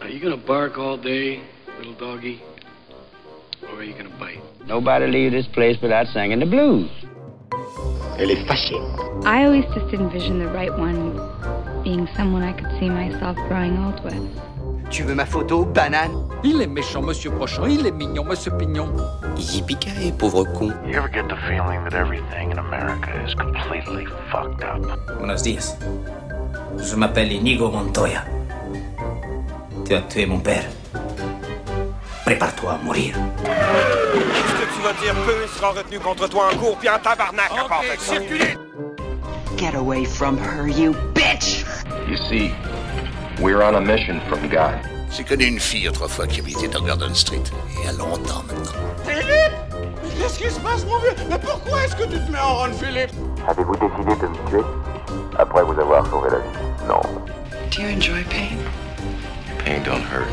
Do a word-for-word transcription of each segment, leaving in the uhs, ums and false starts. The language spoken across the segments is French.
Are you gonna bark all day, little doggy? Or are you gonna bite? Nobody leave this place without singing the blues. Elle est fâchée. I always just envisioned the right one being someone I could see myself growing old with. Tu veux ma photo, banane? Il est méchant, monsieur Prochain. Il est mignon, monsieur Pignon. Yippee-ki-yay, pauvre con. You ever get the feeling that everything in America is completely fucked up? Buenos días. Je m'appelle Inigo Montoya. Tu as tué mon père. Prépare-toi à mourir. Ce que tu vas dire peu sera retenu contre toi en cours, puis en tabarnak à part de circuler. Get away from her, you bitch! You see, we're on a mission from God. J'ai connu une fille autrefois qui habitait dans Gordon Street. Et il y a longtemps maintenant. Philippe! Mais qu'est-ce qui se passe, mon vieux? Mais pourquoi est-ce que tu te mets en rôle, Philippe? Avez-vous décidé de me tuer après vous avoir sauvé la vie? Non. Do you enjoy pain? Pain don't hurt.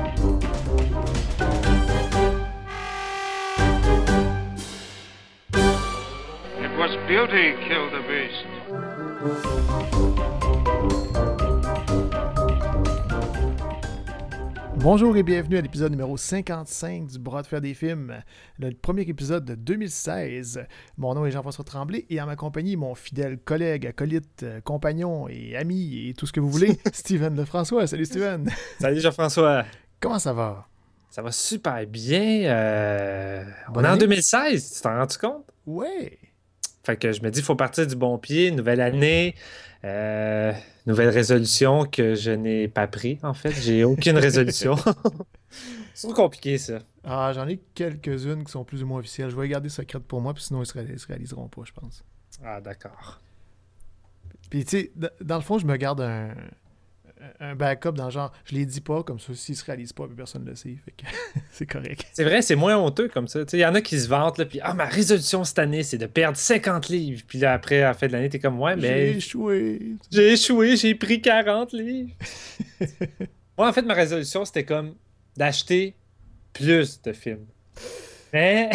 It was beauty killed the beast. Bonjour et bienvenue à l'épisode numéro cinquante-cinq du Bras de fer des films, le premier épisode de deux mille seize. Mon nom est Jean-François Tremblay et en ma compagnie, mon fidèle collègue, acolyte, compagnon et ami et tout ce que vous voulez, Steven Lefrançois. Salut Steven! Salut Jean-François! Comment ça va? Ça va super bien. Euh... On est en deux mille seize, tu t'en rends-tu compte? Ouais! Fait que je me dis, il faut partir du bon pied, nouvelle année, euh, nouvelle résolution que je n'ai pas pris, en fait. J'ai aucune résolution. C'est trop compliqué, ça. Ah, j'en ai quelques-unes qui sont plus ou moins officielles. Je vais les garder secrètes pour moi, puis sinon, ils ne se, se réaliseront pas, je pense. Ah, d'accord. Puis, tu sais, dans le fond, je me garde un... un backup dans le genre, je les dis pas, comme ça, s'ils se réalisent pas, puis personne ne le sait, fait que c'est correct. C'est vrai, c'est moins honteux comme ça. Il y en a qui se vantent, là, puis ah, ma résolution cette année, c'est de perdre cinquante livres. Puis là, après, à la fin de l'année, t'es comme, ouais, mais... J'ai échoué. J'ai échoué, j'ai pris quarante livres. Moi, en fait, ma résolution, c'était comme d'acheter plus de films. Mais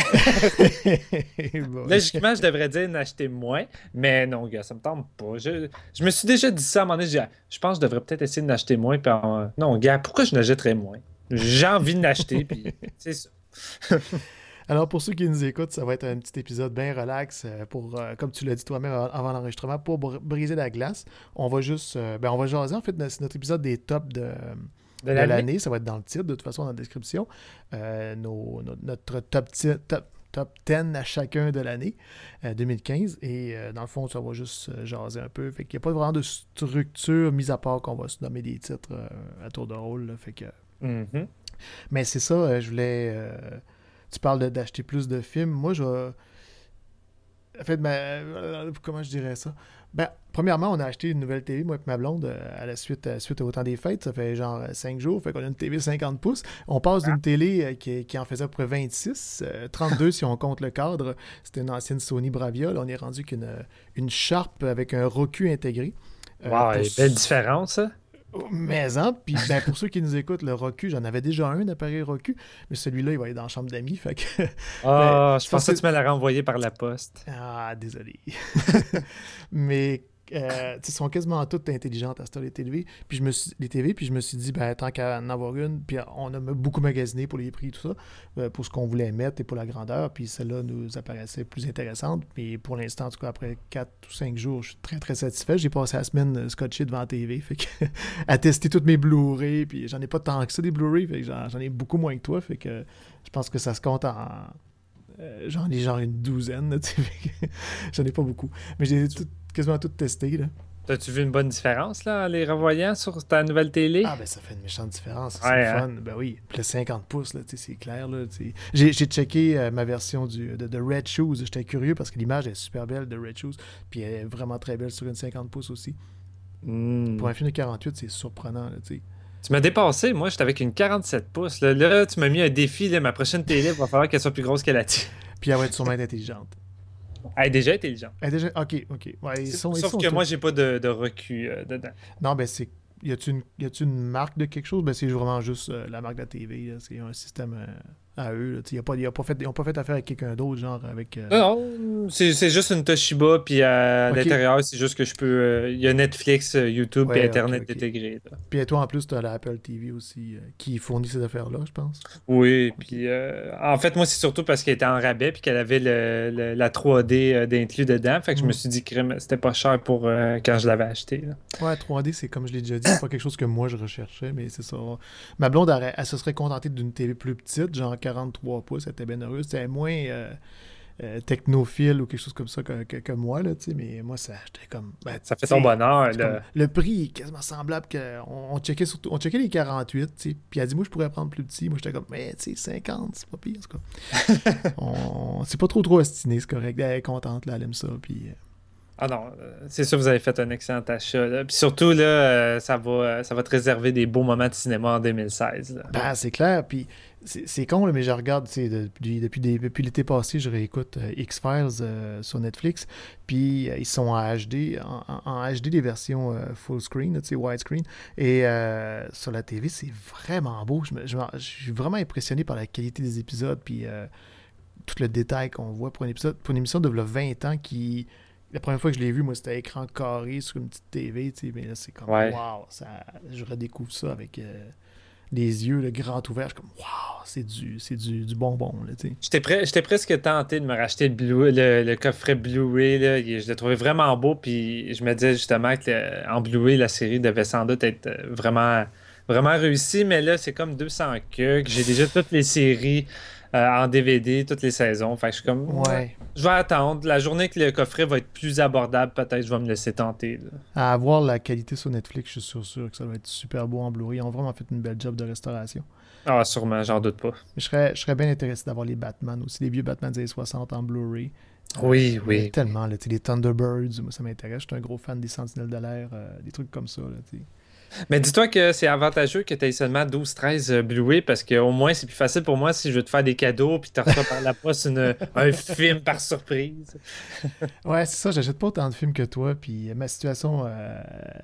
bon. Logiquement, je devrais dire d'acheter moins, mais non, gars, ça me tente pas. Je, je me suis déjà dit ça à un moment donné, je, je pense que je devrais peut-être essayer d'acheter moins. Puis en... Non, gars, pourquoi je n'achèterais moins? J'ai envie de l'acheter, puis c'est ça. Alors, pour ceux qui nous écoutent, ça va être un petit épisode bien relax, pour, euh, comme tu l'as dit toi-même avant l'enregistrement, pour br- briser la glace. On va juste, euh, ben on va jaser, en fait, c'est notre épisode des tops de... de, de l'année. l'année, ça va être dans le titre, de toute façon, dans la description. Euh, nos, nos, notre top, t- top, top dix à chacun de l'année euh, deux mille quinze. Et euh, dans le fond, ça va juste euh, jaser un peu. Fait qu'il n'y a pas vraiment de structure, mis à part qu'on va se nommer des titres euh, à tour de rôle. Là, fait que... Mm-hmm. Mais c'est ça, euh, je voulais... Euh... Tu parles de, d'acheter plus de films. Moi, je vais... En fait, ma... comment je dirais ça? Ben, premièrement, on a acheté une nouvelle T V, moi et ma blonde, à la suite, à, suite au temps des fêtes. Ça fait genre cinq jours. Fait qu'on a une T V cinquante pouces. On passe d'une télé qui, qui en faisait à peu près vingt-six, euh, trente-deux si on compte le cadre. C'était une ancienne Sony Bravia. Là, on est rendu qu'une une Sharp avec un Roku intégré. Euh, wow, belle s... différence, ça. Mais hein, puis ben, pour ceux qui nous écoutent, le Roku, j'en avais déjà un d'appareil Roku, mais celui-là, il va être dans la chambre d'amis. Fait que, ah, ben, je pensais que tu me l'as renvoyé par la poste. Ah, désolé. mais euh, ils sont quasiment toutes intelligentes à ce les T V. Puis je me suis, les T V, puis je me suis dit, ben, tant qu'à en avoir une, puis on a beaucoup magasiné pour les prix et tout ça, euh, pour ce qu'on voulait mettre et pour la grandeur, puis celle-là nous apparaissait plus intéressante. Puis pour l'instant, en tout cas, après quatre ou cinq jours, je suis très, très satisfait. J'ai passé la semaine scotché devant la T V, fait que à tester toutes mes Blu-ray, puis j'en ai pas tant que ça des Blu-ray, fait que j'en, j'en ai beaucoup moins que toi, fait que je pense que ça se compte en... Euh, j'en ai genre une douzaine, là, j'en ai pas beaucoup. Mais j'ai tout, quasiment tout testé, là. As-tu vu une bonne différence, là, en les revoyant sur ta nouvelle télé? Ah, ben ça fait une méchante différence, c'est ouais, le fun. Hein? Ben oui, puis le cinquante pouces, là, c'est clair, là. J'ai, j'ai checké euh, ma version du, de, de Red Shoes, j'étais curieux parce que l'image est super belle de Red Shoes, puis elle est vraiment très belle sur une cinquante pouces aussi. Mm. Pour un film de quarante-huit, c'est surprenant, là, tu sais. Tu m'as dépassé, moi j'étais avec une quarante-sept pouces. Là, là tu m'as mis un défi, là, ma prochaine télé, il va falloir qu'elle soit plus grosse que la tienne. Puis elle va être sûrement intelligente. Elle est déjà intelligente. Elle est déjà... Ok, ok. Ouais, ils sont, sauf ils sont que tous... moi, j'ai pas de, de recul euh, dedans. Non, ben c'est... Y a-tu une... y a-tu une marque de quelque chose? Ben c'est vraiment juste euh, la marque de la T V. Là. C'est un système euh, à eux. Ils n'ont pas, pas, pas fait affaire avec quelqu'un d'autre, genre avec... Euh... Non, non, c'est, c'est juste une Toshiba, puis à okay. l'intérieur, c'est juste que je peux... Euh, il y a Netflix, YouTube, ouais, et Internet okay, okay. intégré. Là. Puis toi, en plus, tu as l'Apple T V aussi, euh, qui fournit ces affaires-là, je pense. Oui, okay. puis euh, en fait, moi, c'est surtout parce qu'elle était en rabais, puis qu'elle avait le, le, la trois D d'inclus dedans, fait que mm. je me suis dit que c'était pas cher pour euh, quand je l'avais acheté. Là. Ouais, trois D, c'est comme je l'ai déjà dit, c'est pas quelque chose que moi, je recherchais, mais c'est ça. Ma blonde, elle, elle se serait contentée d'une T V plus petite, genre quarante-trois pouces, elle était bien heureuse. C'était moins euh, euh, technophile ou quelque chose comme ça que, que, que moi, là, tu sais, mais moi, ça, j'étais comme... Ben, ça fait ton bonheur, là. Comme, le prix est quasiment semblable que... On, on, checkait, surtout, on checkait les quarante-huit, tu sais, puis elle dit, moi, je pourrais prendre plus petit. Moi, j'étais comme, mais tu sais, cinquante, c'est pas pire, en tout cas. on, c'est pas trop, trop ostiné, c'est correct. Elle est contente, là, elle aime ça, puis... Ah non, c'est sûr que vous avez fait un excellent achat. Là. Puis surtout, là, ça va, ça va te réserver des beaux moments de cinéma en deux mille seize. Là. Ben, c'est clair. Puis c'est, c'est con, là, mais je regarde, depuis, depuis, des, depuis l'été passé, je réécoute euh, X-Files euh, sur Netflix. Puis euh, ils sont en H D, en, en H D des versions euh, full screen, widescreen. Et euh, sur la T V, c'est vraiment beau. Je, me, je, je suis vraiment impressionné par la qualité des épisodes. Puis euh, tout le détail qu'on voit pour un épisode, pour une émission de vingt ans qui... La première fois que je l'ai vu, moi, c'était à écran carré sur une petite T V, tu sais, mais là, c'est comme, ouais. wow, ça, je redécouvre ça avec euh, les yeux le grand ouverts. Je suis comme, wow, c'est du, c'est du, du bonbon, là, tu sais. J'étais, pre- j'étais presque tenté de me racheter le, Blu- le, le coffret Blu-ray, là. Je le trouvais vraiment beau, puis je me disais justement que le, en Blu-ray, la série devait sans doute être vraiment, vraiment réussie, mais là, c'est comme deux cents que j'ai déjà toutes les séries euh, en D V D, toutes les saisons. Fait que je suis comme, ouais. Je vais attendre. La journée que le coffret va être plus abordable, peut-être je vais me laisser tenter. Là. À avoir la qualité sur Netflix, je suis sûr, sûr que ça va être super beau en Blu-ray. Ils ont vraiment fait une belle job de restauration. Ah, sûrement, j'en doute pas. Mais je serais, je serais bien intéressé d'avoir les Batman aussi, les vieux Batman des années soixante en Blu-ray. Oui, euh, oui. Tellement, là, les Thunderbirds, moi ça m'intéresse. Je suis un gros fan des Sentinelles de l'air, euh, des trucs comme ça. Là, t'sais. Mais dis-toi que c'est avantageux que tu aies seulement douze treize Blu-ray parce qu'au moins c'est plus facile pour moi si je veux te faire des cadeaux puis tu reçois par la poste une, un film par surprise. Ouais, c'est ça, j'achète pas autant de films que toi puis ma situation, euh,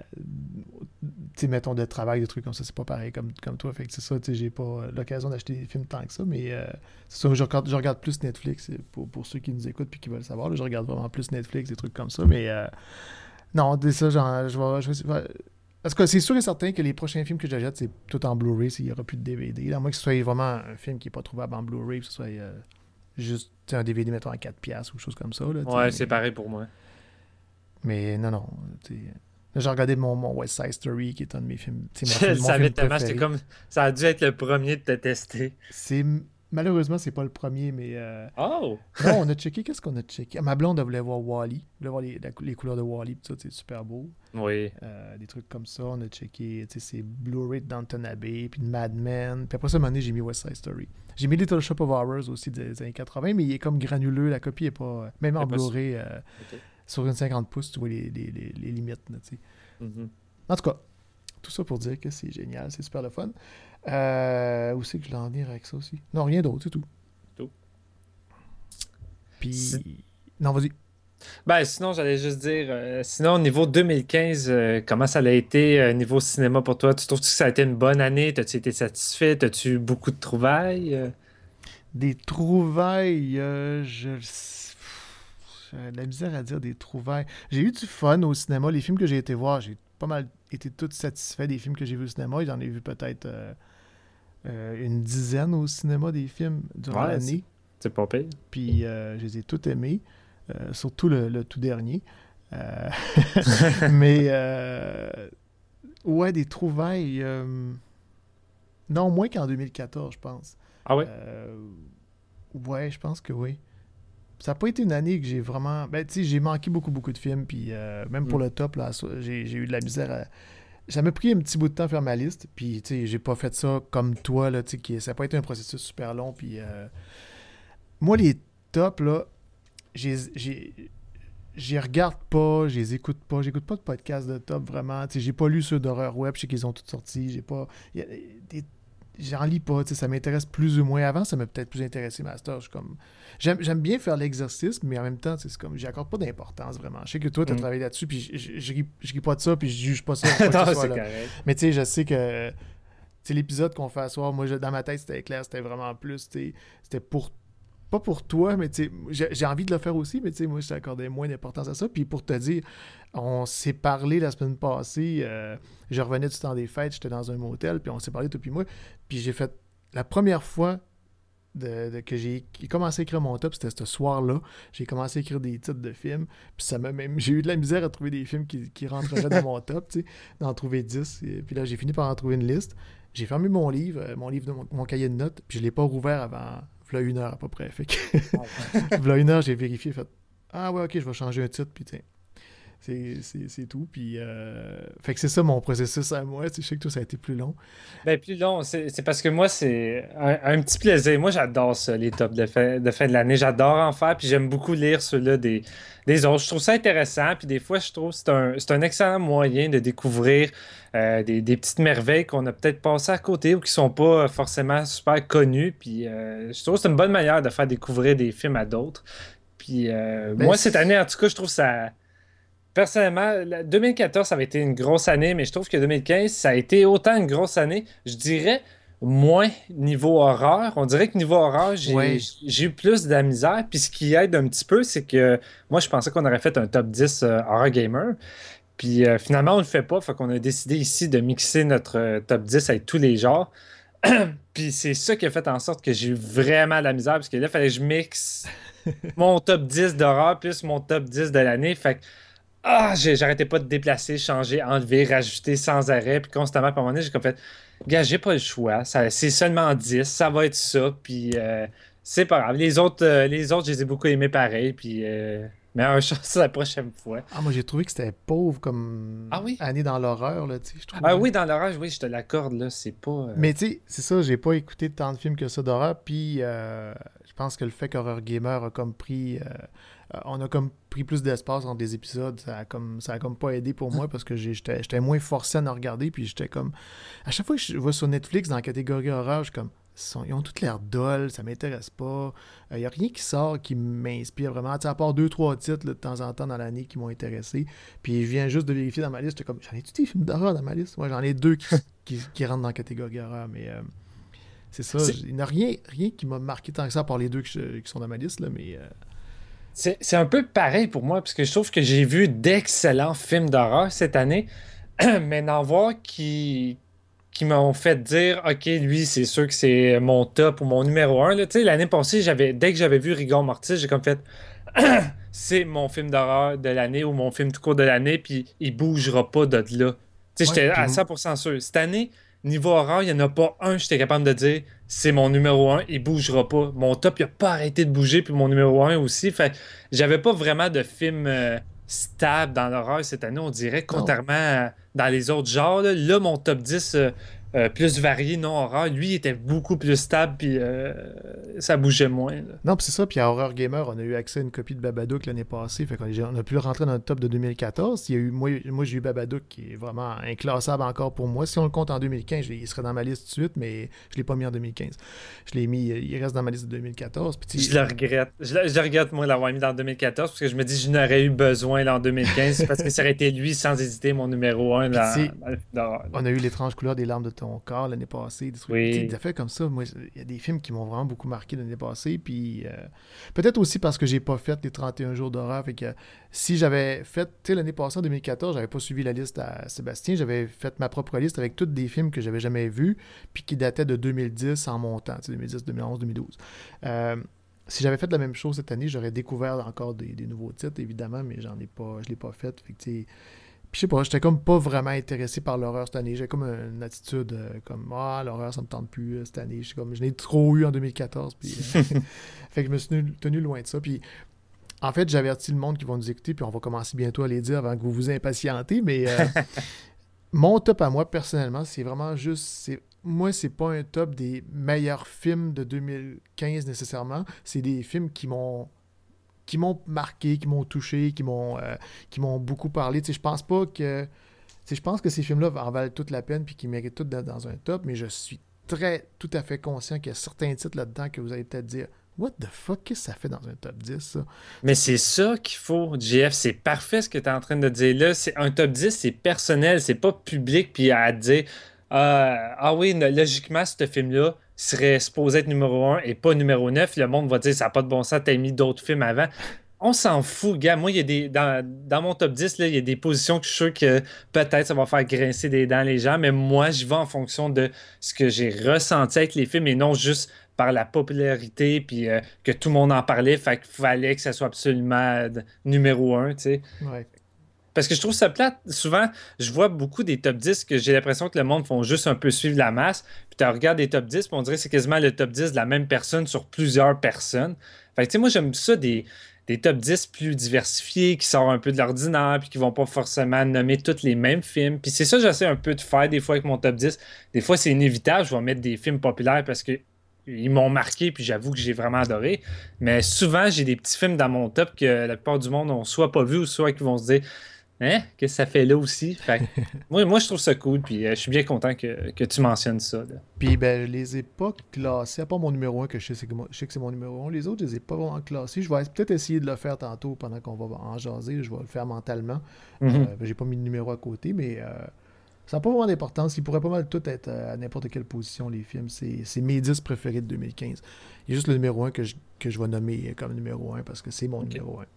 tu sais, mettons de travail, des trucs comme ça, c'est pas pareil comme, comme toi. Fait que c'est ça, tu sais, j'ai pas l'occasion d'acheter des films tant que ça, mais euh, c'est ça, je regarde, je regarde plus Netflix pour, pour ceux qui nous écoutent puis qui veulent savoir. Là, je regarde vraiment plus Netflix, des trucs comme ça, mais euh, non, c'est ça, genre, je vais. Je vais Parce que c'est sûr et certain que les prochains films que j'achète, c'est tout en Blu-ray s'il n'y aura plus de D V D. Là, à moins que ce soit vraiment un film qui n'est pas trouvable en Blu-ray, que ce soit euh, juste un D V D, mettons, à quatre piastres ou quelque chose comme ça. Là, ouais, mais... c'est pareil pour moi. Mais non, non. Là, j'ai regardé mon, mon West Side Story, qui est un de mes films. Mon je film, le savais tellement, c'était comme. Ça a dû être le premier de te tester. C'est. Malheureusement, c'est pas le premier, mais... Euh... Oh! Non, on a checké. Qu'est-ce qu'on a checké? Ma blonde, elle voulait voir Wall-E. Elle voulait voir les, la, les couleurs de Wall-E, tout ça, c'est super beau. Oui. Euh, des trucs comme ça. On a checké, tu sais, c'est Blu-ray de Downton Abbey, puis de Mad Men. Puis après ça, à un moment donné, j'ai mis West Side Story. J'ai mis Little Shop of Horrors aussi des années quatre-vingts, mais il est comme granuleux. La copie est pas... Même en Blu-ray, euh, okay. Sur une cinquante pouces, tu vois les, les, les, les limites, tu sais. Mm-hmm. En tout cas, tout ça pour dire que c'est génial, c'est super le fun. Euh, où c'est que je vais en venir avec ça aussi? Non, rien d'autre, c'est tout. Puis... C'est... Non, vas-y. Ben, sinon, j'allais juste dire... Euh, sinon, au niveau deux mille quinze, euh, comment ça a été euh, niveau cinéma pour toi? Tu trouves que ça a été une bonne année? T'as-tu été satisfait? T'as-tu eu beaucoup de trouvailles? Euh? Des trouvailles, euh, je... J'ai de la misère à dire des trouvailles. J'ai eu du fun au cinéma. Les films que j'ai été voir, j'ai pas mal été tout satisfait des films que j'ai vus au cinéma. J'en ai vu peut-être euh, euh, une dizaine au cinéma des films durant ouais, l'année. C'est pas pire. Puis euh, je les ai tous aimés, euh, surtout le, le tout dernier. Euh... Mais euh... ouais, des trouvailles. Euh... Non, moins qu'en deux mille quatorze, je pense. Ah ouais? Euh... Ouais, je pense que oui. Ça n'a pas été une année que j'ai vraiment. Ben, tu sais, j'ai manqué beaucoup, beaucoup de films. Puis euh, même pour mm. le top, là, j'ai, j'ai eu de la misère à. Ça m'a pris un petit bout de temps à faire ma liste. Puis, tu sais, j'ai pas fait ça comme toi, là, tu sais, qui... ça n'a pas été un processus super long. Puis. Euh... Moi, les tops, là, j'ai, j'ai, j'y regarde pas, je les écoute pas, j'écoute pas de podcast de top, vraiment. Tu sais, j'ai pas lu ceux d'horreur web, je sais qu'ils ont tous sortis, j'ai pas... Y a des... J'en lis pas, tu sais, ça m'intéresse plus ou moins. Avant, ça m'a peut-être plus intéressé, Master. Je suis comme... J'aime, j'aime bien faire l'exercice, mais en même temps, c'est comme... J'y accorde pas d'importance, vraiment. Je sais que toi, tu as mm. travaillé là-dessus, puis je, je, je, ris, je ris pas de ça, puis je juge pas ça. non, c'est correct. Mais tu sais, je sais que... sais, l'épisode qu'on fait à soir, moi, je, dans ma tête, c'était clair, c'était vraiment plus, tu sais, c'était pour, pas pour toi, mais tu sais, j'ai, j'ai envie de le faire aussi, mais tu sais, moi, je t'accordais moins d'importance à ça. Puis pour te dire, on s'est parlé la semaine passée, euh, je revenais du temps des fêtes, j'étais dans un motel, puis on s'est parlé, toi puis moi, puis j'ai fait, la première fois de, de, que j'ai commencé à écrire mon top, c'était ce soir-là, j'ai commencé à écrire des titres de films, puis ça m'a même, j'ai eu de la misère à trouver des films qui, qui rentreraient dans mon top, tu sais, d'en trouver dix, et puis là, j'ai fini par en trouver une liste. J'ai fermé mon livre, mon livre, de mon, mon cahier de notes, puis je l'ai pas rouvert avant, voilà une heure à peu près, fait que, voilà une heure, j'ai vérifié, fait, ah ouais, ok, je vais changer un titre, puis tiens. C'est, c'est, c'est tout. Puis, euh... fait que c'est ça mon processus à moi. Je sais que toi, ça a été plus long. Ben, plus long, c'est, c'est parce que moi, c'est un, un petit plaisir. Moi, j'adore ça, les tops de fin de, fin de l'année. J'adore en faire. Puis j'aime beaucoup lire ceux-là des, des autres. Je trouve ça intéressant. Puis des fois, je trouve que c'est un, c'est un excellent moyen de découvrir euh, des, des petites merveilles qu'on a peut-être passées à côté ou qui sont pas forcément super connues. Puis euh, je trouve que c'est une bonne manière de faire découvrir des films à d'autres. Puis euh, moi, cette année, en tout cas, je trouve ça... Personnellement, deux mille quatorze, ça avait été une grosse année, mais je trouve que deux mille quinze, ça a été autant une grosse année. Je dirais moins niveau horreur. On dirait que niveau horreur, j'ai, ouais. j'ai eu plus de la misère. Puis ce qui aide un petit peu, c'est que moi, je pensais qu'on aurait fait un top dix euh, horror gamer. Puis euh, finalement, on ne le fait pas. Fait qu'on a décidé ici de mixer notre euh, top dix avec tous les genres. Puis c'est ça qui a fait en sorte que j'ai eu vraiment de la misère. Parce que là, il fallait que je mixe mon top dix d'horreur plus mon top dix de l'année. Fait que Ah, j'ai, j'arrêtais pas de déplacer, changer, enlever, rajouter sans arrêt. Puis constamment, à un moment donné, j'ai comme fait, gars, j'ai pas le choix. Ça, c'est seulement dix, ça va être ça. Puis euh, c'est pas grave. Les autres, euh, les autres, je les ai beaucoup aimés pareil. Puis euh, mais un chance la prochaine fois. Ah, moi, j'ai trouvé que c'était pauvre comme ah, oui? année dans l'horreur. Là, je trouve, ah oui, dans l'horreur, oui, je te l'accorde. Là, c'est pas. Euh... Mais tu sais, c'est ça, j'ai pas écouté tant de films que ça d'horreur. Puis euh, je pense que le fait qu'Horror Gamer a comme pris. Euh, on a comme pris plus d'espace entre des épisodes, ça a comme ça a comme pas aidé pour moi parce que j'ai, j'étais, j'étais moins forcé à en regarder, puis j'étais comme à chaque fois que je vois sur Netflix dans la catégorie horreur, je suis comme sont, ils ont toutes l'air dolls, ça m'intéresse pas, il euh, y a rien qui sort qui m'inspire vraiment, tu sais, à part deux trois titres là, de temps en temps dans l'année qui m'ont intéressé, puis je viens juste de vérifier dans ma liste, j'étais comme j'en ai-tu des films d'horreur dans ma liste? Moi j'en ai deux qui, qui, qui rentrent dans la catégorie horreur, mais euh, c'est ça, c'est... il n'y a rien, rien qui m'a marqué tant que ça à part les deux qui, qui sont dans ma liste là, mais euh, C'est, c'est un peu pareil pour moi, parce que je trouve que j'ai vu d'excellents films d'horreur cette année, mais d'en voir qui, qui m'ont fait dire « Ok, lui, c'est sûr que c'est mon top ou mon numéro un. » Tu sais, l'année passée, j'avais, dès que j'avais vu Rigor Mortis, j'ai comme fait « C'est mon film d'horreur de l'année ou mon film tout court de l'année, puis il bougera pas de là. » Tu sais, ouais, j'étais à cent pour cent sûr. Cette année, niveau horreur, il n'y en a pas un, j'étais capable de dire c'est mon numéro un, il bougera pas. Mon top, il n'a pas arrêté de bouger, puis mon numéro un aussi. Fait j'avais pas vraiment de film euh, stable dans l'horreur cette année, on dirait, contrairement à, dans les autres genres. Là, là mon top dix euh, euh, plus varié, non horreur, lui, il était beaucoup plus stable, puis euh, ça bougeait moins. Là. Non, puis c'est ça, puis à Horror Gamer, on a eu accès à une copie de Babadook l'année passée, fait qu'on on a pu rentrer dans le top de deux mille quatorze. Il y a eu, moi, moi, j'ai eu Babadook qui est vraiment inclassable encore pour moi. Si on le compte en deux mille quinze, il serait dans ma liste tout de suite, mais je l'ai pas mis en deux mille quinze. Je l'ai mis, il reste dans ma liste de deux mille quatorze. Puis je le regrette. Je le, je le regrette, moi, l'avoir mis dans deux mille quatorze, parce que je me dis que je n'aurais eu besoin là, en deux mille quinze, parce que ça aurait été lui, sans hésiter, mon numéro un dans, dans, dans... On a eu L'étrange couleur des larmes de ton corps l'année passée, des trucs, oui. Des affaires comme ça. Moi, il y a des films qui m'ont vraiment beaucoup marqué l'année passée, puis euh, peut-être aussi parce que j'ai pas fait les trente et un jours d'horreur, fait que si j'avais fait, tu sais, l'année passée en deux mille quatorze, j'avais pas suivi la liste à Sébastien, j'avais fait ma propre liste avec tous des films que j'avais jamais vus, puis qui dataient de deux mille dix en montant, tu sais, deux mille dix, deux mille onze, deux mille douze. Euh, si j'avais fait la même chose cette année, j'aurais découvert encore des, des nouveaux titres, évidemment, mais j'en ai pas, je l'ai pas fait, fait que tu sais. Puis je sais pas, j'étais comme pas vraiment intéressé par l'horreur cette année. J'ai comme une attitude euh, comme « Ah, l'horreur, ça me tente plus euh, cette année. » Je comme, je l'ai trop eu en deux mille quatorze. Puis, euh, fait que je me suis tenu, tenu loin de ça. Puis en fait, j'avertis le monde qui vont nous écouter, puis on va commencer bientôt à les dire avant que vous vous impatientez. Mais euh, mon top à moi, personnellement, c'est vraiment juste... C'est, moi, c'est pas un top des meilleurs films de deux mille quinze nécessairement. C'est des films qui m'ont... qui m'ont marqué, qui m'ont touché, qui m'ont, euh, qui m'ont beaucoup parlé. Tu sais, je pense pas que... Tu sais, je pense que ces films-là en valent toute la peine puis qu'ils méritent tous d'être dans un top, mais je suis très, tout à fait conscient qu'il y a certains titres là-dedans que vous allez peut-être dire « What the fuck, qu'est-ce que ça fait dans un top dix, ça? » Mais c'est ça qu'il faut, J F. C'est parfait ce que tu es en train de dire là. C'est, un top dix, c'est personnel, c'est pas public, puis à dire... Euh, ah oui, no- logiquement, ce film-là serait supposé être numéro un et pas numéro neuf. Le monde va dire ça n'a pas de bon sens, t'as mis d'autres films avant. On s'en fout, gars. Moi, il y a des. Dans, dans mon top dix, là, il y a des positions que je suis sûr que peut-être ça va faire grincer des dents les gens, mais moi, j'y vais en fonction de ce que j'ai ressenti avec les films et non juste par la popularité puis euh, que tout le monde en parlait. Fait qu'il fallait que ça soit absolument euh, numéro un, tu sais. Ouais. Parce que je trouve ça plate. Souvent, je vois beaucoup des top dix que j'ai l'impression que le monde font juste un peu suivre la masse. Puis tu regardes des top dix, puis on dirait que c'est quasiment le top dix de la même personne sur plusieurs personnes. Fait que tu sais, moi, j'aime ça des, des top dix plus diversifiés, qui sortent un peu de l'ordinaire, puis qui vont pas forcément nommer tous les mêmes films. Puis c'est ça que j'essaie un peu de faire des fois avec mon top dix. Des fois, c'est inévitable, je vais mettre des films populaires parce que ils m'ont marqué, puis j'avoue que j'ai vraiment adoré. Mais souvent, j'ai des petits films dans mon top que la plupart du monde n'ont soit pas vu ou soit qu'ils vont se dire hein, qu'est-ce que ça fait là aussi? Fait que, moi, moi, je trouve ça cool, puis euh, je suis bien content que, que tu mentionnes ça. Là. Puis, ben, je les ai pas classés, à part mon numéro un, que je sais, c'est que moi- je sais que c'est mon numéro un. Les autres, je les ai pas vraiment classés. Je vais peut-être essayer de le faire tantôt pendant qu'on va en jaser. Je vais le faire mentalement. Mhm. Euh, ben, j'ai pas mis de numéro à côté, mais euh, ça n'a pas vraiment d'importance. Ils pourraient pas mal tout être euh, à n'importe quelle position, les films. C'est c'est mes dix préférés de deux mille quinze. Il y a juste le numéro un que je, que je vais nommer comme numéro un parce que c'est mon numéro un.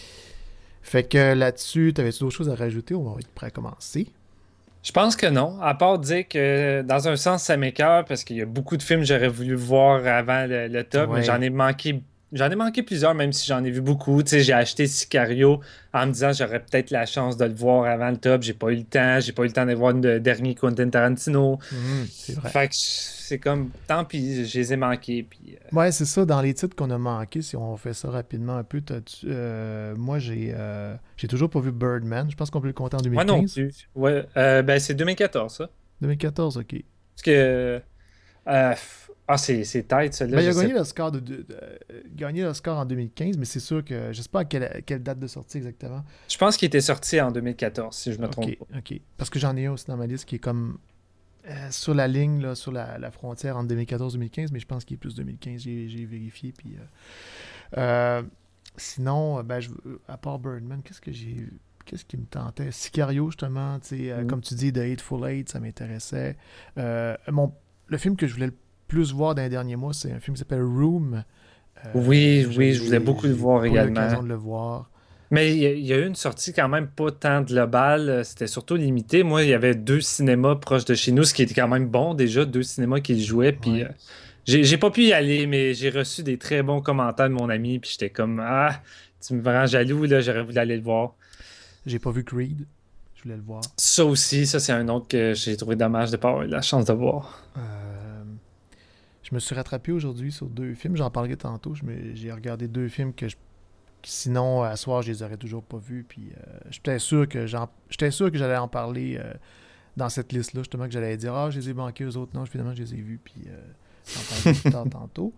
Fait que là-dessus, t'avais-tu d'autres choses à rajouter? On va être prêt à commencer. Je pense que non, à part dire que dans un sens, ça m'écoeure parce qu'il y a beaucoup de films que j'aurais voulu voir avant le, le top, Ouais. mais j'en ai manqué. J'en ai manqué plusieurs, même si j'en ai vu beaucoup. Tu sais, j'ai acheté Sicario en me disant j'aurais peut-être la chance de le voir avant le top. J'ai pas eu le temps. J'ai pas eu le temps de voir le dernier Quentin Tarantino. Mhm, c'est vrai. Fait que c'est comme tant pis, je les ai manqués. Puis, euh, Ouais, c'est ça. Dans les titres qu'on a manqués, si on fait ça rapidement un peu, t'as-tu- euh, moi, j'ai euh, j'ai toujours pas vu Birdman. Je pense qu'on peut le compter en moi deux mille non quinze. plus. Ouais, euh, ben c'est deux mille quatorze, ça. deux mille quatorze, OK. Parce que. euh, ah, c'est c'est tête, ça. Là, Ben, il a je sais gagné pas. l'Oscar de, de, de- euh, gagné l'Oscar en deux mille quinze, mais c'est sûr que je sais pas à quelle, à quelle date de sortie exactement. Je pense qu'il était sorti en deux mille quatorze, si je me trompe OK, pas. OK. Parce que j'en ai un aussi dans ma liste qui est comme euh, sur la ligne, là, sur la, la frontière entre deux mille quatorze et deux mille quinze, mais je pense qu'il est plus deux mille quinze. J'ai j'ai vérifié. Puis, euh, euh, sinon, euh, ben, je, à part Birdman, qu'est-ce que j'ai Qu'est-ce qui me tentait? Sicario, justement, tu sais, euh, Mm. comme tu dis, The Hateful Eight, ça m'intéressait. Euh, mon, le film que je voulais le plus voir dans les derniers mois, c'est un film qui s'appelle Room. Euh, Oui, j'ai- oui, je voulais beaucoup le j'ai voir pas eu également. l'occasion de le voir. Mais il y, a- il y a eu une sortie quand même pas tant globale, euh, c'était surtout limité. Moi, il y avait deux cinémas proches de chez nous, ce qui était quand même bon déjà, deux cinémas qui le jouaient. Puis Ouais. euh, j'ai j'ai pas pu y aller, mais j'ai reçu des très bons commentaires de mon ami. Puis j'étais comme ah, tu me rends jaloux là, j'aurais voulu aller le voir. J'ai pas vu Creed. Je voulais le voir. Ça aussi, ça c'est un autre que j'ai trouvé dommage de pas avoir eu la chance de voir. Euh, je me suis rattrapé aujourd'hui sur deux films. J'en parlerai tantôt. Je me- J'ai regardé deux films que je- qui, sinon, à soir, je les aurais toujours pas vus. Puis, euh, j'étais sûr que j'en- j'étais sûr que j'allais en parler euh, dans cette liste-là. Justement, que j'allais dire ah, je les ai manqués, eux autres. Non, finalement, je les ai vus. Puis, euh, j'en parlerai plus tard tantôt.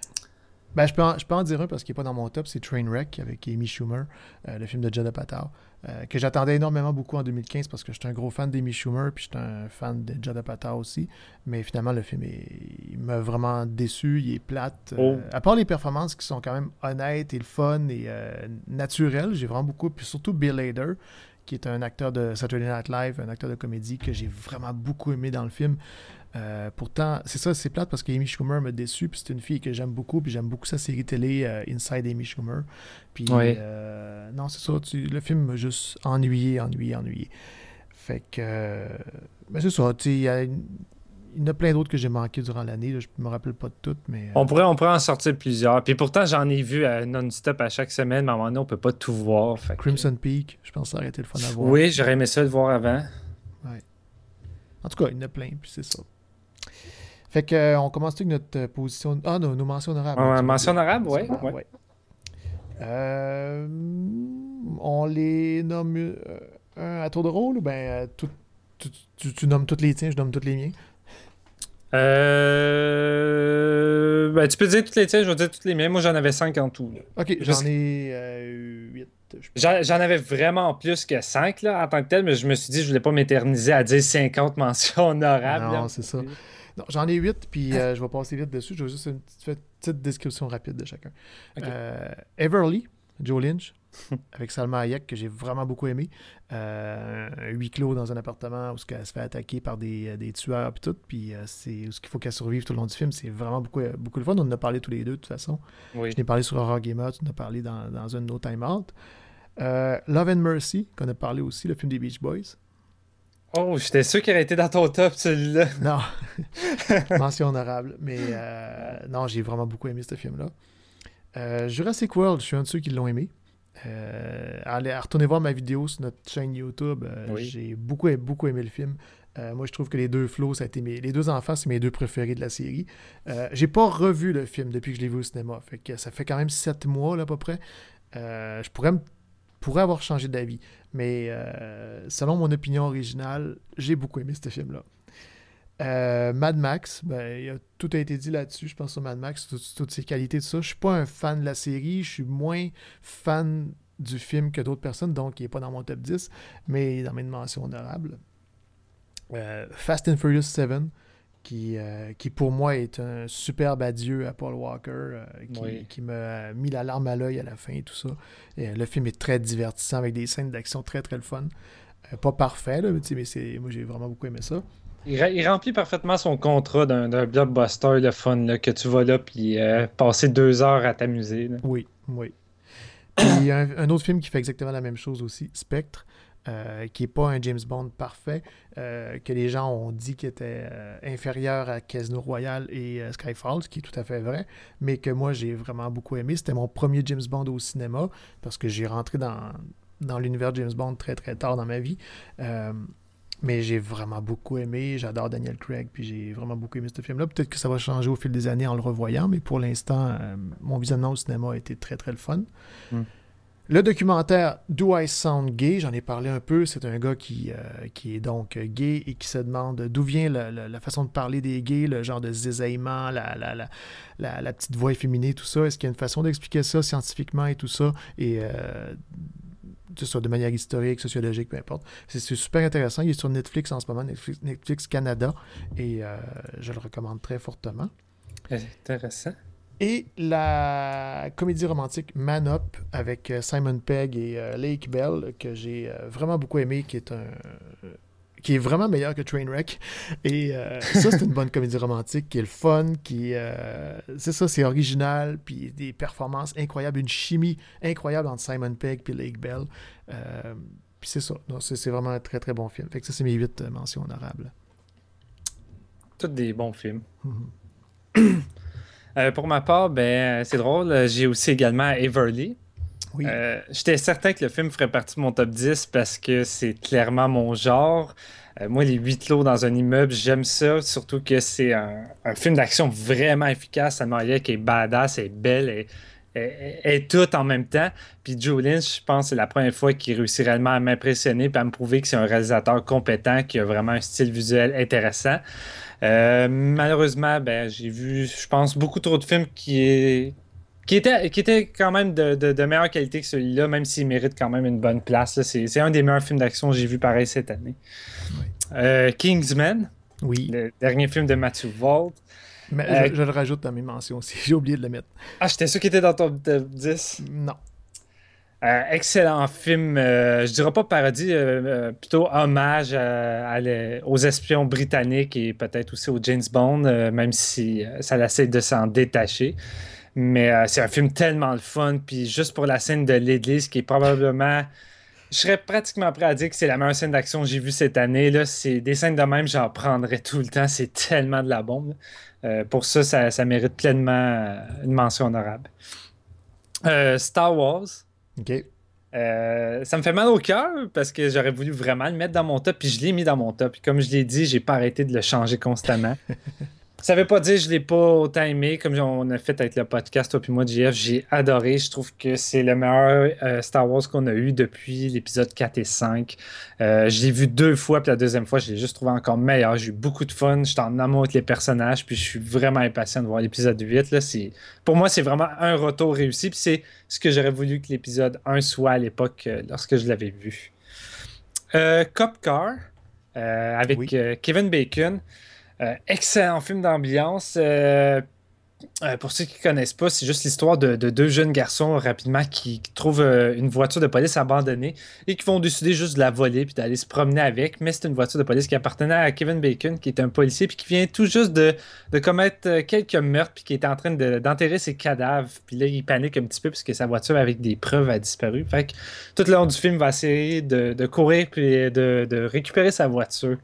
Ben, je, peux en, je peux en dire un parce qu'il n'est pas dans mon top, c'est Trainwreck avec Amy Schumer, euh, le film de Judd Apatow, euh, que j'attendais énormément beaucoup en deux mille quinze parce que j'étais un gros fan d'Amy Schumer puis j'étais un fan de Judd Apatow aussi. Mais finalement, le film est, il m'a vraiment déçu, il est plate. Oh. Euh, à part les performances qui sont quand même honnêtes et le fun et euh, naturelles, j'ai vraiment beaucoup, puis surtout Bill Hader, qui est un acteur de Saturday Night Live, un acteur de comédie que j'ai vraiment beaucoup aimé dans le film. Euh, pourtant, c'est ça, c'est plate parce qu'Amy Schumer m'a déçu, puis c'est une fille que j'aime beaucoup, puis j'aime beaucoup sa série télé euh, Inside Amy Schumer. Puis, Ouais. euh, non, c'est ça, tu- le film m'a juste ennuyé, ennuyé, ennuyé. Fait que, euh, ben c'est ça, tu sais, il y, a une- il y en a plein d'autres que j'ai manqué durant l'année, là, je me rappelle pas de toutes, mais... euh, On pourrait, on pourrait en sortir plusieurs. Puis pourtant, j'en ai vu euh, non-stop à chaque semaine, mais à un moment donné, on peut pas tout voir. Fait que- Crimson Peak, je pense que ça aurait été le fun à voir. Oui, j'aurais aimé ça le voir avant. En tout cas, il y en a plein, puis c'est ça. Fait que, euh, on commence avec notre euh, position... Ah, non, nos mentions honorables. Ouais, Tu veux mention dire. honorable, ouais, Mention ouais. Euh, on les nomme euh, un à tour de rôle ou ben euh, tout- tu, tu- tu nommes tous les tiens, je nomme tous les miens? Euh... Ben, tu peux dire toutes les tiennes, je vais dire toutes les miennes. Moi, j'en avais cinq en tout. là. Ok, Parce j'en que ai euh, huit. J'en j'en avais vraiment plus que cinq là, en tant que tel, mais je me suis dit, je voulais pas m'éterniser à dire cinquante mentions honorables. Non, là. c'est ça. Non, j'en ai huit, puis euh, je vais passer vite dessus. Je vais juste une petite, petite description rapide de chacun. Ok. Euh, Everly, Joe Lynch, avec Salma Hayek, que j'ai vraiment beaucoup aimé. Euh, un huis clos dans un appartement où elle se fait attaquer par des, des tueurs et tout, puis euh, c'est ce qu'il faut qu'elle survive tout le long du film. C'est vraiment beaucoup, beaucoup de fun. On en a parlé tous les deux, de toute façon. Oui. Je n'ai parlé sur Horror Gamer, tu en as parlé dans, dans un No Time Out. Euh, Love and Mercy, qu'on a parlé aussi, le film des Beach Boys. Oh, j'étais sûr qu'il aurait été dans ton top, celui-là. Non. Mention honorable. Mais euh, non, j'ai vraiment beaucoup aimé ce film-là. Euh, Jurassic World, je suis un de ceux qui l'ont aimé. Euh, allez, retournez voir ma vidéo sur notre chaîne YouTube. Euh, oui. J'ai beaucoup, beaucoup aimé le film. Euh, moi, je trouve que les deux flots, ça a été mes... les deux enfants, c'est mes deux préférés de la série. Euh, j'ai pas revu le film depuis que je l'ai vu au cinéma. Fait que ça fait quand même sept mois, là, à peu près. Euh, je pourrais, me... pourrais avoir changé d'avis. Mais euh, selon mon opinion originale, j'ai beaucoup aimé ce film-là. Euh, Mad Max, ben, y a, tout a été dit là-dessus, je pense, sur Mad Max, tout, toutes ses qualités, tout ça. Je suis pas un fan de la série, je suis moins fan du film que d'autres personnes, donc il n'est pas dans mon top dix, mais dans mes mentions honorables. Euh, Fast and Furious sept, qui, euh, qui pour moi est un superbe adieu à Paul Walker, euh, qui, oui. qui m'a mis la larme à l'œil à la fin et tout ça. Et, euh, le film est très divertissant, avec des scènes d'action très très le fun. Euh, pas parfait, là, mais c'est, moi j'ai vraiment beaucoup aimé ça. Il, il remplit parfaitement son contrat d'un, d'un blockbuster, le fun, là, que tu vas là puis euh, passer deux heures à t'amuser. Là. Oui, oui. Il y a un, un autre film qui fait exactement la même chose aussi, Spectre, euh, qui n'est pas un James Bond parfait, euh, que les gens ont dit qu'il était euh, inférieur à Casino Royale et euh, Skyfall, ce qui est tout à fait vrai, mais que moi j'ai vraiment beaucoup aimé. C'était mon premier James Bond au cinéma, parce que j'ai rentré dans, dans l'univers James Bond très très tard dans ma vie. Euh, Mais j'ai vraiment beaucoup aimé. J'adore Daniel Craig, puis j'ai vraiment beaucoup aimé ce film-là. Peut-être que ça va changer au fil des années en le revoyant, mais pour l'instant, euh, mon visionnement au cinéma a été très, très le fun. Mm. Le documentaire Do I Sound Gay, j'en ai parlé un peu. C'est un gars qui, euh, qui est donc gay et qui se demande d'où vient la, la, la façon de parler des gays, le genre de zizaillement, la, la, la, la, la petite voix efféminée, tout ça. Est-ce qu'il y a une façon d'expliquer ça scientifiquement et tout ça? Et... Euh, que ce soit de manière historique, sociologique, peu importe. C'est, c'est super intéressant. Il est sur Netflix en ce moment, Netflix, Netflix Canada, et euh, je le recommande très fortement. Intéressant. Et la comédie romantique Man Up avec Simon Pegg et euh, Lake Bell, que j'ai euh, vraiment beaucoup aimé, qui est un... Euh, qui est vraiment meilleur que Trainwreck. Et euh, ça, c'est une bonne comédie romantique qui est le fun, qui... Euh, c'est ça, c'est original, puis des performances incroyables, une chimie incroyable entre Simon Pegg et Lake Bell. Euh, puis c'est ça. Donc, c'est, c'est vraiment un très, très bon film. Fait que ça, c'est mes huit euh, mentions honorables. Tous des bons films. Mm-hmm. euh, pour ma part, ben, c'est drôle, j'ai aussi également Everly. Oui. Euh, j'étais certain que le film ferait partie de mon top dix parce que c'est clairement mon genre. Euh, moi, les huit clos dans un immeuble, j'aime ça. Surtout que c'est un, un film d'action vraiment efficace. Salma Hayek est badass, elle est belle, elle, elle, elle est toute en même temps. Puis Joe Lynch, je pense que c'est la première fois qu'il réussit réellement à m'impressionner et à me prouver que c'est un réalisateur compétent qui a vraiment un style visuel intéressant. Euh, malheureusement, ben, j'ai vu, je pense, beaucoup trop de films qui est... Qui était, qui était quand même de, de, de meilleure qualité que celui-là, même s'il mérite quand même une bonne place. Là. C'est, c'est un des meilleurs films d'action que j'ai vu pareil cette année. Oui. Euh, Kingsman, oui. Le dernier film de Matthew Vaughn. Mais euh, je, je le rajoute dans mes mentions aussi. J'ai oublié de le mettre. Ah, j'étais sûr qu'il était dans ton top dix. Non. Euh, excellent film. Euh, je dirais pas parodie, euh, euh, plutôt hommage à, à les, aux espions britanniques et peut-être aussi aux James Bond, euh, même si euh, ça essaie de s'en détacher. Mais euh, c'est un film tellement le fun. Puis juste pour la scène de l'église, qui est probablement... Je serais pratiquement prêt à dire que c'est la meilleure scène d'action que j'ai vue cette année. Là. C'est des scènes de même, j'en prendrais tout le temps. C'est tellement de la bombe. Euh, pour ça, ça, ça mérite pleinement une mention honorable. Euh, Star Wars. OK. Euh, ça me fait mal au cœur parce que j'aurais voulu vraiment le mettre dans mon top. Puis je l'ai mis dans mon top. Puis comme je l'ai dit, j'ai pas arrêté de le changer constamment. Ça veut pas dire que je l'ai pas autant aimé comme on a fait avec le podcast, toi puis moi, J F. J'ai adoré. Je trouve que c'est le meilleur euh, Star Wars qu'on a eu depuis l'épisode quatre et cinq. Euh, je l'ai vu deux fois, puis la deuxième fois, je l'ai juste trouvé encore meilleur. J'ai eu beaucoup de fun. J'étais en amour avec les personnages, puis je suis vraiment impatient de voir l'épisode huit. Là. C'est... Pour moi, c'est vraiment un retour réussi, puis c'est ce que j'aurais voulu que l'épisode un soit à l'époque euh, lorsque je l'avais vu. Euh, Cop Car, euh, avec oui. euh, Kevin Bacon. Euh, excellent film d'ambiance. Euh, euh, pour ceux qui ne connaissent pas, c'est juste l'histoire de, de deux jeunes garçons rapidement qui, qui trouvent euh, une voiture de police abandonnée et qui vont décider juste de la voler puis d'aller se promener avec. Mais c'est une voiture de police qui appartenait à Kevin Bacon, qui est un policier puis qui vient tout juste de, de commettre quelques meurtres puis qui est en train de, d'enterrer ses cadavres. Puis là, il panique un petit peu parce que sa voiture avec des preuves a disparu. Fait que tout le long du film, il va essayer de, de courir puis de, de récupérer sa voiture.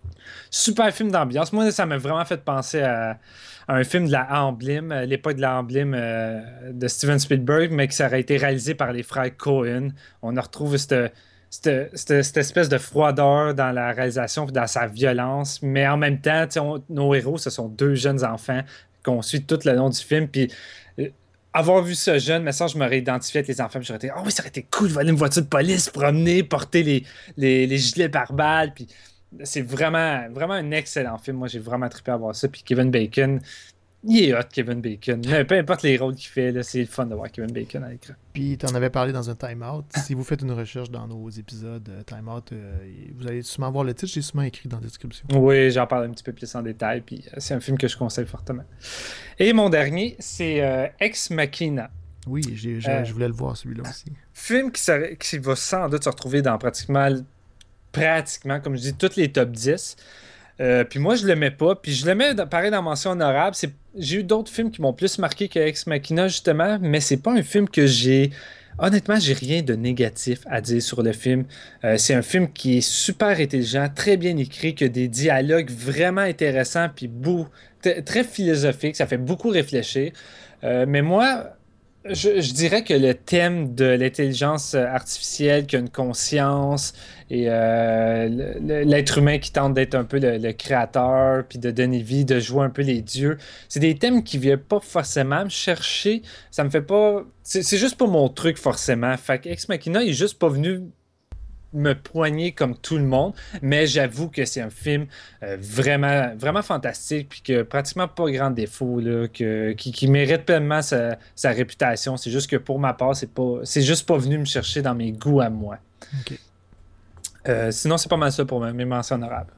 Super film d'ambiance. Moi, ça m'a vraiment fait penser à, à un film de la Amblin, l'époque de la Amblin euh, de Steven Spielberg, mais que ça aurait été réalisé par les frères Coen. On a retrouvé cette, cette, cette, cette espèce de froideur dans la réalisation et dans sa violence, mais en même temps, on, nos héros, ce sont deux jeunes enfants qu'on suit tout le long du film. Puis euh, avoir vu ce jeune, mais ça, je m'aurais identifié avec les enfants. J'aurais été, oh oui, ça aurait été cool de voler une voiture de police, promener, porter les, les, les gilets pare-balles. Puis c'est vraiment, vraiment un excellent film. Moi, j'ai vraiment trippé à voir ça. Puis Kevin Bacon, il est hot, Kevin Bacon. Mais peu importe les rôles qu'il fait, là, c'est le fun de voir Kevin Bacon à l'écran. Puis, tu en avais parlé dans un Time Out. Si vous faites une recherche dans nos épisodes euh, Time Out, euh, vous allez sûrement voir le titre. J'ai sûrement écrit dans la description. Oui, j'en parle un petit peu plus en détail. Puis euh, c'est un film que je conseille fortement. Et mon dernier, c'est euh, Ex Machina. Oui, j'ai, j'ai, euh, je voulais le voir, celui-là aussi. Film qui, serait, qui va sans doute se retrouver dans pratiquement... pratiquement, comme je dis, tous les top dix. Euh, puis moi, je le mets pas. Puis je le mets, pareil, dans mention honorable. C'est... J'ai eu d'autres films qui m'ont plus marqué que Ex Machina, justement, mais c'est pas un film que j'ai... Honnêtement, j'ai rien de négatif à dire sur le film. Euh, c'est un film qui est super intelligent, très bien écrit, qui a des dialogues vraiment intéressants, puis beau, t- très philosophiques. Ça fait beaucoup réfléchir. Euh, mais moi... Je, je dirais que le thème de l'intelligence artificielle qui a une conscience et euh, le, l'être humain qui tente d'être un peu le, le créateur puis de donner vie, de jouer un peu les dieux, c'est des thèmes qui ne viennent pas forcément me chercher. Ça me fait pas... C'est, c'est juste pas mon truc forcément. Fait que Ex Machina il est juste pas venu me poigner comme tout le monde, mais j'avoue que c'est un film euh, vraiment, vraiment fantastique puis que pratiquement pas grand défaut là, que, qui, qui mérite pleinement sa, sa réputation. C'est juste que pour ma part, c'est pas, c'est juste pas venu me chercher dans mes goûts à moi. Okay. Euh, sinon, c'est pas mal ça pour mes mentions honorables.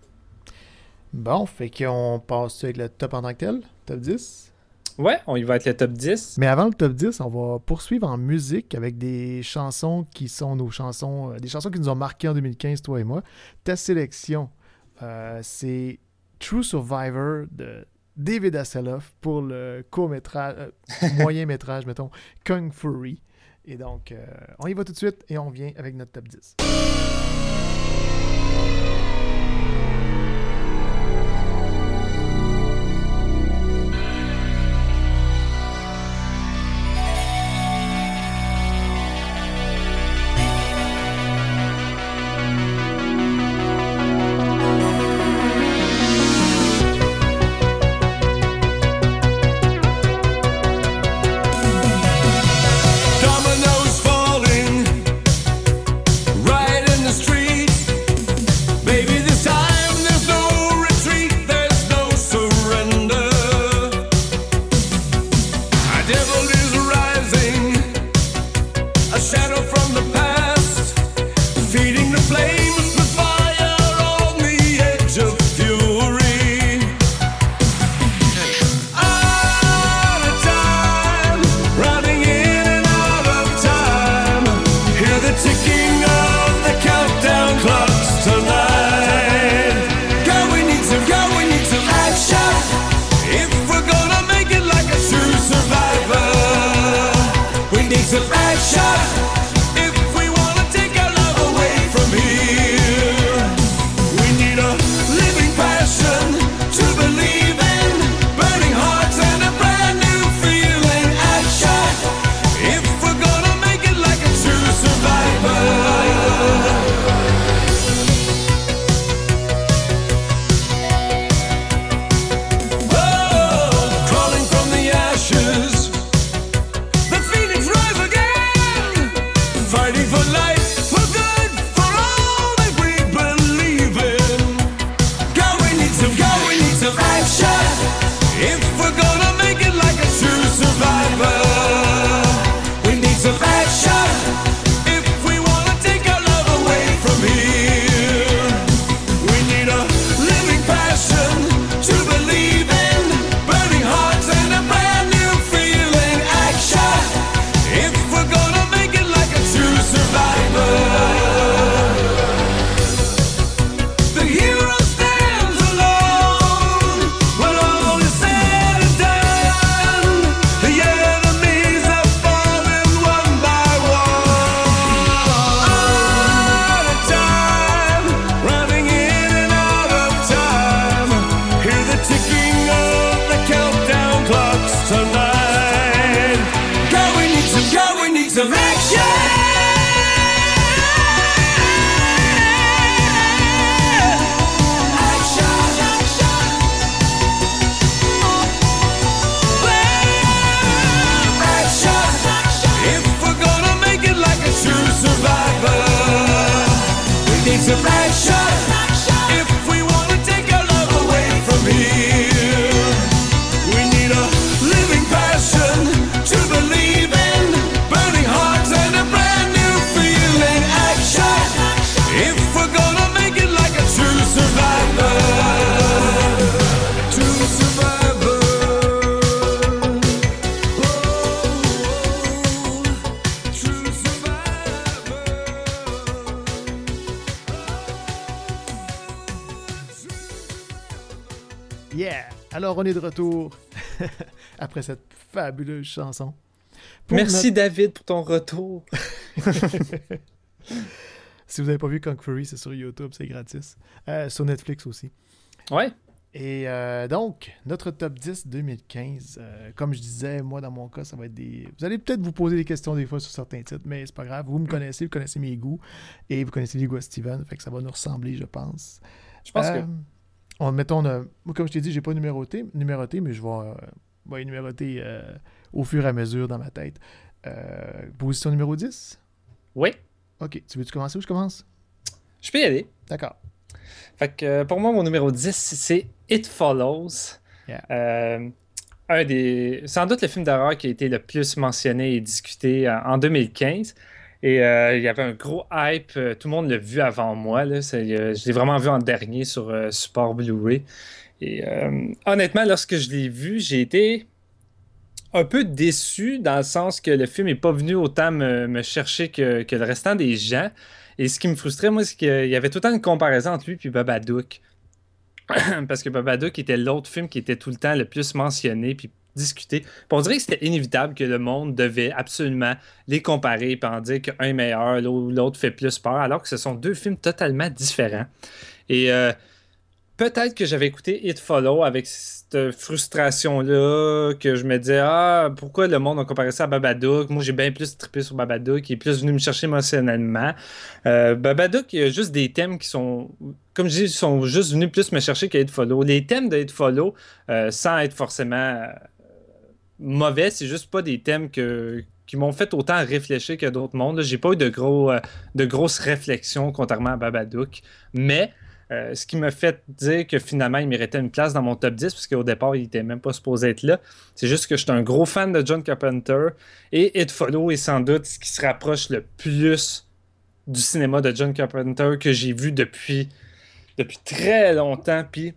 Bon, fait qu'on passe avec le top en tant que tel, top dix. Ouais, on y va avec le top dix. Mais avant le top dix, on va poursuivre en musique avec des chansons qui sont nos chansons, euh, des chansons qui nous ont marqué en deux mille quinze, toi et moi. Ta sélection, euh, c'est True Survivor de David Hasselhoff pour le court-métrage, euh, moyen-métrage, mettons, Kung Fury. Et donc, euh, on y va tout de suite et on vient avec notre top dix. Baby some action. Some action. If we want to take our love away from here, we need a living passion to believe in, burning hearts and a brand new feeling. Action. If we're gonna make it like a true survivor, true survivor. Oh, true survivor. Yeah! Alors, on est de retour après cette fabuleuse chanson. Pour Merci notre... David pour ton retour. Si vous n'avez pas vu Kung Fury, c'est sur YouTube, c'est gratis. Euh, sur Netflix aussi. Ouais. Et euh, donc, notre top dix deux mille quinze, euh, comme je disais, moi, dans mon cas, ça va être des... Vous allez peut-être vous poser des questions des fois sur certains titres, mais c'est pas grave. Vous me connaissez, vous connaissez mes goûts, et vous connaissez les goûts à Steven, fait que ça va nous ressembler, je pense. Je pense euh, que... On, mettons, on moi, comme je t'ai dit, j'ai pas numéroté, numéroté mais je vais, euh, vais numéroter euh, au fur et à mesure dans ma tête. Euh, position numéro dix? Oui. Ok. Tu veux-tu commencer ou je commence? Je peux y aller. D'accord. Fait que euh, pour moi, mon numéro dix, c'est It Follows. Yeah. Euh, un des... Sans doute le film d'horreur qui a été le plus mentionné et discuté en, en deux mille quinze. Et euh, il y avait un gros hype. Euh, tout le monde l'a vu avant moi. Là. C'est, euh, je l'ai vraiment vu en dernier sur euh, support Blu-ray. Et euh, honnêtement, lorsque je l'ai vu, j'ai été un peu déçu dans le sens que le film n'est pas venu autant me, me chercher que, que le restant des gens. Et ce qui me frustrait, moi, c'est qu'il y avait tout le temps une comparaison entre lui et Babadook. Parce que Babadook était l'autre film qui était tout le temps le plus mentionné puis discuter. Puis on dirait que c'était inévitable que le monde devait absolument les comparer et en dire qu'un est meilleur, l'autre fait plus peur, alors que ce sont deux films totalement différents. Et euh, peut-être que j'avais écouté It Follow avec cette frustration-là, que je me disais, ah, pourquoi le monde a comparé ça à Babadook? Moi, j'ai bien plus trippé sur Babadook, il est plus venu me chercher émotionnellement. Euh, Babadook, il y a juste des thèmes qui sont, comme je dis, sont juste venus plus me chercher qu'à It Follow. Les thèmes de It Follow, euh, sans être forcément mauvais, c'est juste pas des thèmes que, qui m'ont fait autant réfléchir que d'autres mondes. Là, j'ai pas eu de, gros, euh, de grosses réflexions, contrairement à Babadook. Mais euh, ce qui m'a fait dire que finalement, il méritait une place dans mon top dix, parce qu'au départ, il était même pas supposé être là. C'est juste que je suis un gros fan de John Carpenter. Et It Follow est sans doute ce qui se rapproche le plus du cinéma de John Carpenter que j'ai vu depuis, depuis très longtemps. Puis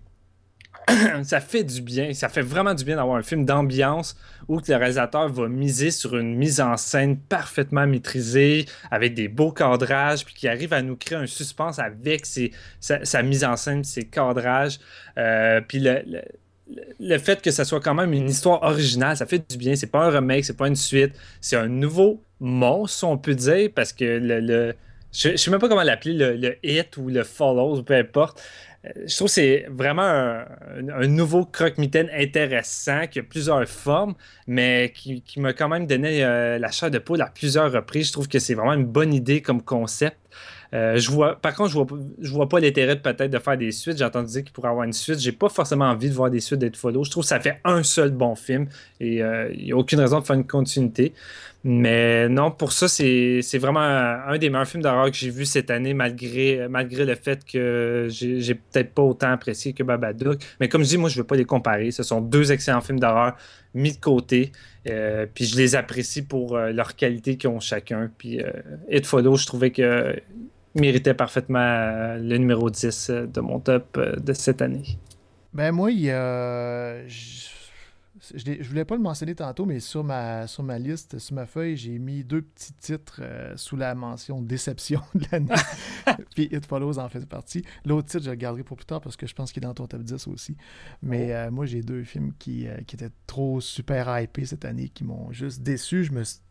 ça fait du bien, ça fait vraiment du bien d'avoir un film d'ambiance où le réalisateur va miser sur une mise en scène parfaitement maîtrisée, avec des beaux cadrages, puis qui arrive à nous créer un suspense avec ses, sa, sa mise en scène, ses cadrages. Euh, puis le, le, le fait que ça soit quand même une histoire originale, ça fait du bien. C'est pas un remake, c'est pas une suite, c'est un nouveau monstre, si on peut dire, parce que le, le je, je sais même pas comment l'appeler, le, le hit ou le follow, peu importe. Je trouve que c'est vraiment un, un nouveau croque-mitaine intéressant qui a plusieurs formes, mais qui, qui m'a quand même donné euh, la chair de poule à plusieurs reprises. Je trouve que c'est vraiment une bonne idée comme concept. Euh, je vois, par contre, je vois, je vois pas l'intérêt de peut-être de faire des suites. J'ai entendu dire qu'il pourrait y avoir une suite. J'ai pas forcément envie de voir des suites d'It Follow. Je trouve que ça fait un seul bon film et il euh, n'y a aucune raison de faire une continuité. Mais non, pour ça, c'est, c'est vraiment un, un des meilleurs films d'horreur que j'ai vu cette année, malgré, malgré le fait que j'ai, j'ai peut-être pas autant apprécié que Babadook. Mais comme je dis, moi, je veux pas les comparer. Ce sont deux excellents films d'horreur mis de côté. Euh, puis je les apprécie pour euh, leur qualité qu'ils ont chacun. Puis euh, It Follow, je trouvais que méritait parfaitement euh, le numéro dix euh, de mon top euh, de cette année. Ben moi, il y a... Je, je, je voulais pas le mentionner tantôt, mais sur ma, sur ma liste, sur ma feuille, j'ai mis deux petits titres euh, sous la mention déception de l'année. Puis It Follows en fait partie. L'autre titre, je le garderai pour plus tard parce que je pense qu'il est dans ton top dix aussi. Mais oh. euh, moi, j'ai deux films qui, euh, qui étaient trop super hypés cette année, qui m'ont juste déçu. Je me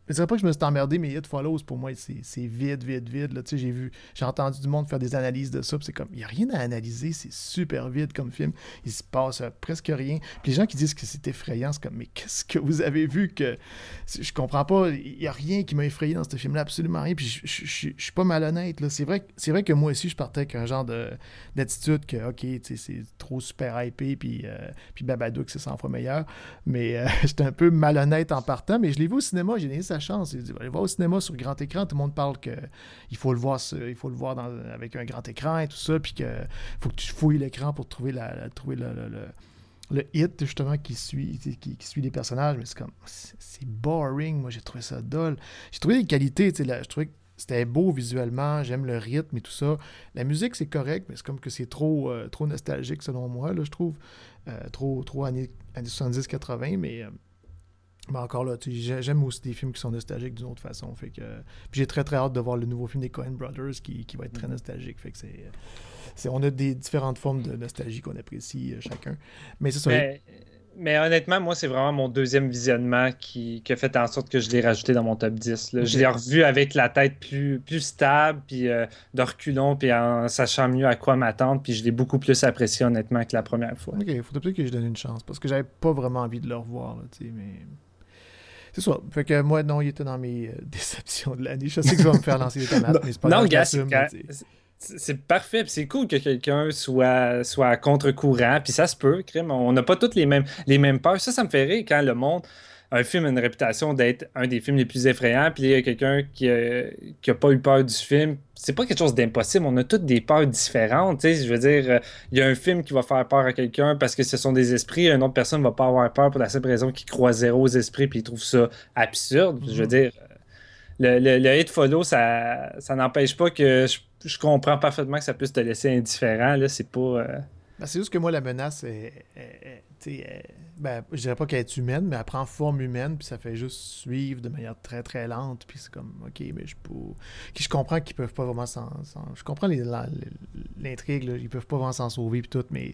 Je dirais pas que je me suis emmerdé, mais It Follows, pour moi, c'est, c'est vide, vide, vide. Là. Tu sais, j'ai vu, j'ai entendu du monde faire des analyses de ça, puis c'est comme, il n'y a rien à analyser, c'est super vide comme film. Il se passe euh, presque rien. Puis les gens qui disent que c'est effrayant, c'est comme, mais qu'est-ce que vous avez vu que... Je comprends pas, il n'y a rien qui m'a effrayé dans ce film-là, absolument rien. Puis je, je, je, je suis pas malhonnête, là. C'est vrai, c'est vrai que moi aussi, je partais avec un genre de, d'attitude que, OK, tu sais, c'est trop super hypé, puis, euh, puis Babadook, c'est cent fois meilleur. Mais euh, j'étais un peu malhonnête en partant, mais je l'ai vu au cinéma, j'ai donné sa chance. Il dit, allez voir au cinéma sur grand écran, tout le monde parle que il faut le voir, il faut le voir dans, avec un grand écran et tout ça, puis que faut que tu fouilles l'écran pour trouver la, la trouver le, le, le, le hit justement qui suit, qui, qui suit les personnages, mais c'est comme c'est, c'est boring. Moi j'ai trouvé ça dull. J'ai trouvé des qualités, tu sais, là, je trouvais que c'était beau visuellement, j'aime le rythme et tout ça. La musique c'est correct, mais c'est comme que c'est trop, euh, trop nostalgique selon moi, là, je trouve. Euh, trop, trop années, années soixante-dix quatre-vingts, mais euh, Mais encore là, j'aime aussi des films qui sont nostalgiques d'une autre façon. Fait que, puis j'ai très très hâte de voir le nouveau film des Coen Brothers qui, qui va être très nostalgique. Fait que c'est, c'est, on a des différentes formes de nostalgie qu'on apprécie euh, chacun. Mais c'est ça. Mais, mais honnêtement, moi, c'est vraiment mon deuxième visionnement qui, qui a fait en sorte que je l'ai rajouté dans mon top dix. Là. Okay. Je l'ai revu avec la tête plus, plus stable, puis euh, de reculons, puis en sachant mieux à quoi m'attendre. Puis je l'ai beaucoup plus apprécié honnêtement que la première fois. Ok, il faudrait peut-être que je donne une chance parce que j'avais pas vraiment envie de le revoir. Là, mais... C'est ça. Fait que moi, non, il était dans mes euh, déceptions de l'année. Je sais que ça va me faire lancer les tomates, mais c'est pas non, grave. Gars, c'est, c'est, c'est parfait. Puis c'est cool que quelqu'un soit, soit à contre-courant. Puis ça se peut, crime. On n'a pas toutes les mêmes, les mêmes peurs. Ça, ça me fait rire quand le monde... Un film a une réputation d'être un des films les plus effrayants, puis il y a quelqu'un qui a, qui a pas eu peur du film. C'est pas quelque chose d'impossible. On a toutes des peurs différentes. Tu sais, je veux dire, il y a un film qui va faire peur à quelqu'un parce que ce sont des esprits. Une autre personne va pas avoir peur pour la simple raison qu'il croit zéro aux esprits, puis il trouve ça absurde. Mm-hmm. Je veux dire, le, le, le It Follow, ça, ça n'empêche pas que je, je comprends parfaitement que ça puisse te laisser indifférent. Là, c'est pas. Euh... Ben, c'est juste que moi, la menace, est, est, est, est, ben, je dirais pas qu'elle est humaine, mais elle prend forme humaine, puis ça fait juste suivre de manière très très lente, puis c'est comme, ok, mais je peux. Je comprends qu'ils peuvent pas vraiment s'en. s'en... Je comprends les, la, l'intrigue, là, ils peuvent pas vraiment s'en sauver, puis tout, mais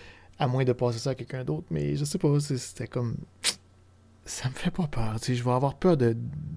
à moins de passer ça à quelqu'un d'autre, mais je sais pas, c'était comme. Ça me fait pas peur, tu sais, je vais avoir peur de.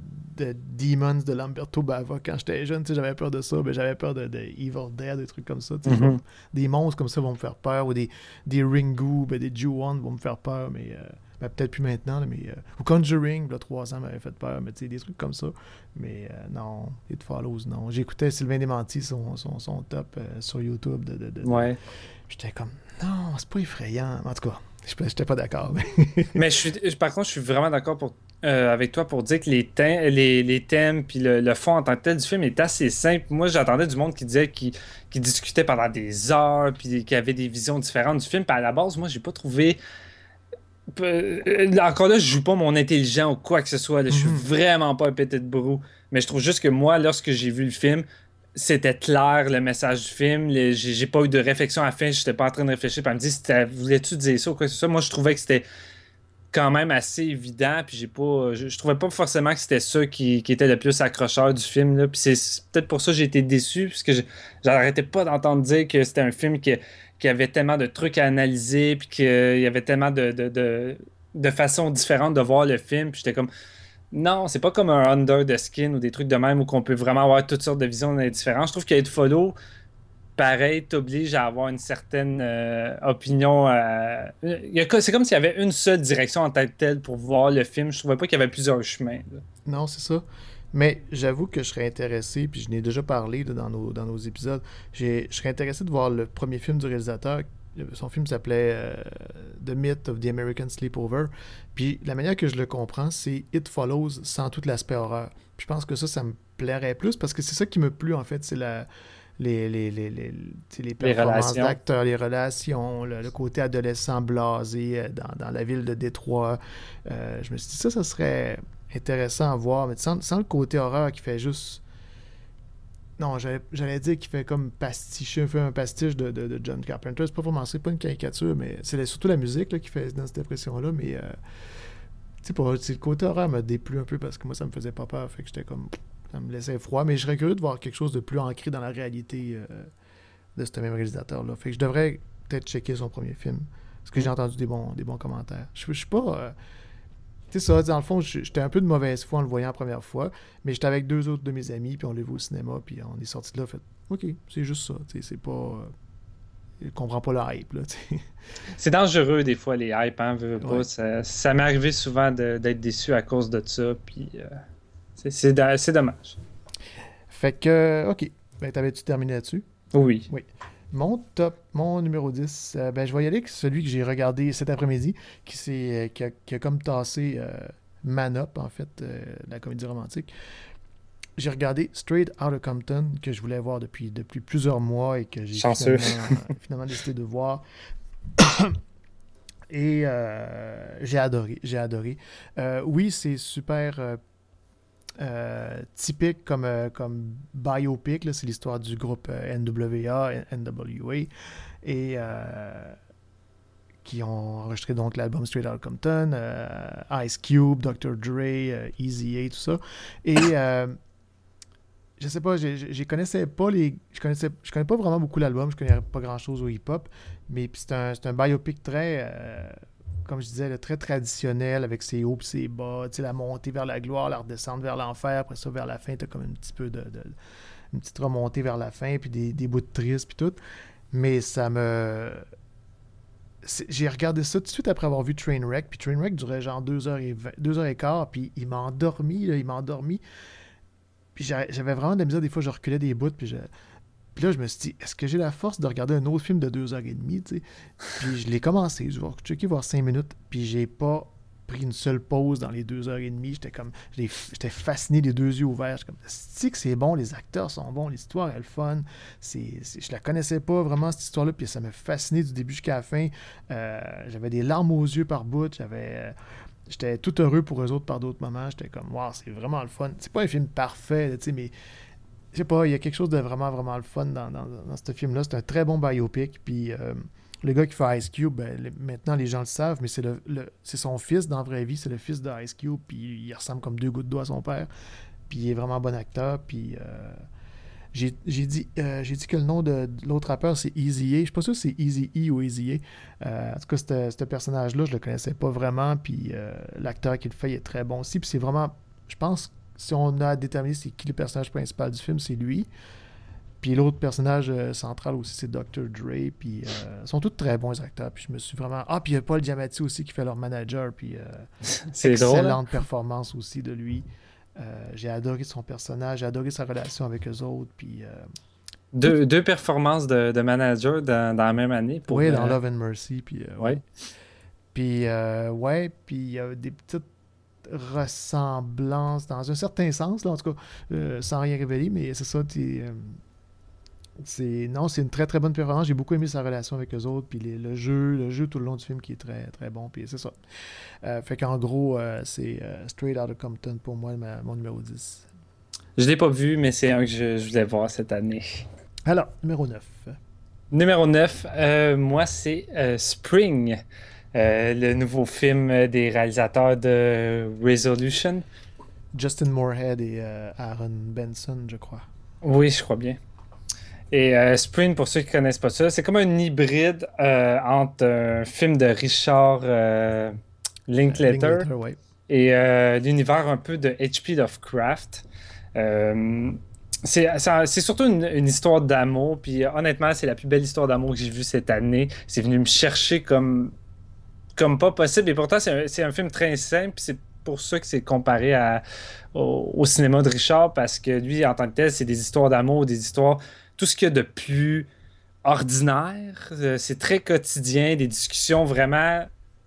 de Demons de Lamberto Bava quand j'étais jeune, tu sais, j'avais peur de ça, mais j'avais peur de, de Evil Dead, des trucs comme ça, tu sais, mm-hmm. Des monstres comme ça vont me faire peur, ou des, des Ringu, ben des Ju-On vont me faire peur, mais euh, ben, peut-être plus maintenant, là, mais euh, ou Conjuring, là, trois ans m'avait fait peur, mais tu sais, des trucs comme ça, mais euh, non, It Follows, non. J'écoutais Sylvain Desmenties, son, son, son top euh, sur YouTube, de, de, de, ouais. De... J'étais comme, non, c'est pas effrayant, en tout cas. J'étais pas d'accord. Mais je suis, par contre, je suis vraiment d'accord pour, euh, avec toi pour dire que les, thèmes, les, les thèmes puis le, le fond en tant que tel du film est assez simple. Moi, j'entendais du monde qui disait qu'il qui discutait pendant des heures puis qui avait des visions différentes du film. Puis à la base, moi, j'ai pas trouvé... Encore là, je joue pas mon intelligent ou quoi que ce soit. Là. Mm-hmm. Je suis vraiment pas un petit brou. Mais je trouve juste que moi, lorsque j'ai vu le film... C'était clair le message du film. Les, j'ai, j'ai pas eu de réflexion à la fin. J'étais pas en train de réfléchir. Puis elle me dit, voulais-tu dire ça ou quoi que ce soit? Moi, je trouvais que c'était quand même assez évident. Puis j'ai pas, je, je trouvais pas forcément que c'était ça qui, qui était le plus accrocheur du film. Là. Puis c'est, c'est peut-être pour ça que j'ai été déçu. Parce que je, j'arrêtais pas d'entendre dire que c'était un film qui, qui avait tellement de trucs à analyser. Puis qu'il y avait tellement de, de, de, de façons différentes de voir le film. Puis j'étais comme... Non, c'est pas comme un Under the Skin ou des trucs de même où qu'on peut vraiment avoir toutes sortes de visions différentes. Je trouve qu'It Follow, pareil, t'oblige à avoir une certaine euh, opinion. Euh... Il y a, c'est comme s'il y avait une seule direction en tête telle pour voir le film. Je trouvais pas qu'il y avait plusieurs chemins. Là. Non, c'est ça. Mais j'avoue que je serais intéressé, puis je n'ai déjà parlé là, dans, nos, dans nos épisodes, j'ai, je serais intéressé de voir le premier film du réalisateur. Son film s'appelait euh, The Myth of the American Sleepover. Puis la manière que je le comprends, c'est It Follows sans tout l'aspect horreur. Puis je pense que ça, ça me plairait plus parce que c'est ça qui me plu en fait, c'est la, les, les, les, les, les performances les d'acteurs, les relations, le, le côté adolescent blasé dans, dans la ville de Détroit. Euh, je me suis dit ça, ça serait intéressant à voir, mais sans, sans le côté horreur qui fait juste... Non, j'allais, j'allais dire qu'il fait comme pasticher, fait un pastiche de, de, de John Carpenter. C'est pas vraiment ça, c'est pas une caricature, mais c'est surtout la musique là, qui fait dans cette impression-là. Mais euh, tu sais, le côté horreur m'a déplu un peu parce que moi, ça me faisait pas peur. Fait que j'étais comme. Ça me laissait froid. Mais je serais curieux de voir quelque chose de plus ancré dans la réalité euh, de ce même réalisateur-là. Fait que je devrais peut-être checker son premier film. Parce que j'ai entendu des bons, des bons commentaires. Je, je suis pas. Euh, sais ça, dans le fond, j'étais un peu de mauvaise foi en le voyant la première fois, mais j'étais avec deux autres de mes amis, puis on l'a vu au cinéma, puis on est sorti de là, fait OK, c'est juste ça, tu sais, c'est pas... Euh, je comprends pas la hype, là, tu sais. C'est dangereux, des fois, les hypes, hein, veux, veux Ouais. pas. Ça, ça m'est arrivé souvent de, d'être déçu à cause de ça, puis euh, c'est, c'est, do- c'est dommage. Fait que, OK, ben t'avais-tu terminé là-dessus? Oui. Oui. Mon top, mon numéro dix, euh, ben je vais y aller avec celui que j'ai regardé cet après-midi, qui, s'est, euh, qui, a, qui a comme tassé euh, Man Up, en fait, euh, la comédie romantique. J'ai regardé Straight Outta Compton, que je voulais voir depuis, depuis plusieurs mois et que j'ai Chanceux. finalement, finalement décidé de voir. Et euh, j'ai adoré, j'ai adoré. Euh, oui, c'est super euh, euh, typique comme, euh, comme biopic, là. C'est l'histoire du groupe euh, N W A, N W A, et euh, qui ont enregistré donc l'album Straight Outta Compton, euh, Ice Cube, docteur Dre, euh, Eazy-A, tout ça. Et euh, je sais pas, je, je, je connaissais pas les. Je connaissais je connais pas vraiment beaucoup l'album, je connais pas grand chose au hip-hop, mais puis c'est un, c'est un biopic très, euh, comme je disais, là, très traditionnel avec ses hauts et ses bas, tu sais, la montée vers la gloire, la redescente vers l'enfer, après ça vers la fin, t'as comme un petit peu de, de une petite remontée vers la fin, puis des, des bouts de tristes, puis tout. Mais ça me. C'est, j'ai regardé ça tout de suite après avoir vu Trainwreck, puis Trainwreck durait genre deux heures et vingt, deux heures et quart, puis il m'a endormi, là, il m'a endormi. Puis j'avais vraiment de la misère, des fois je reculais des bouts, puis, je... puis là je me suis dit, est-ce que j'ai la force de regarder un autre film de deux heures et demie, tu sais? Puis je l'ai commencé, je vais checker voir cinq minutes, puis j'ai pas pris une seule pause dans les deux heures et demie, j'étais comme, j'étais fasciné, les deux yeux ouverts, j'étais comme, c'est que c'est bon, les acteurs sont bons, l'histoire est le fun, c'est, c'est, je la connaissais pas vraiment cette histoire-là, puis ça m'a fasciné du début jusqu'à la fin, euh, j'avais des larmes aux yeux par bout, j'avais... Euh, J'étais tout heureux pour eux autres par d'autres moments. J'étais comme, wow, c'est vraiment le fun. C'est pas un film parfait, tu sais, mais je sais pas, il y a quelque chose de vraiment, vraiment le fun dans, dans, dans ce film-là. C'est un très bon biopic. Puis euh, le gars qui fait Ice Cube, ben, le, maintenant les gens le savent, mais c'est, le, le, c'est son fils dans la vraie vie. C'est le fils de Ice Cube. Puis il ressemble comme deux gouttes d'eau à son père. Puis il est vraiment un bon acteur. Puis euh, j'ai, j'ai, dit, euh, j'ai dit que le nom de, de l'autre rappeur, c'est Eazy-A. Je suis pas sûr si c'est Eazy-E ou Eazy-A. Euh, en tout cas, ce personnage-là, je le connaissais pas vraiment. Puis euh, l'acteur qui le fait, il est très bon aussi. Puis c'est vraiment, je pense, si on a à déterminer c'est qui le personnage principal du film, c'est lui. Puis l'autre personnage euh, central aussi, c'est docteur Dre. Puis euh, ils sont tous très bons, les acteurs. Puis je me suis vraiment... Ah, puis il y a Paul Giamatti aussi qui fait leur manager. Puis euh, c'est excellente drôle, hein? performance aussi de lui. Euh, j'ai adoré son personnage, j'ai adoré sa relation avec eux autres. Puis, euh, deux, deux performances de, de manager dans, dans la même année. Pour, oui, euh... dans Love and Mercy. Puis, euh, ouais. Puis, euh, ouais, puis il y a des petites ressemblances dans un certain sens, là, en tout cas, euh, sans rien révéler, mais c'est ça, t'es, euh, c'est, non, c'est une très très bonne performance. J'ai beaucoup aimé sa relation avec eux autres, puis les, le jeu, le jeu tout le long du film qui est très très bon, puis c'est ça. Euh, fait qu'en gros, euh, c'est euh, Straight Outta Compton pour moi, ma, mon numéro dix. Je l'ai pas vu, mais c'est un que je, je voulais voir cette année. Alors, numéro neuf. Numéro neuf, euh, moi c'est euh, Spring, euh, le nouveau film des réalisateurs de Resolution. Justin Moorhead et euh, Aaron Benson, je crois. Oui, je crois bien. Et euh, Spring, pour ceux qui ne connaissent pas ça, c'est comme un hybride euh, entre un film de Richard euh, Linklater, Linklater ouais. et euh, l'univers un peu de H P Lovecraft. Euh, c'est, c'est, c'est surtout une, une histoire d'amour, puis euh, honnêtement, c'est la plus belle histoire d'amour que j'ai vue cette année. C'est venu me chercher comme, comme pas possible, et pourtant, c'est un, c'est un film très simple, puis c'est pour ça que c'est comparé à, au, au cinéma de Richard, parce que lui, en tant que tel, c'est des histoires d'amour, des histoires... Tout ce qu'il y a de plus ordinaire, euh, c'est très quotidien, des discussions vraiment...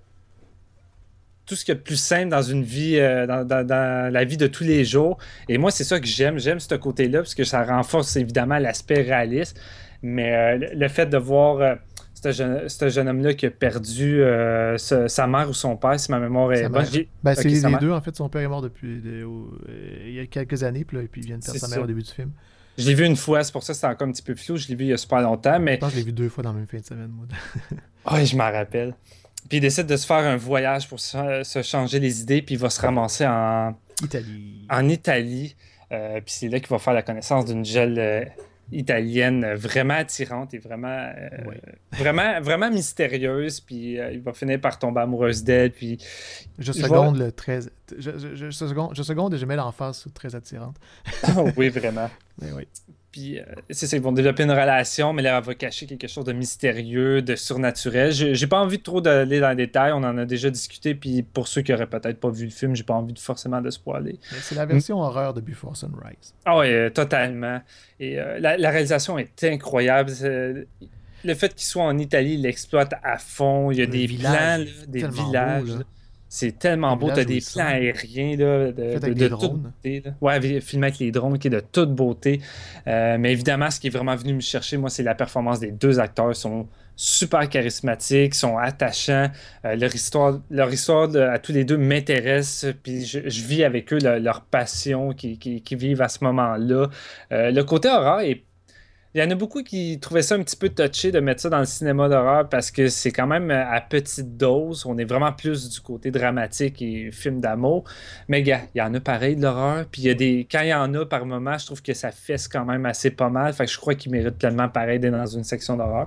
Tout ce qu'il y a de plus simple dans une vie, euh, dans, dans, dans la vie de tous les jours. Et moi, c'est ça que j'aime. J'aime ce côté-là, parce que ça renforce évidemment l'aspect réaliste. Mais euh, le fait de voir euh, ce jeune, ce jeune homme-là qui a perdu euh, ce, sa mère ou son père, si ma mémoire est bonne. Ben, c'est okay, les mère. deux, en fait. Son père est mort depuis de, euh, il y a quelques années, puis, là, puis il vient de perdre sa mère ça. Au début du film. Je l'ai vu une fois, c'est pour ça que c'était encore un petit peu flou. Je l'ai vu il y a super longtemps. Mais... Je pense que je l'ai vu deux fois dans la même fin de semaine, moi. Oui, je m'en rappelle. Puis il décide de se faire un voyage pour se, se changer les idées, puis il va se ramasser en Italie. En Italie. Euh, puis c'est là qu'il va faire la connaissance d'une jeune, euh, italienne vraiment attirante et vraiment, euh, Oui. vraiment, vraiment mystérieuse. Puis euh, il va finir par tomber amoureuse d'elle. Puis Je je seconde vois- le très. Je, je, je, seconde, je seconde et je mets l'emphase sur très attirante. oui, vraiment. Mais oui. Puis euh, c'est ça, ils vont développer une relation, mais là, elle va cacher quelque chose de mystérieux, de surnaturel. J'ai, j'ai pas envie de trop d'aller dans les détails, on en a déjà discuté, puis pour ceux qui auraient peut-être pas vu le film, j'ai pas envie de forcément de spoiler. Mais c'est la version horreur de Before Sunrise. Ah oui, euh, totalement. Et euh, la, la réalisation est incroyable. C'est- Le fait qu'il soit en Italie, il l'exploite à fond. Il y a Le des village plans, là, est des tellement villages. beau, là. là. C'est tellement Le beau. village T'as où des ils plans sont. aériens là, de, Fait de, avec de des toute drones. beauté. Là. Ouais, vi- filmé avec les drones, qui est de toute beauté. Euh, mais évidemment, ce qui est vraiment venu me chercher, moi, c'est la performance des deux acteurs. Ils sont super charismatiques, sont attachants. Euh, leur histoire, leur histoire de- à tous les deux m'intéresse. Puis je, je vis avec eux le- leur passion qu'ils qui, qui vivent à ce moment-là. Euh, le côté horreur est il y en a beaucoup qui trouvaient ça un petit peu touché de mettre ça dans le cinéma d'horreur parce que c'est quand même à petite dose. On est vraiment plus du côté dramatique et film d'amour. Mais gars, il y en a pareil de l'horreur. Puis il y a des. Quand il y en a par moment, je trouve que ça fesse quand même assez pas mal. Fait que je crois qu'il mérite pleinement pareil d'être dans une section d'horreur.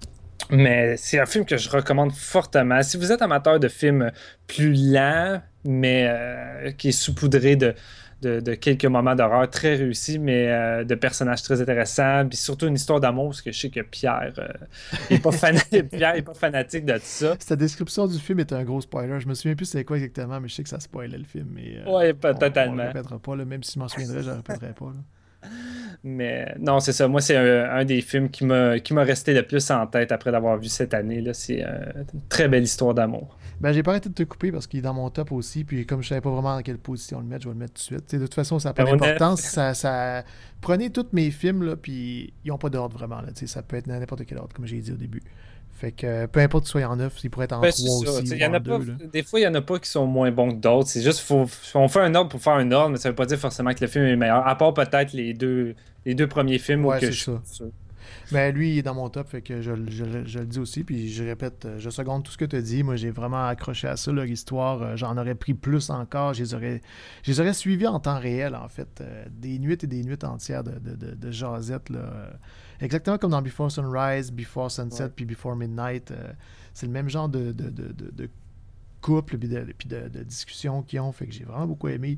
Mais c'est un film que je recommande fortement. Si vous êtes amateur de films plus lents, mais euh, qui est saupoudré de, de, de quelques moments d'horreur très réussis, mais euh, de personnages très intéressants, puis surtout une histoire d'amour, parce que je sais que Pierre euh, n'est pas, fana- Pierre est pas fanatique de ça. Sa description du film est un gros spoiler. Je me souviens plus c'est quoi exactement, mais je sais que ça spoilait le film. Mais, euh, Ouais, pas on- totalement. On le répétera pas, là. Même si je m'en souviendrais, je le répéterai pas. Là. Mais non, c'est ça. Moi, c'est un, un des films qui m'a, qui m'a resté le plus en tête après l'avoir vu cette année. Là. C'est euh, une très belle histoire d'amour. Ben, j'ai pas arrêté de te couper parce qu'il est dans mon top aussi. Puis comme je savais pas vraiment dans quelle position le mettre, je vais le mettre tout de suite. T'sais, de toute façon, ça n'a pas Ben, on d'importance. Ça, ça... Prenez tous mes films, là, puis ils n'ont pas d'ordre vraiment. Là, t'sais, ça peut être n'importe quel ordre, comme j'ai dit au début. Fait que euh, peu importe qu'il soit en neuf, il pourrait être en Ben, trois c'est ça. aussi. T'sais, Ou y en en a pas, deux, là. des fois, il y en a pas qui sont moins bons que d'autres. C'est juste faut, on fait un ordre pour faire un ordre, mais ça veut pas dire forcément que le film est meilleur. À part peut-être les deux, les deux premiers films Ouais, où que c'est je ça. suis sûr. Ben, lui, il est dans mon top, fait que je, je, je, je le dis aussi, puis je répète, euh, je seconde tout ce que tu as dit. Moi, j'ai vraiment accroché à ça, leur histoire. Euh, j'en aurais pris plus encore. Je les aurais, je les aurais suivis en temps réel, en fait. Euh, des nuits et des nuits entières de, de, de, de jasette, là. Euh, exactement comme dans Before Sunrise, Before Sunset, Ouais. puis Before Midnight. Euh, c'est le même genre de, de, de, de, de couple, puis de, puis de, de discussion qu'ils ont, fait que j'ai vraiment beaucoup aimé.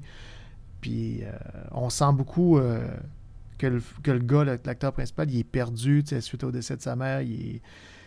Puis euh, on sent beaucoup... Euh, Que le, que le gars, le- l'acteur principal, il est perdu, tu sais, suite au décès de sa mère, il est-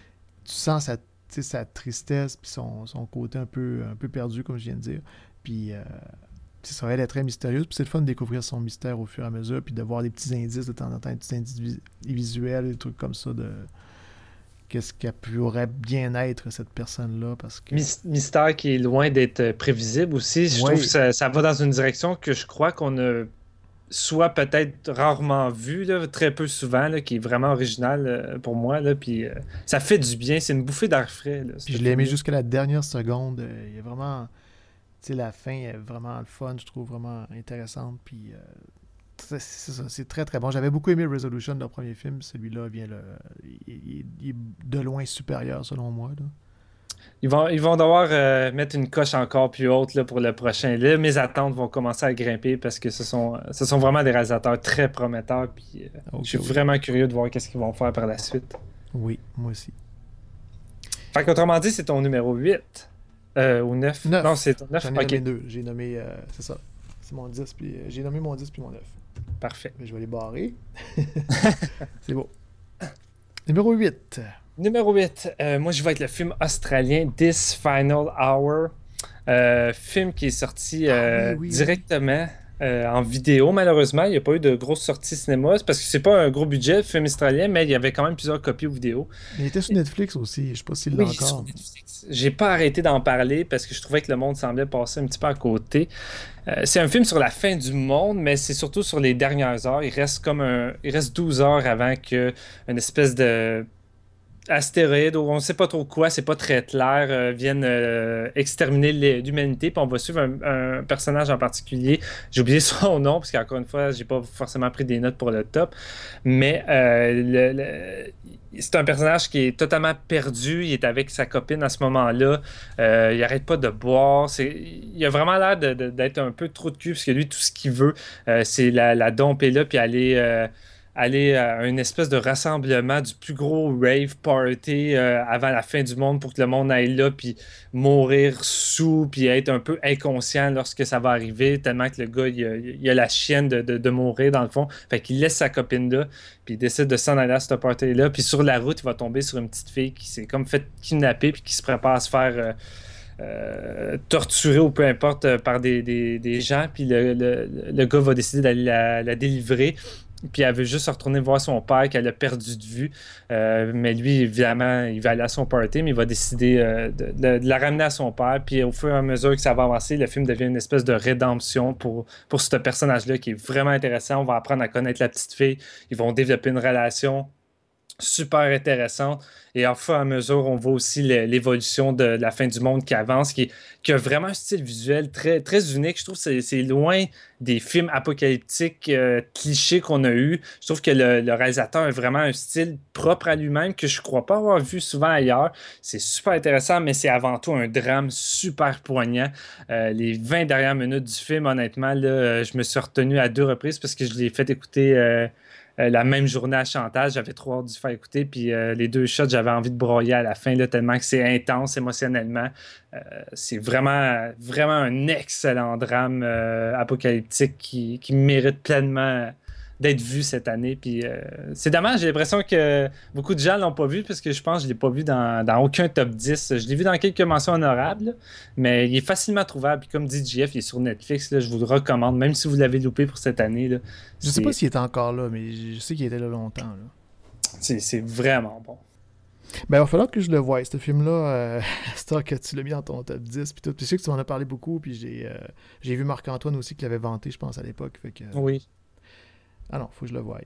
tu sens sa, tu sais, sa tristesse, puis son, son côté un peu, un peu perdu, comme je viens de dire. Puis, euh, puis ça, elle est très mystérieuse, puis c'est le fun de découvrir son mystère au fur et à mesure, puis de voir des petits indices de temps en temps, des petits indices vis- visuels, des trucs comme ça, de qu'est-ce qu'elle pourrait bien être, cette personne-là, parce que... Mys- Mystère qui est loin d'être euh, prévisible aussi. Je Ouais. trouve que ça, ça va dans une direction que je crois qu'on a soit peut-être rarement vu, là, très peu souvent, là, qui est vraiment original euh, pour moi. Là, puis euh, ça fait du bien, c'est une bouffée d'air frais. Là, Puis ce je l'ai aimé film-là. jusqu'à la dernière seconde. euh, Il y a vraiment... Tu sais, la fin est vraiment le fun, je trouve vraiment intéressante. Puis euh, c'est c'est ça, c'est très très bon. J'avais beaucoup aimé Resolution, leur premier film. Celui-là vient le... il, il- il est de loin supérieur, selon moi. Là. Ils vont, ils vont devoir euh, mettre une coche encore plus haute là, pour le prochain. Là, mes attentes vont commencer à grimper parce que ce sont, ce sont vraiment des réalisateurs très prometteurs. Puis, euh, Ok, je suis oui. vraiment curieux de voir qu'est-ce qu'ils vont faire par la suite. Oui, moi aussi. Fait qu'autrement dit, c'est ton numéro huit. Euh, ou neuf. Neuf. Non, c'est ton neuf. J'en ai Ok, nommé deux. J'ai nommé... euh, c'est ça. C'est mon dix, puis euh, j'ai nommé mon dix puis mon neuf. parfait. Mais je vais les barrer. C'est beau. Numéro huit. Numéro huit, euh, moi je vais être le film australien This Final Hour. Euh, film qui est sorti euh, Ah, oui, oui, directement euh, en vidéo. Malheureusement, il n'y a pas eu de grosse sortie cinéma. C'est parce que c'est pas un gros budget, le film australien, mais il y avait quand même plusieurs copies au vidéo. Mais il était sur Netflix aussi. Je sais pas s'il l'a Oui, encore. sur Netflix. J'ai pas arrêté d'en parler parce que je trouvais que le monde semblait passer un petit peu à côté. Euh, c'est un film sur la fin du monde, mais c'est surtout sur les dernières heures. Il reste comme un, il reste douze heures avant que une espèce de astéroïde ou on ne sait pas trop quoi, c'est pas très clair, euh, viennent euh, exterminer les- l'humanité. Puis on va suivre un, un personnage en particulier. J'ai oublié son nom parce qu'encore une fois, j'ai pas forcément pris des notes pour le top. Mais euh, le- le- c'est un personnage qui est totalement perdu. Il est avec sa copine à ce moment-là. Euh, il arrête pas de boire. C'est, il a vraiment l'air de- de- d'être un peu trop de cul parce que lui, tout ce qu'il veut, euh, c'est la, la domper là puis aller. Euh, aller à une espèce de rassemblement du plus gros rave party euh, avant la fin du monde pour que le monde aille là puis mourir sous puis être un peu inconscient lorsque ça va arriver tellement que le gars il a, il a la chienne de, de, de mourir dans le fond. Fait qu'il laisse sa copine là puis il décide de s'en aller à ce party là puis sur la route il va tomber sur une petite fille qui s'est comme fait kidnapper puis qui se prépare à se faire euh, Euh, torturée ou peu importe euh, par des, des, des gens, puis le, le, le gars va décider d'aller la, la délivrer, puis elle veut juste se retourner voir son père qu'elle a perdu de vue, euh, mais lui évidemment il va aller à son party, mais il va décider euh, de, de, de la ramener à son père, puis au fur et à mesure que ça va avancer, le film devient une espèce de rédemption pour, pour ce personnage-là qui est vraiment intéressant. On va apprendre à connaître la petite fille, ils vont développer une relation super intéressante. Et au fur et à mesure, on voit aussi l'évolution de la fin du monde qui avance, qui, qui a vraiment un style visuel très, très unique. Je trouve que c'est, c'est loin des films apocalyptiques euh, clichés qu'on a eu. Je trouve que le, le réalisateur a vraiment un style propre à lui-même que je ne crois pas avoir vu souvent ailleurs. C'est super intéressant, mais c'est avant tout un drame super poignant. Euh, les vingt dernières minutes du film, honnêtement, là, je me suis retenu à deux reprises parce que je l'ai fait écouter... Euh, Euh, la même journée à Chantal, j'avais trop hâte de faire écouter, puis euh, les deux shots, j'avais envie de broyer à la fin, là, tellement que c'est intense émotionnellement. Euh, c'est vraiment, vraiment un excellent drame euh, apocalyptique qui, qui mérite pleinement d'être vu cette année. Puis euh, c'est dommage, j'ai l'impression que beaucoup de gens l'ont pas vu parce que je pense que je l'ai pas vu dans, dans aucun top dix. Je l'ai vu dans quelques mentions honorables, là, mais il est facilement trouvable. Puis comme dit J F, il est sur Netflix. Là, je vous le recommande, même si vous l'avez loupé pour cette année. Là, je sais pas s'il est encore là, mais je sais qu'il était là longtemps. Là. C'est, c'est vraiment bon. Ben, il va falloir que je le voie, ce film-là. Euh, c'est que tu l'as mis dans ton top dix. Puis tout. Puis je sais que tu m'en as parlé beaucoup. Puis j'ai, euh, j'ai vu Marc-Antoine aussi qui l'avait vanté, je pense, à l'époque. Fait que, euh... Oui. Ah non, faut que je le voie.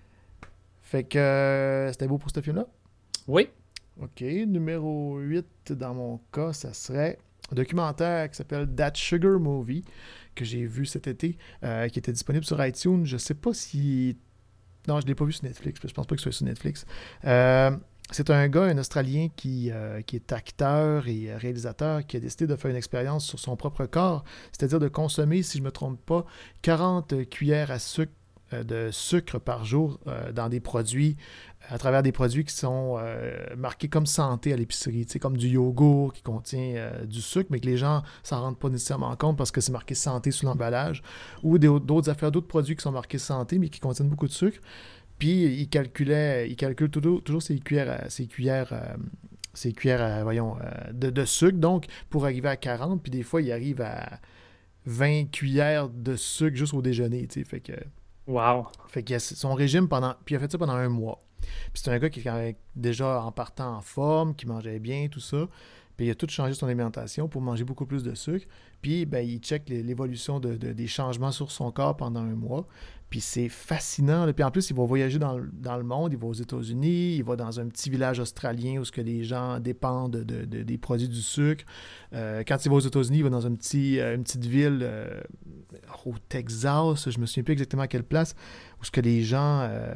Fait que euh, c'était beau pour ce film-là? Oui. OK. Numéro huit, dans mon cas, ça serait un documentaire qui s'appelle That Sugar Movie, que j'ai vu cet été, euh, qui était disponible sur iTunes. Je sais pas si... Non, je l'ai pas vu sur Netflix. Je pense pas que ce soit sur Netflix. Euh, c'est un gars, un Australien, qui, euh, qui est acteur et réalisateur, qui a décidé de faire une expérience sur son propre corps, c'est-à-dire de consommer, si je me trompe pas, quarante cuillères à sucre de sucre par jour euh, dans des produits, à travers des produits qui sont euh, marqués comme santé à l'épicerie, tu sais, comme du yogourt qui contient euh, du sucre, mais que les gens s'en rendent pas nécessairement compte parce que c'est marqué santé sur l'emballage, ou des, d'autres affaires, d'autres produits qui sont marqués santé, mais qui contiennent beaucoup de sucre. Puis il calculait, il calcule toujours, toujours ses cuillères, ses cuillères, euh, ses cuillères, euh, voyons, euh, de, de sucre, donc pour arriver à quarante, puis des fois il arrive à vingt cuillères de sucre juste au déjeuner, tu sais, fait que... Wow. Fait qu'il a son régime pendant. Puis il a fait ça pendant un mois. Puis c'est un gars qui est déjà en partant en forme, qui mangeait bien, tout ça. Puis il a tout changé son alimentation pour manger beaucoup plus de sucre. Puis ben, il check l'évolution de, de, des changements sur son corps pendant un mois. Puis c'est fascinant. Là. Puis en plus, il va voyager dans, dans le monde. Il va aux États-Unis. Il va dans un petit village australien où ce que les gens dépendent de, de, de, des produits du sucre. Euh, quand il va aux États-Unis, il va dans un petit, euh, une petite ville euh, au Texas. Je me souviens plus exactement à quelle place. Où ce que les gens... Euh,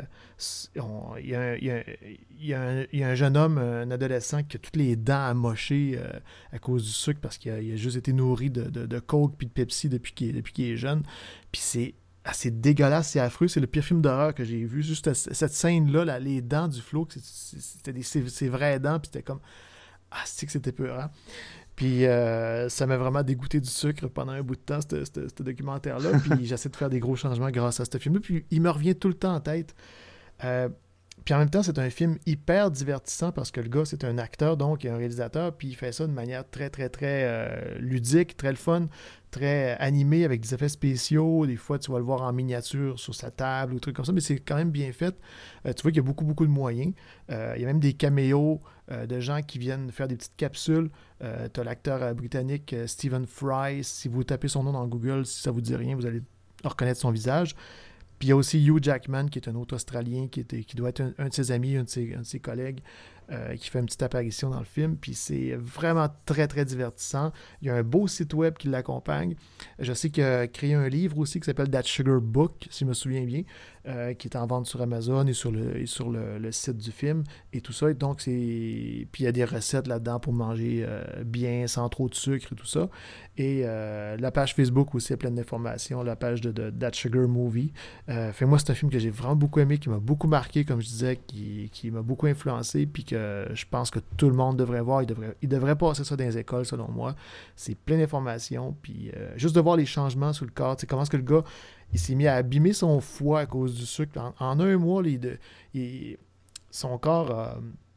ont, il, y a un, il, y a, il, y a un, il y a un jeune homme, un adolescent, qui a toutes les dents amochées euh, à cause du sucre parce qu'il a, il a juste été nourri de, de, de Coke puis de Pepsi depuis qu'il, depuis qu'il est jeune. Puis c'est assez dégueulasse, c'est affreux. C'est le pire film d'horreur que j'ai vu. Juste cette scène-là, là, les dents du Flo, c'était des, c'est, c'est vraies dents, puis c'était comme... Ah, c'est que c'était peurant. Puis euh, ça m'a vraiment dégoûté du sucre pendant un bout de temps, ce documentaire-là. Puis j'essaie de faire des gros changements grâce à ce film-là. Puis il me revient tout le temps en tête. Euh, puis en même temps, c'est un film hyper divertissant parce que le gars, c'est un acteur, donc il est un réalisateur, puis il fait ça de manière très, très, très euh, ludique, très le fun, très animé avec des effets spéciaux. Des fois, tu vas le voir en miniature sur sa table ou des trucs comme ça, mais c'est quand même bien fait. Euh, tu vois qu'il y a beaucoup, beaucoup de moyens. Euh, il y a même des caméos euh, de gens qui viennent faire des petites capsules. Euh, tu as l'acteur euh, britannique euh, Stephen Fry. Si vous tapez son nom dans Google, si ça vous dit rien, vous allez reconnaître son visage. Puis il y a aussi Hugh Jackman, qui est un autre Australien, qui, était, qui doit être un, un de ses amis, un de ses, un de ses collègues. euh, qui fait une petite apparition dans le film. Puis c'est vraiment très, très divertissant. Il y a un beau site web qui l'accompagne. Je sais qu'il a créé un livre aussi qui s'appelle That Sugar Book, si je me souviens bien, euh, qui est en vente sur Amazon et sur le, et sur le, le site du film et tout ça. Et donc, c'est... Puis il y a des recettes là-dedans pour manger euh, bien, sans trop de sucre et tout ça. Et euh, la page Facebook aussi est pleine d'informations, la page de, de That Sugar Movie. Euh, fait moi, c'est un film que j'ai vraiment beaucoup aimé, qui m'a beaucoup marqué, comme je disais, qui, qui m'a beaucoup influencé, puis que je pense que tout le monde devrait voir. Il devrait, il devrait passer ça dans les écoles, selon moi. C'est plein d'informations, puis euh, juste de voir les changements sur le corps. Tu sais, comment est-ce que le gars, il s'est mis à abîmer son foie à cause du sucre. En, en un mois, il, de, il, son corps euh,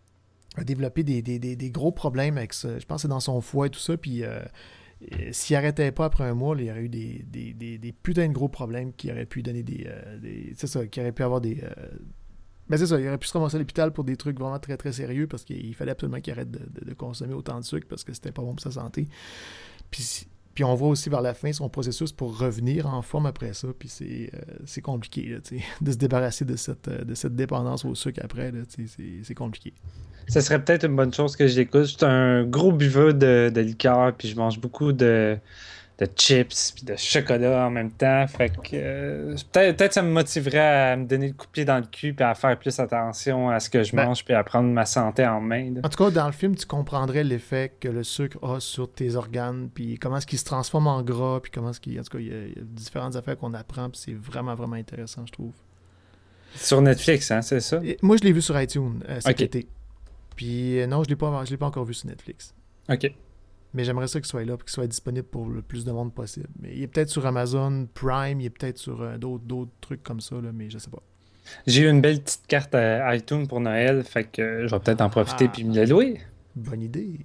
a développé des, des, des, des gros problèmes avec ça. Je pense que c'est dans son foie et tout ça, puis... Euh, s'il n'arrêtait pas après un mois, là, il y aurait eu des, des, des, des putains de gros problèmes qui auraient pu donner des... Euh, des c'est ça, qui auraient pu avoir des... Euh... Ben c'est ça, il aurait pu se ramasser à l'hôpital pour des trucs vraiment très très sérieux parce qu'il fallait absolument qu'il arrête de, de, de consommer autant de sucre parce que c'était pas bon pour sa santé. Puis, puis on voit aussi vers la fin son processus pour revenir en forme après ça, puis c'est, euh, c'est compliqué là, de se débarrasser de cette, de cette dépendance au sucre après, là, c'est, c'est compliqué. Ce serait peut-être une bonne chose que j'écoute. Je suis un gros buveur de, de liqueur, puis je mange beaucoup de, de chips, puis de chocolat en même temps. Fait que euh, peut-être, peut-être ça me motiverait à me donner le coup de pied dans le cul, puis à faire plus attention à ce que je ben, mange, puis à prendre ma santé en main. Là. En tout cas, dans le film, tu comprendrais l'effet que le sucre a sur tes organes, puis comment est-ce qu'il se transforme en gras, puis comment est-ce qu'il... En tout cas, il y a, il y a différentes affaires qu'on apprend, puis c'est vraiment, vraiment intéressant, je trouve. Sur Netflix, hein, c'est ça? Et moi, je l'ai vu sur iTunes euh, cet okay. été. Puis euh, non, je ne l'ai pas, je l'ai pas encore vu sur Netflix. OK. Mais j'aimerais ça qu'il soit là, pour qu'il soit disponible pour le plus de monde possible. Mais il est peut-être sur Amazon Prime, il est peut-être sur euh, d'autres, d'autres trucs comme ça, là, mais je sais pas. J'ai eu une belle petite carte à iTunes pour Noël, fait que euh, je vais peut-être en profiter ah, puis me la louer. Bonne idée.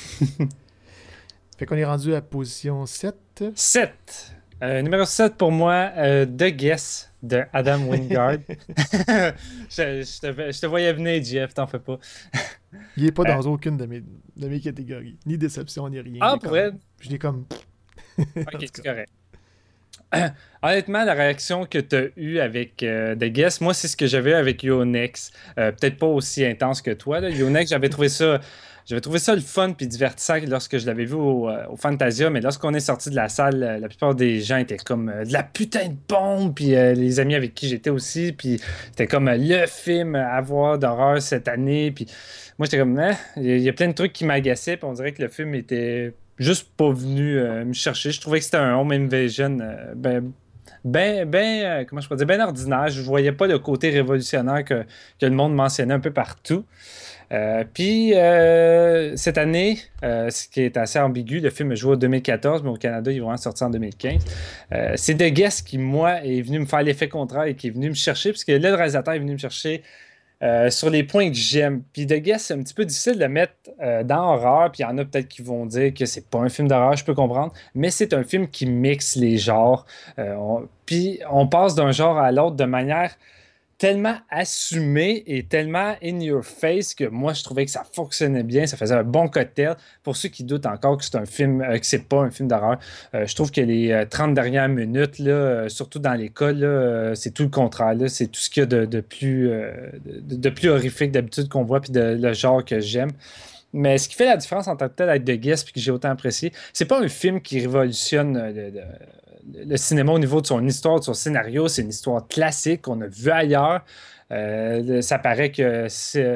Fait qu'on est rendu à position sept. sept. Euh, numéro sept pour moi, euh, The Guess de Adam Wingard. je, je, te, je te voyais venir, Jeff, t'en fais pas. Il n'est pas dans euh... aucune de mes, de mes catégories. Ni déception, ni rien. Ah, pour vrai? Je l'ai comme... Ok, c'est correct. Honnêtement, la réaction que tu as eue avec euh, The Guess, moi, c'est ce que j'avais avec Yonex. Euh, peut-être pas aussi intense que toi. Là. Yonex, j'avais trouvé ça... J'avais trouvé ça le fun puis divertissant lorsque je l'avais vu au, au Fantasia, mais lorsqu'on est sorti de la salle, la plupart des gens étaient comme euh, de la putain de bombe, puis euh, les amis avec qui j'étais aussi, puis c'était comme euh, le film à voir d'horreur cette année, puis moi j'étais comme, eh, il y a plein de trucs qui m'agaçaient, puis on dirait que le film était juste pas venu euh, me chercher. Je trouvais que c'était un home invasion, euh, ben, ben, ben euh, comment je pourrais dire, ben ordinaire. Je voyais pas le côté révolutionnaire que, que le monde mentionnait un peu partout. Euh, puis euh, cette année, euh, ce qui est assez ambigu, le film est joué en deux mille quatorze, mais au Canada, il va en sortir en deux mille quinze. Euh, c'est The Guest qui, moi, est venu me faire l'effet contraire et qui est venu me chercher, puisque là, le réalisateur est venu me chercher euh, sur les points que j'aime. Puis The Guest, c'est un petit peu difficile de le mettre euh, dans horreur, puis il y en a peut-être qui vont dire que c'est pas un film d'horreur, je peux comprendre, mais c'est un film qui mixe les genres. Euh, on... Puis on passe d'un genre à l'autre de manière tellement assumé et tellement in your face que moi je trouvais que ça fonctionnait bien, ça faisait un bon cocktail. Pour ceux qui doutent encore que c'est un film, euh, que c'est pas un film d'horreur, euh, je trouve que les euh, trente dernières minutes, là, euh, surtout dans l'école, là, euh, c'est tout le contraire. Là, c'est tout ce qu'il y a de, de plus euh, de, de plus horrifique d'habitude qu'on voit, puis de le genre que j'aime. Mais ce qui fait la différence entre tel avec The Guest, puis que j'ai autant apprécié, c'est pas un film qui révolutionne euh, de, de, le cinéma au niveau de son histoire, de son scénario. C'est une histoire classique qu'on a vue ailleurs. Euh, ça paraît que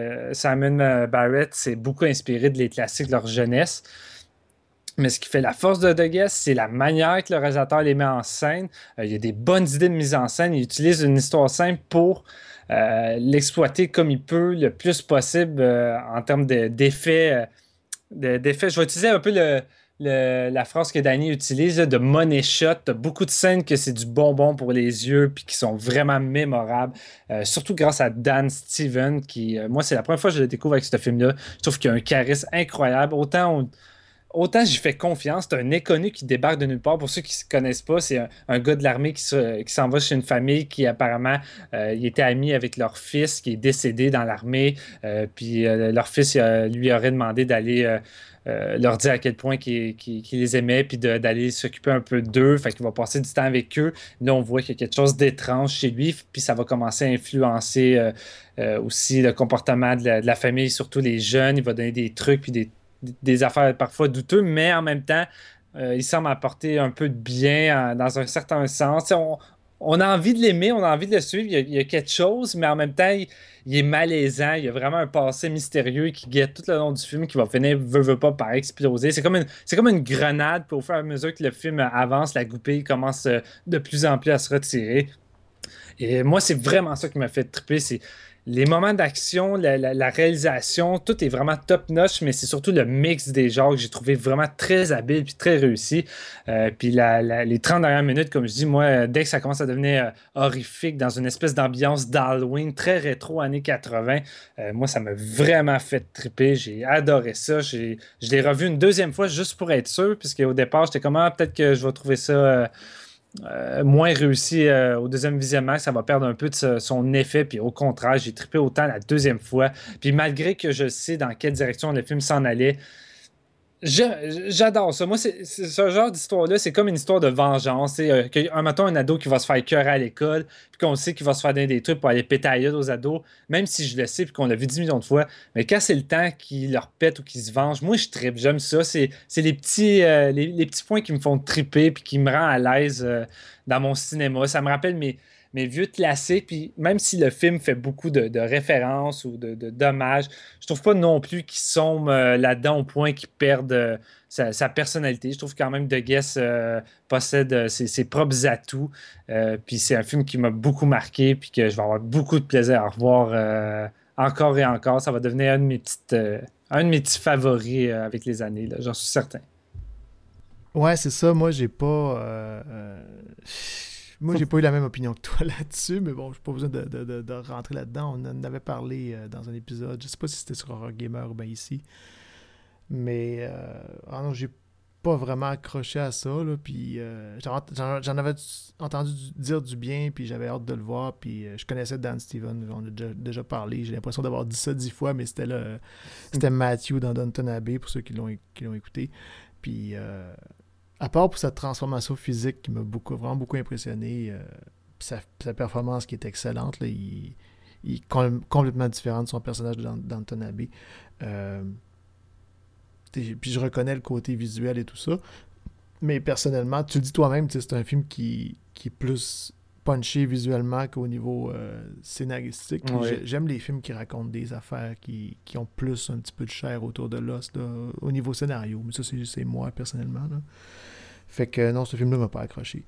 Simon Barrett s'est beaucoup inspiré de les classiques de leur jeunesse. Mais ce qui fait la force de The Guest, c'est la manière que le réalisateur les met en scène. Euh, il y a des bonnes idées de mise en scène. Il utilise une histoire simple pour euh, l'exploiter comme il peut, le plus possible euh, en termes de, d'effets, euh, de, d'effets. Je vais utiliser un peu le... Le, la phrase que Danny utilise là, de money shot. T'as beaucoup de scènes que c'est du bonbon pour les yeux puis qui sont vraiment mémorables. Euh, surtout grâce à Dan Stevens qui, euh, moi, c'est la première fois que je le découvre avec ce film-là. Je trouve qu'il a un charisme incroyable. Autant on, autant j'y fais confiance, c'est un inconnu qui débarque de nulle part. Pour ceux qui ne connaissent pas, c'est un, un gars de l'armée qui, se, qui s'en va chez une famille qui apparemment euh, il était ami avec leur fils qui est décédé dans l'armée. Euh, puis euh, leur fils euh, lui aurait demandé d'aller euh, euh, leur dire à quel point qu'il, qu'il, qu'il les aimait, puis de, d'aller s'occuper un peu d'eux. Fait qu'il va passer du temps avec eux. Là, on voit qu'il y a quelque chose d'étrange chez lui, puis ça va commencer à influencer euh, euh, aussi le comportement de la, de la famille, surtout les jeunes. Il va donner des trucs, puis des des affaires parfois douteuses, mais en même temps, euh, il semble apporter un peu de bien euh, dans un certain sens. On, on a envie de l'aimer, on a envie de le suivre, il y a, il y a quelque chose, mais en même temps, il, il est malaisant, il y a vraiment un passé mystérieux qui guette tout le long du film, qui va finir, veut, veut pas, par exploser. C'est comme une, c'est comme une grenade, puis au fur et à mesure que le film avance, la goupille commence euh, de plus en plus à se retirer. Et moi, c'est vraiment ça qui m'a fait triper, c'est les moments d'action, la, la, la réalisation, tout est vraiment top-notch, mais c'est surtout le mix des genres que j'ai trouvé vraiment très habile puis très réussi. Euh, puis la, la, les trente dernières minutes, comme je dis, moi, dès que ça commence à devenir euh, horrifique, dans une espèce d'ambiance d'Halloween, très rétro, années quatre-vingts, euh, moi, ça m'a vraiment fait triper. J'ai adoré ça. J'ai, je l'ai revu une deuxième fois juste pour être sûr, puisque au départ, j'étais comme, ah, peut-être que je vais trouver ça... Euh, Euh, moins réussi euh, au deuxième visionnement, ça va perdre un peu de ce, son effet, puis au contraire, j'ai trippé autant la deuxième fois, puis malgré que je sais dans quelle direction le film s'en allait, je, j'adore ça. Moi, c'est, c'est ce genre d'histoire-là, c'est comme une histoire de vengeance. C'est euh, un matin, un ado qui va se faire écœurer à l'école, puis qu'on sait qu'il va se faire donner des trucs pour aller péter à gueule aux ados, même si je le sais, puis qu'on l'a vu dix millions de fois. Mais quand c'est le temps qu'il leur pète ou qu'ils se vengent, moi, je trippe. J'aime ça. C'est, c'est les, petits, euh, les, les petits points qui me font tripper, puis qui me rendent à l'aise euh, dans mon cinéma. Ça me rappelle mes. mes vieux classiques, puis même si le film fait beaucoup de, de références ou de, de dommages, je trouve pas non plus qu'ils sont euh, là-dedans au point qu'ils perdent euh, sa, sa personnalité. Je trouve quand même De Guess euh, possède euh, ses, ses propres atouts, euh, puis c'est un film qui m'a beaucoup marqué, puis que je vais avoir beaucoup de plaisir à revoir euh, encore et encore. Ça va devenir un de mes, petites, euh, un de mes petits favoris euh, avec les années, là, j'en suis certain. Ouais, c'est ça. Moi, j'ai pas... Euh, euh... Moi, j'ai pas eu la même opinion que toi là-dessus, mais bon, j'ai pas besoin de, de, de, de rentrer là-dedans. On en avait parlé euh, dans un épisode. Je sais pas si c'était sur Horror Gamer ou bien ici. Mais euh, ah non, j'ai pas vraiment accroché à ça. Là, puis euh, j'en, j'en avais entendu dire du bien, puis j'avais hâte de le voir. Puis euh, je connaissais Dan Stevens, on a déjà, déjà parlé. J'ai l'impression d'avoir dit ça dix fois, mais c'était là, c'était Matthew dans Downton Abbey, pour ceux qui l'ont, qui l'ont écouté. Puis... Euh, à part pour sa transformation physique qui m'a beaucoup, vraiment beaucoup impressionné, euh, sa, sa performance qui est excellente, là, il, il est com- complètement différent de son personnage dans Downton Abbey. Euh, puis je reconnais le côté visuel et tout ça. Mais personnellement, tu le dis toi-même, c'est un film qui, qui est plus punché visuellement qu'au niveau euh, scénaristique. Oui. J'aime les films qui racontent des affaires qui, qui ont plus un petit peu de chair autour de l'os là, au niveau scénario. Mais ça, c'est, c'est moi personnellement. Là. Fait que non, ce film-là m'a pas accroché.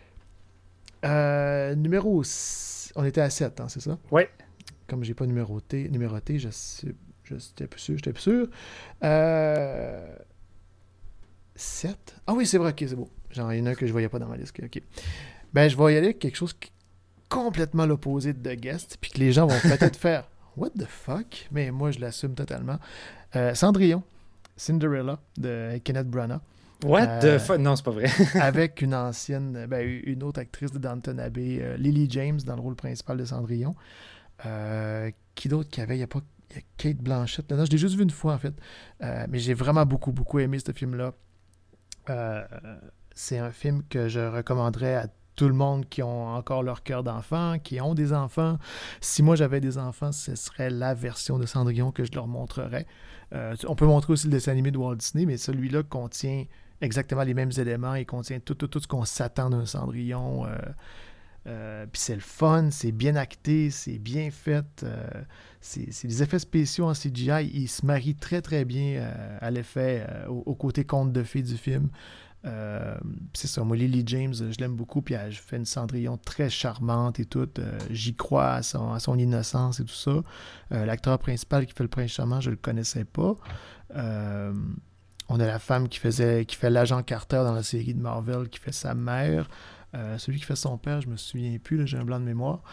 Euh, numéro six, on était à sept, hein, c'est ça? Oui. Comme j'ai pas numéroté, numéroté, je sais, je j'étais plus sûr, j'étais plus sûr. Euh, sept? Ah oui, c'est vrai, ok, c'est beau. Genre, il y en a un que je voyais pas dans ma liste. Ok. Ben, je vais y aller avec quelque chose qui est complètement l'opposé de The Guest, puis que les gens vont peut-être faire « What the fuck? » Mais moi, je l'assume totalement. Euh, Cendrillon, Cinderella, de Kenneth Branagh. What euh, the fuck? Non, c'est pas vrai. Avec une ancienne, ben, une autre actrice de Downton Abbey, euh, Lily James, dans le rôle principal de Cendrillon. Euh, qui d'autre qu'il y avait? Il y a pas il y a Kate Blanchett. Non, je l'ai juste vu une fois, en fait. Euh, mais j'ai vraiment beaucoup, beaucoup aimé ce film-là. Euh, c'est un film que je recommanderais à tout le monde qui ont encore leur cœur d'enfant, qui ont des enfants. Si moi j'avais des enfants, ce serait la version de Cendrillon que je leur montrerais. Euh, on peut montrer aussi le dessin animé de Walt Disney, mais celui-là contient exactement les mêmes éléments. Il contient tout, tout, tout ce qu'on s'attend d'un Cendrillon. Euh, euh, puis c'est le fun, c'est bien acté, c'est bien fait. Euh, c'est, c'est des effets spéciaux en C G I. Ils se marient très, très bien euh, à l'effet, euh, au, au côté conte de fées du film. Euh, c'est ça, moi Lily James, je l'aime beaucoup, puis elle fait une Cendrillon très charmante et tout, euh, j'y crois à son, à son innocence et tout ça. Euh, l'acteur principal qui fait le prince charmant, je le connaissais pas. Euh, on a la femme qui faisait qui fait l'agent Carter dans la série de Marvel, qui fait sa mère. Euh, celui qui fait son père, je me souviens plus, là, j'ai un blanc de mémoire.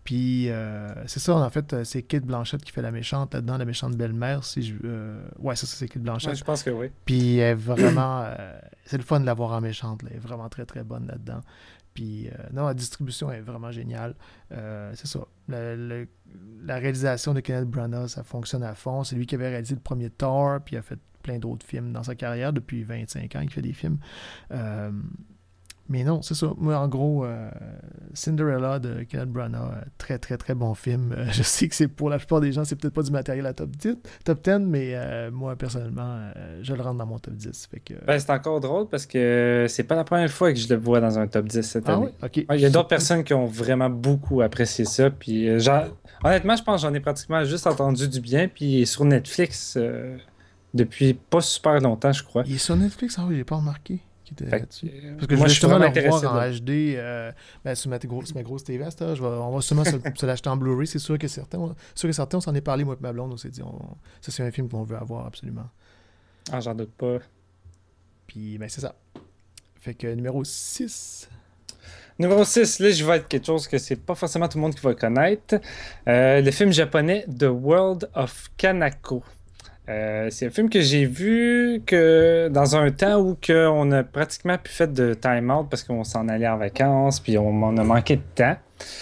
Puis, euh, c'est ça, en fait, c'est Kate Blanchett qui fait la méchante là-dedans, la méchante belle-mère. Si je, euh... Ouais, ça, c'est Kate Blanchett. Ouais, je pense que oui. Puis, elle est vraiment... euh, c'est le fun de la voir en méchante. Là. Elle est vraiment très, très bonne là-dedans. Puis, euh, non, la distribution est vraiment géniale. Euh, c'est ça. Le, le, la réalisation de Kenneth Branagh, ça fonctionne à fond. C'est lui qui avait réalisé le premier Thor, puis il a fait plein d'autres films dans sa carrière depuis vingt-cinq ans qu'il fait des films. Euh, mais non, c'est ça. Moi, en gros, euh, Cinderella de Kenneth Branagh, euh, très, très, très bon film. Euh, je sais que c'est pour la plupart des gens, c'est peut-être pas du matériel à top dix, top dix, mais euh, moi, personnellement, euh, je le rentre dans mon top dix. Fait que, euh... ben, c'est encore drôle parce que c'est pas la première fois que je le vois dans un top dix cette ah, année. Oui? Okay. Il y a d'autres personnes qui ont vraiment beaucoup apprécié ça. Puis, euh, genre, honnêtement, je pense que j'en ai pratiquement juste entendu du bien. Puis, il est sur Netflix euh, depuis pas super longtemps, je crois. Il est sur Netflix? Ah oui, j'ai pas remarqué. Que, Parce que moi, je vais justement le voir en H D euh, ben, sur, ma gros, sur ma grosse T V. Je vais, on va sûrement se, se l'acheter en Blu-ray. C'est sûr que certains, on, sûr que certains, on s'en est parlé, moi et ma blonde. On s'est dit, on, ça c'est un film qu'on veut avoir absolument. Ah, j'en doute pas. Puis, ben c'est ça. Fait que numéro six. Numéro six, là, je vais être quelque chose que c'est pas forcément tout le monde qui va connaître. Euh, le film japonais The World of Kanako. Euh, c'est un film que j'ai vu que dans un temps où que on a pratiquement plus fait de time-out parce qu'on s'en allait en vacances puis on, on a manqué de temps.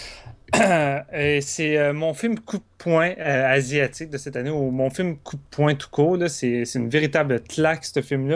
Et c'est euh, mon film coup de poing euh, asiatique de cette année, ou mon film coup de poing tout court. Là, c'est, c'est une véritable claque, ce film-là.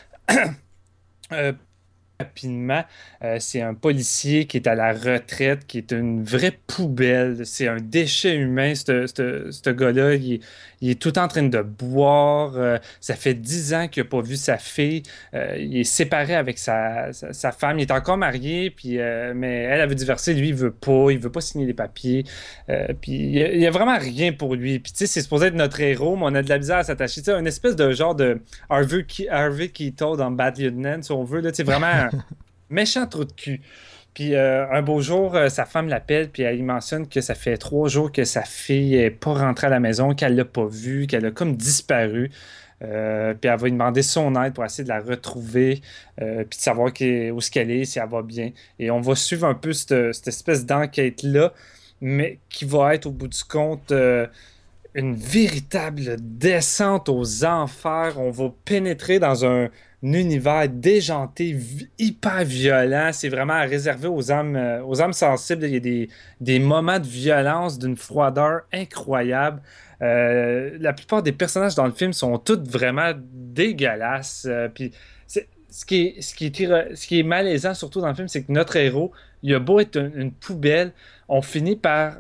euh, rapidement, euh, c'est un policier qui est à la retraite, qui est une vraie poubelle. C'est un déchet humain, ce, ce, ce gars-là. Il, il est tout en train de boire. Euh, ça fait dix ans qu'il n'a pas vu sa fille. Euh, il est séparé avec sa, sa, sa femme. Il est encore marié, puis, euh, mais elle, elle veut divorcer. Lui, il veut pas. Il veut pas signer les papiers. Euh, puis il n'y a, a vraiment rien pour lui. Puis tu sais, c'est supposé être notre héros, mais on a de la misère à s'attacher. Tu sais, une espèce de genre de Harvey, Harvey Keitel dans Bad Lieutenant, si on veut. Là, tu sais, vraiment un méchant trou de cul. Puis euh, un beau jour, euh, sa femme l'appelle, puis elle lui mentionne que ça fait trois jours que sa fille n'est pas rentrée à la maison, qu'elle l'a pas vue, qu'elle a comme disparu. Euh, puis elle va lui demander son aide pour essayer de la retrouver, euh, puis de savoir où est-ce qu'elle est, si elle va bien. Et on va suivre un peu cette, cette espèce d'enquête-là, mais qui va être au bout du compte euh, une véritable descente aux enfers. On va pénétrer dans un un univers déjanté, hyper violent. C'est vraiment réservé aux âmes, euh, aux âmes sensibles. Il y a des, des moments de violence, d'une froideur incroyable. Euh, la plupart des personnages dans le film sont tous vraiment dégueulasses. Euh, puis c'est, ce, qui est, ce, qui est, ce qui est malaisant, surtout dans le film, c'est que notre héros, il a beau être une, une poubelle, on finit par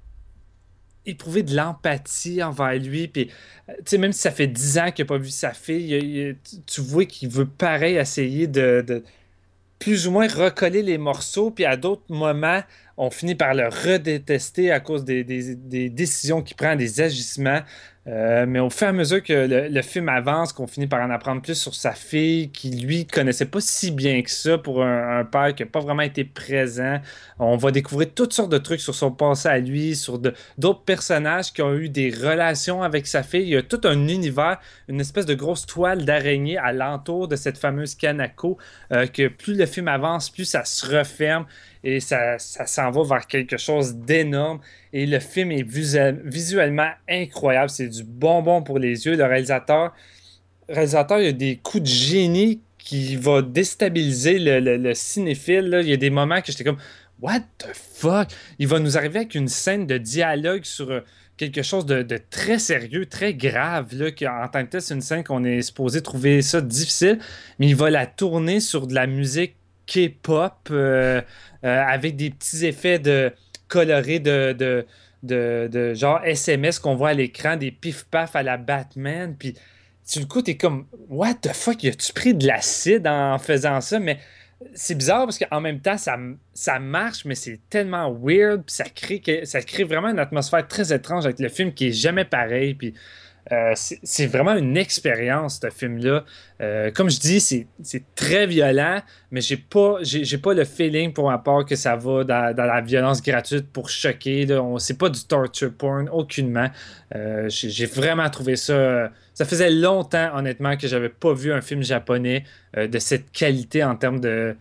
éprouver de l'empathie envers lui. Puis, même si ça fait dix ans qu'il n'a pas vu sa fille, il, il, tu vois qu'il veut pareil essayer de, de plus ou moins recoller les morceaux. Puis à d'autres moments, on finit par le redétester à cause des, des, des décisions qu'il prend, des agissements. Euh, mais au fur et à mesure que le, le film avance, qu'on finit par en apprendre plus sur sa fille, qui lui connaissait pas si bien que ça pour un, un père qui n'a pas vraiment été présent. On va découvrir toutes sortes de trucs sur son passé à lui, sur de, d'autres personnages qui ont eu des relations avec sa fille. Il y a tout un univers, une espèce de grosse toile d'araignée alentour de cette fameuse Kanako, euh, que plus le film avance, plus ça se referme. Et ça, ça s'en va vers quelque chose d'énorme. Et le film est visuel, visuellement incroyable. C'est du bonbon pour les yeux. Le réalisateur, le réalisateur il a des coups de génie qui vont déstabiliser le, le, le cinéphile. Là. Il y a des moments que j'étais comme « What the fuck? » Il va nous arriver avec une scène de dialogue sur quelque chose de, de très sérieux, très grave. Là, qui, en tant que tel, c'est une scène qu'on est supposé trouver ça difficile. Mais il va la tourner sur de la musique K-pop euh, euh, avec des petits effets de colorés de, de, de, de genre S M S qu'on voit à l'écran, des pif-paf à la Batman. Puis sur le coup, t'es comme what the fuck, as-tu pris de l'acide en faisant ça? Mais c'est bizarre parce qu'en même temps, ça, ça marche, mais c'est tellement weird. Puis ça crée, ça crée vraiment une atmosphère très étrange avec le film qui est jamais pareil. Puis Euh, c'est, c'est vraiment une expérience, ce film-là. Euh, comme je dis, c'est, c'est très violent, mais j'ai pas, j'ai, j'ai pas le feeling pour ma part que ça va dans, dans la violence gratuite pour choquer. Là. On, c'est pas du torture porn, aucunement. Euh, j'ai, j'ai vraiment trouvé ça... Ça faisait longtemps, honnêtement, que j'avais pas vu un film japonais euh, de cette qualité en termes de,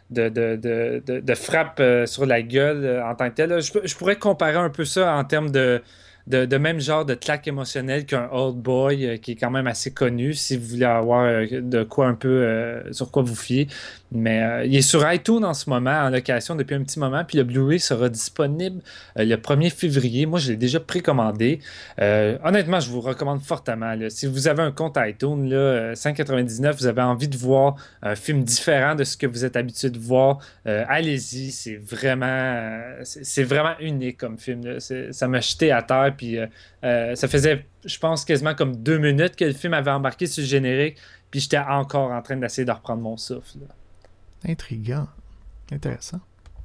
de, de, de, de, de frappe euh, sur la gueule euh, en tant que tel. Là. Je, je pourrais comparer un peu ça en termes de, de, de même genre de claque émotionnelle qu'un Old Boy euh, qui est quand même assez connu si vous voulez avoir euh, de quoi un peu euh, sur quoi vous fier. Mais euh, il est sur iTunes en ce moment, en location depuis un petit moment, puis le Blu-ray sera disponible euh, le premier février. Moi, je l'ai déjà précommandé. Euh, honnêtement, je vous recommande fortement. Là. Si vous avez un compte iTunes, là, cinq quatre-vingt-dix-neuf, vous avez envie de voir un film différent de ce que vous êtes habitué de voir, euh, allez-y. C'est vraiment, euh, c'est, c'est vraiment unique comme film. Là. C'est, ça m'a jeté à terre, puis euh, euh, ça faisait, je pense, quasiment comme deux minutes que le film avait embarqué sur le générique, puis j'étais encore en train d'essayer de reprendre mon souffle. Là. Intriguant. Intéressant.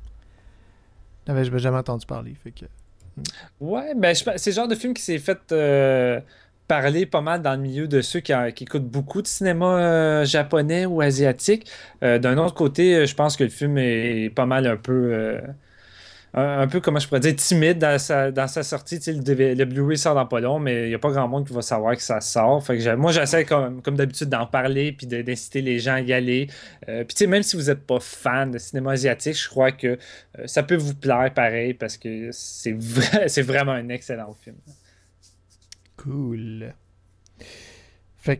Je n'avais jamais entendu parler. Fait que... Ouais, ben je, c'est le genre de film qui s'est fait euh, parler pas mal dans le milieu de ceux qui, qui écoutent beaucoup de cinéma euh, japonais ou asiatique. Euh, d'un autre côté, je pense que le film est, est pas mal un peu... Euh, un, un peu, comment je pourrais dire, timide dans sa, dans sa sortie. Tu sais, le, le Blu-ray sort dans pas long, mais il n'y a pas grand monde qui va savoir que ça sort. Fait que j'ai, moi, j'essaie comme, comme d'habitude d'en parler puis de, d'inciter les gens à y aller. Euh, puis tu sais, même si vous n'êtes pas fan de cinéma asiatique, je crois que euh, ça peut vous plaire pareil parce que c'est, vrai, c'est vraiment un excellent film. Cool. Fait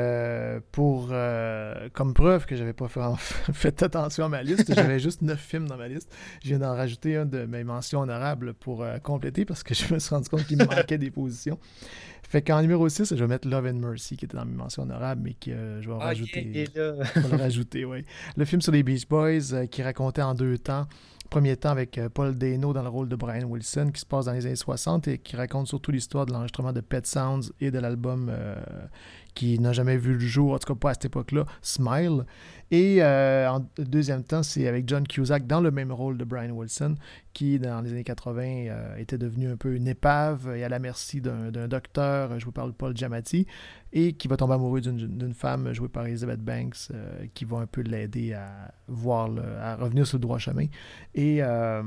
que pour euh, comme preuve que j'avais pas fait, fait attention à ma liste, j'avais juste neuf films dans ma liste. Je viens d'en rajouter un de mes mentions honorables pour euh, compléter parce que je me suis rendu compte qu'il me manquait des positions. Fait qu'en numéro six, je vais mettre Love and Mercy qui était dans mes mentions honorables, mais que euh, je vais en ah, rajouter. Il est là. Je vais le rajouter, oui. Le film sur les Beach Boys euh, qui racontait en deux temps. Premier temps avec Paul Dano dans le rôle de Brian Wilson qui se passe dans les années soixante et qui raconte surtout l'histoire de l'enregistrement de Pet Sounds et de l'album euh, qui n'a jamais vu le jour, en tout cas pas à cette époque-là, Smile. Et euh, en deuxième temps, c'est avec John Cusack dans le même rôle de Brian Wilson qui, dans les années quatre-vingts, euh, était devenu un peu une épave et à la merci d'un, d'un docteur joué par Paul Giamatti et qui va tomber amoureux d'une, d'une femme jouée par Elizabeth Banks euh, qui va un peu l'aider à, voir le, à revenir sur le droit chemin. Et euh,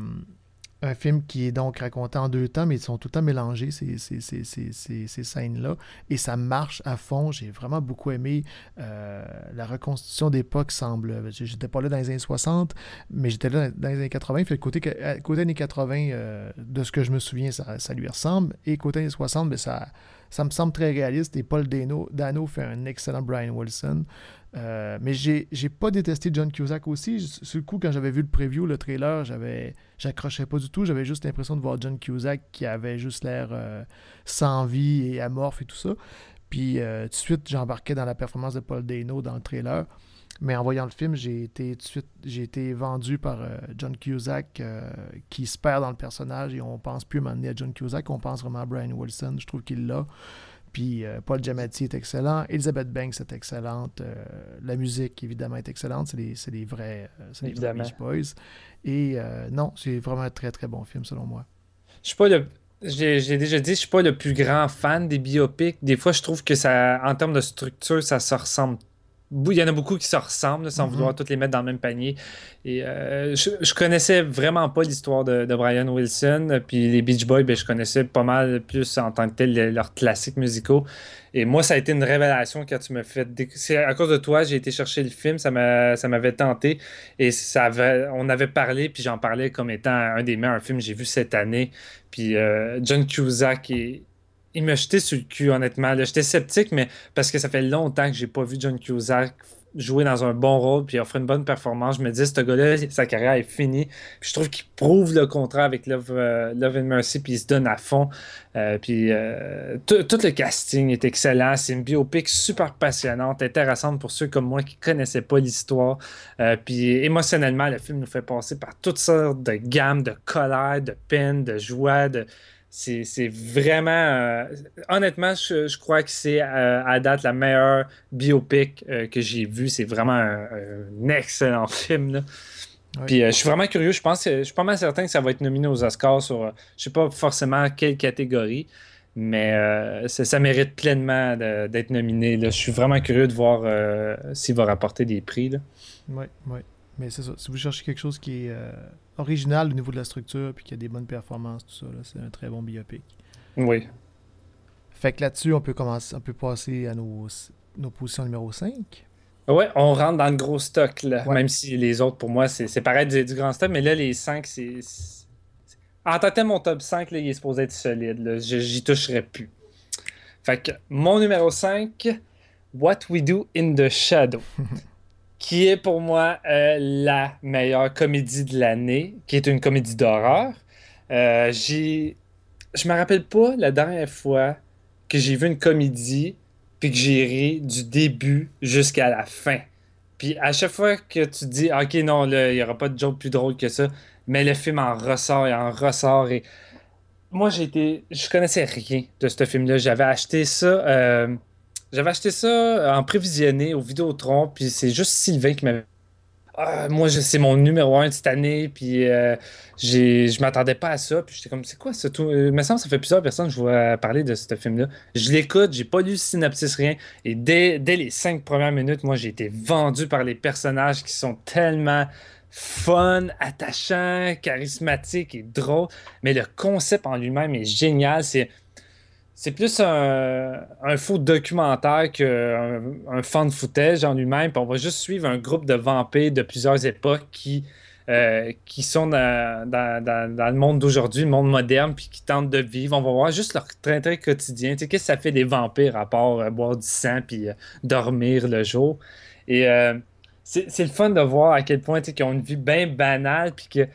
un film qui est donc raconté en deux temps, mais ils sont tout le temps mélangés, ces, ces, ces, ces, ces, ces scènes-là. Et ça marche à fond. J'ai vraiment beaucoup aimé euh, la reconstitution d'époque semble... J'étais pas là dans les années soixante, mais j'étais là dans les années quatre-vingts. Fait, côté, côté années quatre-vingts, euh, de ce que je me souviens, ça, ça lui ressemble. Et côté années soixante, ben, ça, ça me semble très réaliste. Et Paul Dano, Dano fait un excellent Brian Wilson. Euh, mais j'ai, j'ai pas détesté John Cusack aussi. Sur le coup, quand j'avais vu le preview, le trailer, j'avais, j'accrochais pas du tout. J'avais juste l'impression de voir John Cusack qui avait juste l'air euh, sans vie et amorphe et tout ça. Puis euh, tout de suite, j'embarquais dans la performance de Paul Dano dans le trailer. Mais en voyant le film, j'ai été tout de suite, j'ai été vendu par euh, John Cusack euh, qui se perd dans le personnage et on pense plus m'amener à John Cusack, on pense vraiment à Brian Wilson. Je trouve qu'il l'a. Puis euh, Paul Giamatti est excellent. Elizabeth Banks est excellente. Euh, la musique, évidemment, est excellente. C'est les, c'est les vrais, euh, c'est les vrais Beach Boys. Et euh, non, c'est vraiment un très, très bon film, selon moi. Je suis pas le... J'ai, j'ai déjà dit, je suis pas le plus grand fan des biopics. Des fois, je trouve que ça, en termes de structure, ça se ressemble. Il y en a beaucoup qui se ressemblent, sans mm-hmm. vouloir toutes les mettre dans le même panier. Et euh, je, je connaissais vraiment pas l'histoire de, de Brian Wilson. Puis les Beach Boys, ben, je connaissais pas mal plus en tant que tel les, leurs classiques musicaux. Et moi, ça a été une révélation quand tu m'as fait... Déc... C'est à cause de toi, j'ai été chercher le film, ça, m'a, ça m'avait tenté. Et ça avait, on avait parlé, puis j'en parlais comme étant un des meilleurs films que j'ai vu cette année. Puis euh, John Cusack est... Il m'a jeté sur le cul, honnêtement. Là, j'étais sceptique, mais parce que ça fait longtemps que j'ai pas vu John Cusack jouer dans un bon rôle puis offrir une bonne performance. Je me dis, ce gars-là, sa carrière est finie. Puis je trouve qu'il prouve le contraire avec Love, uh, Love and Mercy, puis il se donne à fond. Euh, puis euh, tout, tout le casting est excellent. C'est une biopic super passionnante, intéressante pour ceux comme moi qui connaissaient pas l'histoire. Euh, puis émotionnellement, le film nous fait passer par toutes sortes de gammes de colère, de peine, de joie, de... C'est, c'est vraiment... Euh, honnêtement, je, je crois que c'est euh, à date la meilleure biopic euh, que j'ai vue. C'est vraiment un, un excellent film. Là. Oui. Puis euh, je suis vraiment curieux. Je pense que, je suis pas mal certain que ça va être nominé aux Oscars sur... Euh, je sais pas forcément quelle catégorie, mais euh, ça, ça mérite pleinement de, d'être nominé. Là. Je suis vraiment curieux de voir euh, s'il va rapporter des prix. Là. Oui, oui. Mais c'est ça. Si vous cherchez quelque chose qui est euh, original au niveau de la structure puis qui a des bonnes performances, tout ça, là, c'est un très bon biopic. Oui. Fait que là-dessus, on peut commencer, on peut passer à nos, nos positions numéro cinq. Ouais, on rentre dans le gros stock, là. Ouais. Même si les autres, pour moi, c'est, c'est pareil du, du grand stock, mais là, les cinq, c'est. c'est... En tant que tel, mon top cinq, là, il est supposé être solide. Là. Je, j'y toucherai plus. Fait que mon numéro cinq, What We Do in the Shadow, qui est pour moi euh, la meilleure comédie de l'année, qui est une comédie d'horreur. Euh, j'ai... Je me rappelle pas la dernière fois que j'ai vu une comédie puis que j'ai ri du début jusqu'à la fin. Puis à chaque fois que tu dis « Ok, non, là, il n'y aura pas de joke plus drôle que ça », mais le film en ressort et en ressort. Et moi, j'ai été... Je connaissais rien de ce film-là. J'avais acheté ça... Euh... J'avais acheté ça en prévisionné au Vidéotron, puis c'est juste Sylvain qui m'avait... Ah, moi, je, c'est mon numéro un de cette année, puis euh, j'ai, je m'attendais pas à ça, puis j'étais comme, c'est quoi ça? Tout... Il me semble que ça fait plusieurs personnes que je vois parler de ce film-là. Je l'écoute, j'ai pas lu le synopsis, rien, et dès, dès les cinq premières minutes, moi, j'ai été vendu par les personnages qui sont tellement fun, attachants, charismatiques et drôles, mais le concept en lui-même est génial. C'est... C'est plus un, un faux documentaire qu'un un fan footage en lui-même. Puis on va juste suivre un groupe de vampires de plusieurs époques qui, euh, qui sont dans, dans, dans, dans le monde d'aujourd'hui, le monde moderne, puis qui tentent de vivre. On va voir juste leur train-train quotidien. Tu sais, qu'est-ce que ça fait des vampires à part euh, boire du sang puis euh, dormir le jour? Et euh, c'est, c'est le fun de voir à quel point ils ont une vie bien banale, puis que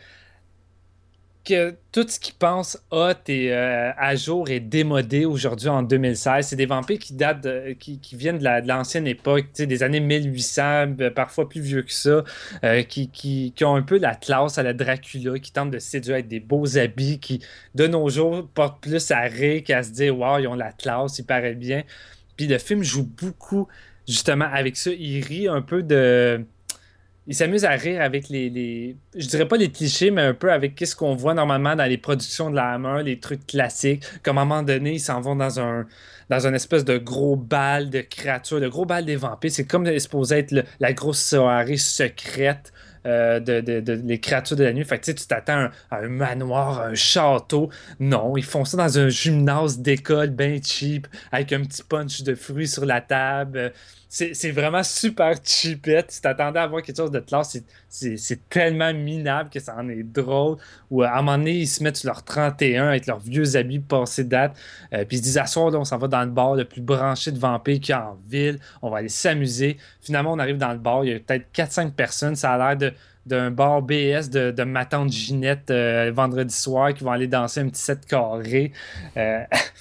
que tout ce qu'ils pensent hot et euh, à jour est démodé aujourd'hui en deux mille seize. C'est des vampires qui datent de, qui, qui viennent de, la, de l'ancienne époque, des années mille huit cents, parfois plus vieux que ça, euh, qui, qui, qui ont un peu la classe à la Dracula, qui tentent de séduire avec des beaux habits, qui de nos jours portent plus à rire qu'à se dire « Wow, ils ont la classe, ils paraissent bien ». Puis le film joue beaucoup justement avec ça. Il rit un peu de... Il s'amuse à rire avec les, les... Je dirais pas les clichés, mais un peu avec ce qu'on voit normalement dans les productions de la Hammer, les trucs classiques. Comme à un moment donné, ils s'en vont dans un dans une espèce de gros bal de créatures, le gros bal des vampires. C'est comme supposé être le, la grosse soirée secrète euh, de, de, de, de les créatures de la nuit. Fait que tu sais, tu t'attends à un, un manoir, un château. Non, ils font ça dans un gymnase d'école bien cheap, avec un petit punch de fruits sur la table. C'est, c'est vraiment super cheapette. Si t'attendais à voir quelque chose de classe, c'est, c'est, c'est tellement minable que ça en est drôle. Ou à un moment donné, ils se mettent sur leur trente et un avec leurs vieux habits passés date. Euh, puis ils se disent, à soir, là, on s'en va dans le bar le plus branché de vampires qu'il y a en ville. On va aller s'amuser. Finalement, on arrive dans le bar. Il y a peut-être quatre cinq personnes. Ça a l'air de, d'un bar B S de, de ma tante Ginette euh, vendredi soir qui vont aller danser un petit set carré. Euh,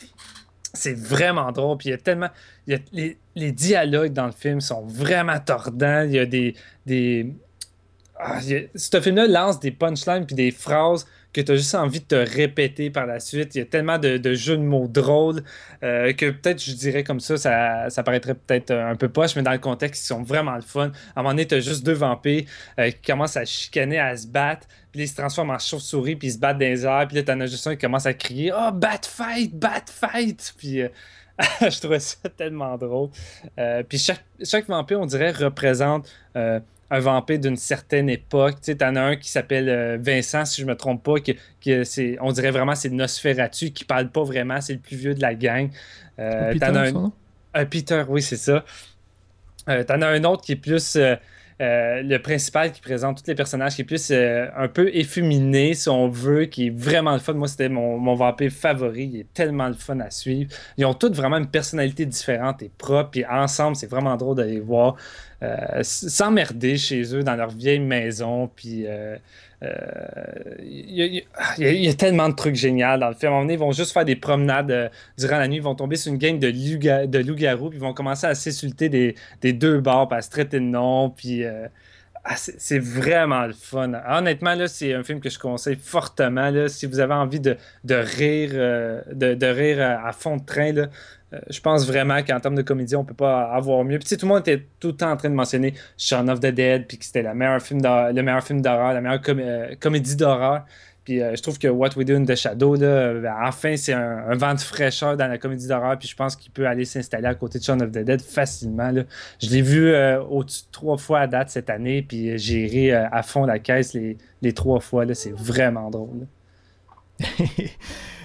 c'est vraiment drôle. Puis il y a tellement... Il y a, les, les dialogues dans le film sont vraiment tordants. Il y a des... des... Ah, il y a, ce film-là lance des punchlines puis des phrases que tu as juste envie de te répéter par la suite. Il y a tellement de, de jeux de mots drôles euh, que peut-être, je dirais comme ça, ça, ça paraîtrait peut-être un peu poche, mais dans le contexte, ils sont vraiment le fun. À un moment donné, tu as juste deux vampires euh, qui commencent à chicaner, à se battre, puis ils se transforment en chauve-souris, puis ils se battent dans les airs, puis là, tu en as juste un qui commence à crier « Oh, bat fight, bat fight! » Puis... Euh, je trouvais ça tellement drôle. Euh, puis chaque, chaque vampire, on dirait, représente euh, un vampire d'une certaine époque. Tu sais, t'en as un qui s'appelle euh, Vincent, si je me trompe pas, qui, qui, c'est, on dirait vraiment c'est Nosferatu, qui parle pas vraiment, c'est le plus vieux de la gang. Euh, Peter, t'en as un... un, Peter, oui, c'est ça. Euh, t'en as un autre qui est plus... Euh, Euh, le principal qui présente tous les personnages, qui est plus euh, un peu efféminé, si on veut, qui est vraiment le fun. Moi, c'était mon, mon vampire favori. Il est tellement le fun à suivre. Ils ont tous vraiment une personnalité différente et propre. Puis ensemble, c'est vraiment drôle d'aller voir euh, s'emmerder chez eux dans leur vieille maison. Puis euh, euh, il, y a, il, y a, il y a tellement de trucs géniaux dans le film. À un moment donné, ils vont juste faire des promenades euh, durant la nuit. Ils vont tomber sur une gang de, loups- de loups-garous. Puis ils vont commencer à s'insulter des, des deux bars, puis à se traiter de nom. Puis euh, ah, c'est, c'est vraiment le fun. Honnêtement, là, c'est un film que je conseille fortement. Là, si vous avez envie de, de rire, euh, de, de rire à, à fond de train, là, euh, je pense vraiment qu'en termes de comédie, on peut pas avoir mieux. Puis, tout le monde était tout le temps en train de mentionner Shaun of the Dead, puis que c'était la meilleure film le meilleur film d'horreur, la meilleure com- euh, comédie d'horreur. Puis euh, je trouve que What We Do in the Shadow, là, ben, enfin, c'est un, un vent de fraîcheur dans la comédie d'horreur. Puis je pense qu'il peut aller s'installer à côté de Shaun of the Dead facilement. Là. Je l'ai vu euh, au-dessus de trois fois à date cette année. Puis j'ai ri euh, à fond la caisse les, les trois fois. Là. C'est vraiment drôle.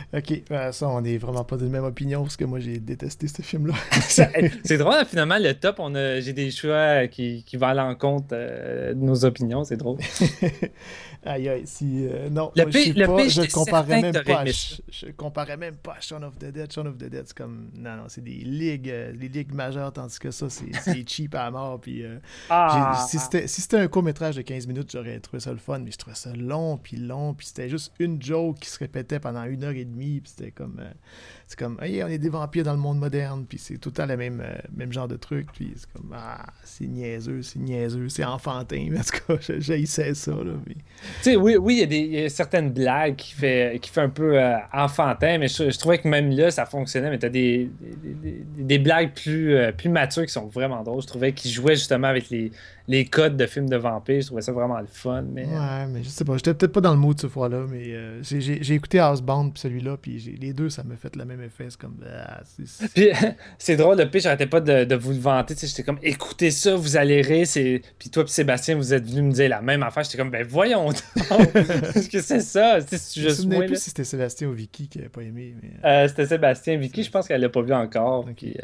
Ok, ben, ça, on est vraiment pas de la même opinion parce que moi, j'ai détesté ce film-là. C'est drôle, hein, finalement, le top, on a, j'ai des choix qui, qui vont à l'encontre euh, de nos opinions, c'est drôle. Aïe, aïe, si... Euh, non, le moi, P, je suis le pas... P, Je comparais même pas... À, je, je comparais même pas à Shaun of the Dead. Shaun of the Dead, c'est comme... Non, non, c'est des ligues, euh, des ligues majeures, tandis que ça, c'est, c'est cheap à mort, puis... Euh, ah. si, c'était, si c'était un court-métrage de quinze minutes, j'aurais trouvé ça le fun, mais je trouvais ça long, puis long, puis c'était juste une joke qui se répétait pendant une heure et demie, puis c'était comme... Euh, c'est comme, hey, on est des vampires dans le monde moderne, puis c'est tout le temps le même, euh, même genre de truc, puis c'est comme, ah, c'est niaiseux, c'est niaiseux, c'est enfantin, mais en tout cas, j'haïssais ça, là. Mais... Tu sais, oui, oui, il y a des il y a certaines blagues qui fait, qui fait un peu euh, enfantin, mais je, je trouvais que même là, ça fonctionnait, mais t'as des, des, des, des blagues plus, euh, plus matures qui sont vraiment drôles. Je trouvais qu'ils jouaient justement avec les, les codes de films de vampires, je trouvais ça vraiment le fun, mais... Ouais, mais je sais pas, j'étais peut-être pas dans le mood cette fois-là, mais euh, j'ai, j'ai, j'ai écouté Housebound puis celui-là, puis j'ai, les deux, ça m'a fait le même effet, c'est comme... Ah, c'est, c'est... Puis c'est drôle, le pitch, j'arrêtais pas de, de vous le vanter, tu sais, j'étais comme, écoutez ça, vous allez rire, c'est... Puis toi puis Sébastien, vous êtes venus me dire la même affaire, j'étais comme, ben voyons donc, est-ce que c'est ça? C'est je me souviens plus là. si c'était Sébastien ou Vicky qui avait pas aimé, mais... Euh, c'était Sébastien, Vicky, je pense qu'elle l'a pas vu encore, okay. Puis... Euh...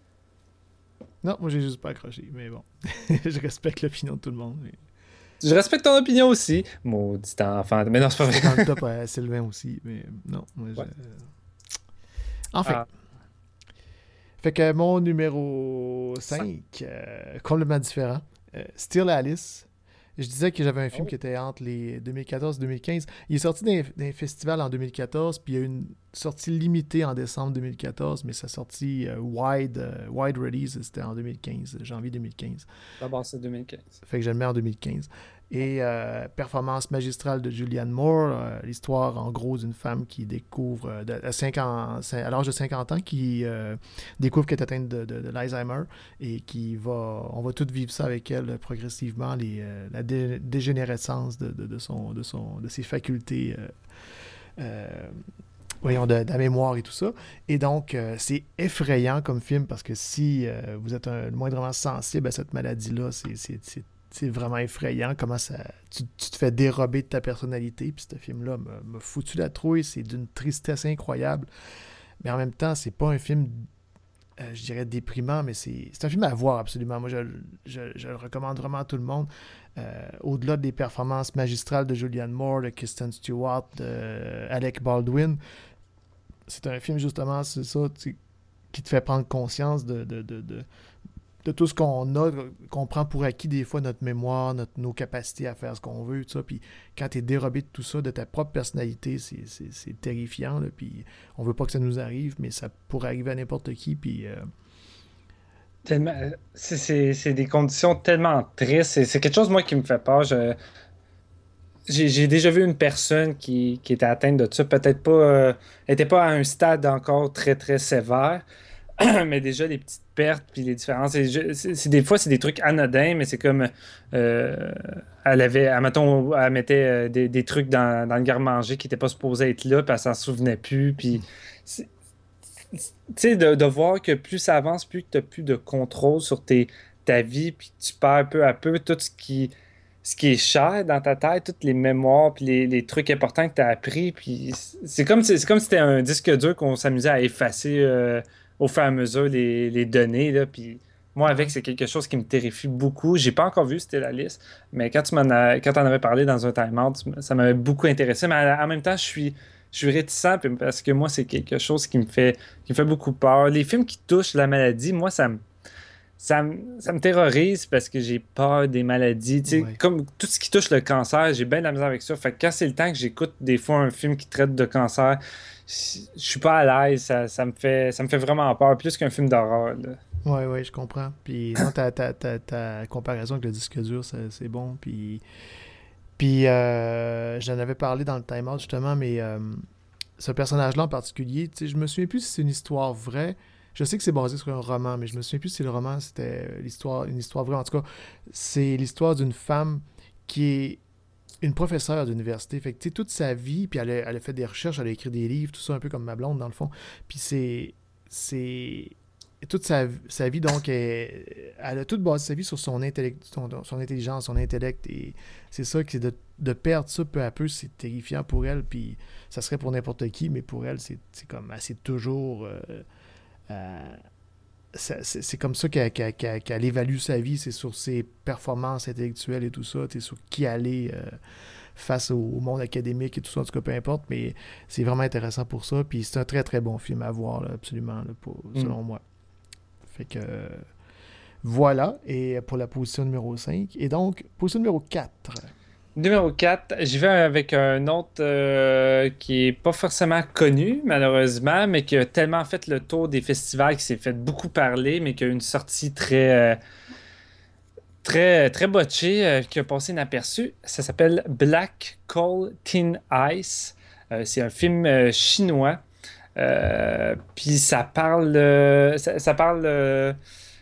Non, moi j'ai juste pas accroché, mais bon, je respecte l'opinion de tout le monde. Mais... Je respecte ton opinion aussi, maudit enfant, mais non, c'est pas vrai. C'est dans le top à Sylvain aussi, mais non, moi je... Ouais. Enfin... Ah. Fait que mon numéro cinq, euh, complètement différent, euh, Still Alice. Je disais que j'avais un film oh. qui était entre les deux mille quatorze et deux mille quinze. Il est sorti d'un, d'un festival en deux mille quatorze, puis il y a eu une sortie limitée en décembre deux mille quatorze, mais sa sortie euh, wide, euh, wide release, c'était en deux mille quinze, janvier deux mille quinze. D'abord, c'est deux mille quinze. Fait que je le mets en deux mille quinze. Et euh, performance magistrale de Julianne Moore, euh, l'histoire en gros d'une femme qui découvre, euh, de, à, cinquante, à l'âge de cinquante ans, qui euh, découvre qu'elle est atteinte de, de, de l'Alzheimer et qui va, on va tout vivre ça avec elle progressivement, les, euh, la dé, dégénérescence de, de, de, son, de, son, de ses facultés, euh, euh, voyons, de, de la mémoire et tout ça. Et donc, euh, c'est effrayant comme film parce que si euh, vous êtes un, moindrement sensible à cette maladie-là, c'est, c'est, c'est c'est vraiment effrayant comment ça tu, tu te fais dérober de ta personnalité. Puis ce film-là m'a, m'a foutu la trouille. C'est d'une tristesse incroyable. Mais en même temps, c'est pas un film, euh, je dirais, déprimant, mais c'est, c'est un film à voir absolument. Moi, je, je, je le recommande vraiment à tout le monde. Euh, au-delà des performances magistrales de Julianne Moore, de Kristen Stewart, de Alec Baldwin, c'est un film, justement, c'est ça, qui te fait prendre conscience de... de, de, de de tout ce qu'on a, qu'on prend pour acquis des fois, notre mémoire, notre, nos capacités à faire ce qu'on veut, tout ça. Puis quand tu es dérobé de tout ça, de ta propre personnalité, c'est, c'est, c'est terrifiant. Là, puis on veut pas que ça nous arrive, mais ça pourrait arriver à n'importe qui. Puis, euh... tellement, c'est, c'est, c'est des conditions tellement tristes. C'est, c'est quelque chose, moi, qui me fait peur. Je... J'ai, j'ai déjà vu une personne qui, qui était atteinte de ça. Peut-être pas... Euh, elle n'était pas à un stade encore très, très sévère. Mais déjà, les petites pertes puis les différences, c'est, c'est, c'est, des fois, c'est des trucs anodins, mais c'est comme... Euh, elle avait, admettons, elle mettait euh, des, des trucs dans, dans le garde-manger qui n'étaient pas supposés être là, puis elle s'en souvenait plus, puis... Tu sais, de, de voir que plus ça avance, plus tu n'as plus de contrôle sur tes, ta vie, puis tu perds peu à peu tout ce qui... ce qui est cher dans ta tête, toutes les mémoires puis les, les trucs importants que tu as appris, puis c'est comme, c'est, c'est comme si c'était un disque dur qu'on s'amusait à effacer... Euh, au fur et à mesure les, les données, là, puis moi avec c'est quelque chose qui me terrifie beaucoup. J'ai pas encore vu Still Alice, mais quand tu m'en as, quand t'en avais parlé dans un time-out, ça m'avait beaucoup intéressé, mais en même temps je suis je suis réticent parce que moi c'est quelque chose qui me fait qui me fait beaucoup peur. Les films qui touchent la maladie, moi ça me ça me, ça me terrorise parce que j'ai peur des maladies. Tu sais, ouais. Comme tout ce qui touche le cancer, j'ai bien de la misère avec ça. Fait que quand c'est le temps que j'écoute des fois un film qui traite de cancer, je suis pas à l'aise. Ça, ça, me fait, ça me fait vraiment peur, plus qu'un film d'horreur. Oui, oui, je comprends. Puis non, ta, ta, ta, ta comparaison avec le disque dur, ça, c'est bon. Puis, puis euh, j'en avais parlé dans le time-out, justement, mais euh, ce personnage-là en particulier, tu sais, je me souviens plus si c'est une histoire vraie. Je sais que c'est basé sur un roman, mais je me souviens plus si le roman, c'était l'histoire, une histoire vraie. En tout cas, c'est l'histoire d'une femme qui est une professeure d'université. Fait que, tu sais, toute sa vie, puis elle a, elle a fait des recherches, elle a écrit des livres, tout ça, un peu comme ma blonde, dans le fond. Puis c'est... c'est... toute sa, sa vie, donc, elle, elle a toute basé sa vie sur son, intellect, son, son intelligence, son intellect. Et c'est ça que c'est de, de perdre ça peu à peu, c'est terrifiant pour elle. Puis ça serait pour n'importe qui, mais pour elle, c'est, c'est comme, elle, c'est toujours. Euh, euh, c'est, c'est, c'est comme ça qu'elle, qu'elle, qu'elle, qu'elle évalue sa vie, c'est sur ses performances intellectuelles et tout ça, c'est sur qui elle est. Euh, face au, au monde académique et tout ça, en tout cas, peu importe, mais c'est vraiment intéressant pour ça, puis c'est un très très bon film à voir, là, absolument, là, pour, selon mm. moi. Fait que, euh, voilà, et pour la position numéro cinq, et donc, position numéro quatre. Numéro quatre, j'y vais avec un autre euh, qui est pas forcément connu, malheureusement, mais qui a tellement fait le tour des festivals, qui s'est fait beaucoup parler, mais qui a une sortie très... Euh, Très, très botché, euh, qui a passé inaperçu. Ça s'appelle Black Coal Thin Ice. Euh, c'est un film euh, chinois. Euh, Puis ça parle, euh, ça, ça parle euh,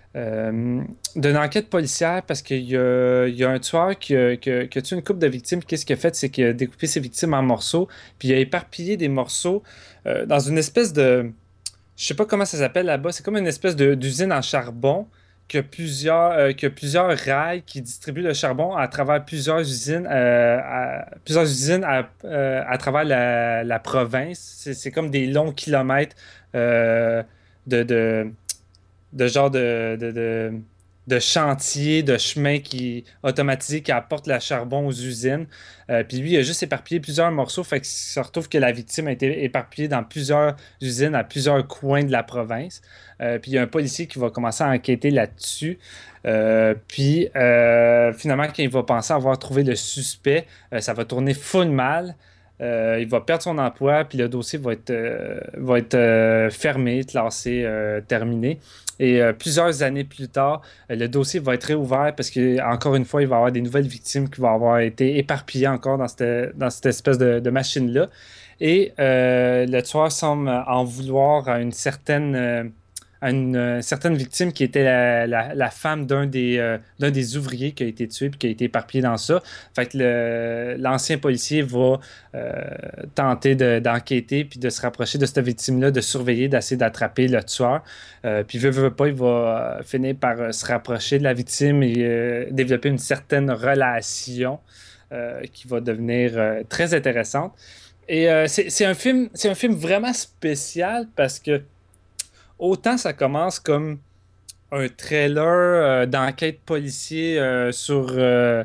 euh, d'une enquête policière parce qu'il y a, il y a un tueur qui a, qui, a, qui a tué une couple de victimes. Qu'est-ce qu'il a fait? C'est qu'il a découpé ses victimes en morceaux. Puis il a éparpillé des morceaux euh, dans une espèce de... Je sais pas comment ça s'appelle là-bas. C'est comme une espèce de, d'usine en charbon. Qu'il y a plusieurs, euh, qu'il y a plusieurs rails qui distribuent le charbon à travers plusieurs usines, euh, à, plusieurs usines à, euh, à travers la, la province. C'est, c'est comme des longs kilomètres euh, de, de, de genre de, de, de, de chantiers, de chemins qui, automatisés qui apportent le charbon aux usines. Euh, puis lui, il a juste éparpillé plusieurs morceaux, fait qu'il se retrouve que la victime a été éparpillée dans plusieurs usines à plusieurs coins de la province. Euh, puis il y a un policier qui va commencer à enquêter là-dessus. Euh, puis euh, finalement, quand il va penser avoir trouvé le suspect, euh, ça va tourner full mal. Euh, il va perdre son emploi, puis le dossier va être, euh, va être euh, fermé, classé, euh, terminé. Et euh, plusieurs années plus tard, euh, le dossier va être réouvert parce qu'encore une fois, il va y avoir des nouvelles victimes qui vont avoir été éparpillées encore dans cette, dans cette espèce de, de machine-là. Et euh, le tueur semble en vouloir à une certaine... Euh, à une euh, certaine victime qui était la, la, la femme d'un des, euh, d'un des ouvriers qui a été tué et qui a été éparpillé dans ça. Fait que le, l'ancien policier va euh, tenter de, d'enquêter puis de se rapprocher de cette victime-là, de surveiller, d'essayer d'attraper le tueur. Euh, puis veut, veut pas, il va finir par euh, se rapprocher de la victime et euh, développer une certaine relation euh, qui va devenir euh, très intéressante. Et euh, c'est, c'est un film, c'est un film vraiment spécial parce que autant ça commence comme un trailer euh, d'enquête policier euh, sur euh,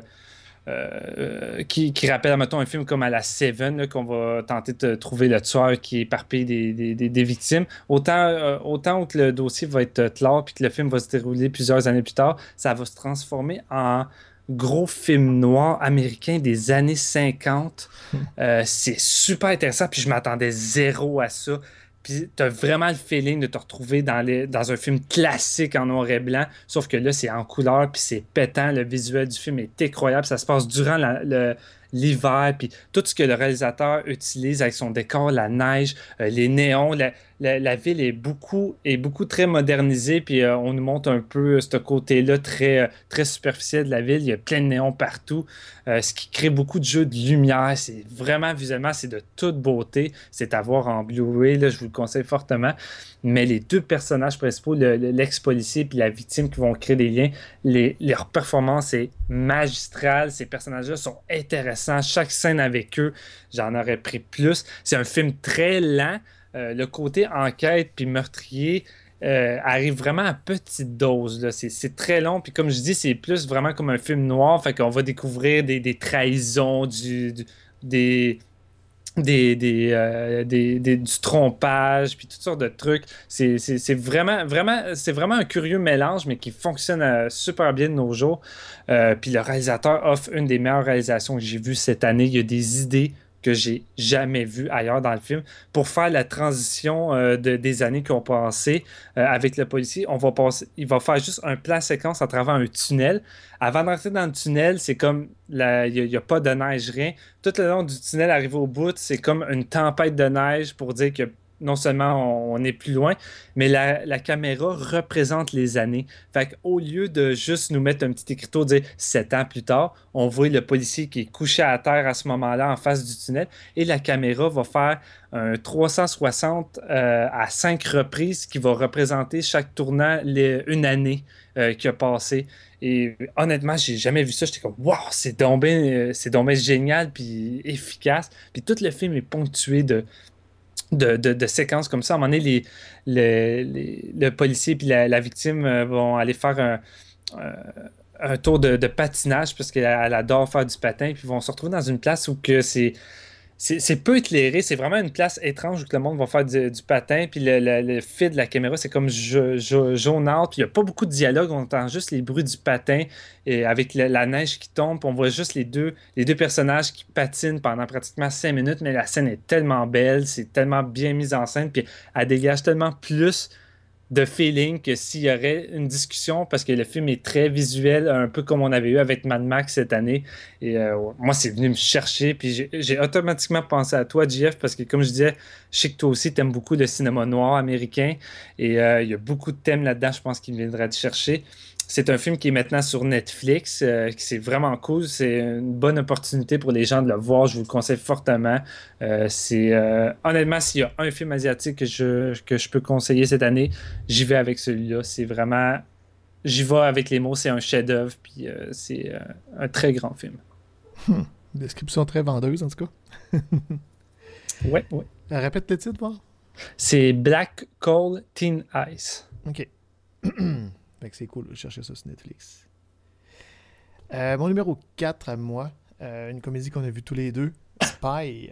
euh, qui, qui rappelle, mettons, un film comme à la Seven, là, qu'on va tenter de trouver le tueur qui éparpille des, des, des, des victimes. Autant, euh, autant que le dossier va être clair puis que le film va se dérouler plusieurs années plus tard, ça va se transformer en gros film noir américain des années cinquante. Euh, c'est super intéressant, puis je m'attendais zéro à ça. Puis t'as vraiment le feeling de te retrouver dans, les, dans un film classique en noir et blanc, sauf que là, c'est en couleur, puis c'est pétant. Le visuel du film est incroyable. Ça se passe durant la, le, l'hiver, puis tout ce que le réalisateur utilise avec son décor, la neige, euh, les néons, la, la, la ville est beaucoup, est beaucoup très modernisée, puis euh, on nous montre un peu ce côté-là très, très superficiel de la ville. Il y a plein de néons partout, euh, ce qui crée beaucoup de jeux de lumière. C'est vraiment, visuellement, c'est de toute beauté. C'est à voir en Blu-ray, là, je vous le conseille fortement. Mais les deux personnages principaux, le, le, l'ex-policier puis la victime qui vont créer des liens, les, leur performance est magistrale. Ces personnages-là sont intéressants. Chaque scène avec eux, j'en aurais pris plus. C'est un film très lent. Euh, le côté enquête puis meurtrier euh, arrive vraiment à petite dose. Là. C'est, c'est très long. Puis comme je dis, c'est plus vraiment comme un film noir. Fait qu'on va découvrir des, des trahisons, du, du, des... Des, des, euh, des, des, du trompage, puis toutes sortes de trucs. C'est, c'est, c'est, vraiment, vraiment, c'est vraiment un curieux mélange, mais qui fonctionne euh, super bien de nos jours. Euh, puis le réalisateur offre une des meilleures réalisations que j'ai vues cette année. Il y a des idées que j'ai jamais vues ailleurs dans le film. Pour faire la transition euh, de, des années qui ont passé euh, avec le policier, on va passer, il va faire juste un plan séquence à travers un tunnel. Avant d'entrer dans le tunnel, c'est comme il n'y a, a pas de neige, rien. Tout le long du tunnel, arrivé au bout, c'est comme une tempête de neige pour dire qu'il y a non seulement on, on est plus loin, mais la, la caméra représente les années. Fait qu'au lieu de juste nous mettre un petit écriteau, dire sept ans plus tard, on voit le policier qui est couché à terre à ce moment-là en face du tunnel et la caméra va faire un trois cent soixante euh, à cinq reprises qui va représenter chaque tournant les, une année euh, qui a passé. Et honnêtement, j'ai jamais vu ça. J'étais comme, wow, c'est donc bien, c'est donc bien génial puis efficace. Puis tout le film est ponctué de, de, de, de séquences comme ça. À un moment donné, les, les, les, le policier puis la, la victime vont aller faire un, un, un tour de, de patinage parce qu'elle elle adore faire du patin. Puis ils vont se retrouver dans une place où que c'est. C'est, c'est peu éclairé, c'est vraiment une place étrange où le monde va faire du, du patin, puis le, le, le fil de la caméra, c'est comme ja, ja, jaunâtre, puis il n'y a pas beaucoup de dialogue, on entend juste les bruits du patin, et avec le, la neige qui tombe, on voit juste les deux, les deux personnages qui patinent pendant pratiquement cinq minutes, mais la scène est tellement belle, c'est tellement bien mis en scène, puis elle dégage tellement plus de feeling que s'il y aurait une discussion, parce que le film est très visuel, un peu comme on avait eu avec Mad Max cette année. Et euh, moi, c'est venu me chercher. Puis j'ai, j'ai automatiquement pensé à toi, J F, parce que comme je disais, je sais que toi aussi, tu aimes beaucoup le cinéma noir américain. Et euh, il y a beaucoup de thèmes là-dedans, je pense, qu'il viendra te chercher. C'est un film qui est maintenant sur Netflix, euh, c'est vraiment cool. C'est une bonne opportunité pour les gens de le voir. Je vous le conseille fortement. Euh, c'est euh, honnêtement, s'il y a un film asiatique que je, que je peux conseiller cette année, j'y vais avec celui-là. C'est vraiment... J'y vais avec les mots. C'est un chef-d'œuvre. Puis euh, c'est euh, un très grand film. Hum, description très vendeuse, en tout cas. ouais, ouais. Répète le titre, voir. C'est Black Coal Teen Ice. OK. Fait que c'est cool de chercher ça sur Netflix. Euh, mon numéro quatre à moi, euh, une comédie qu'on a vue tous les deux, Spy.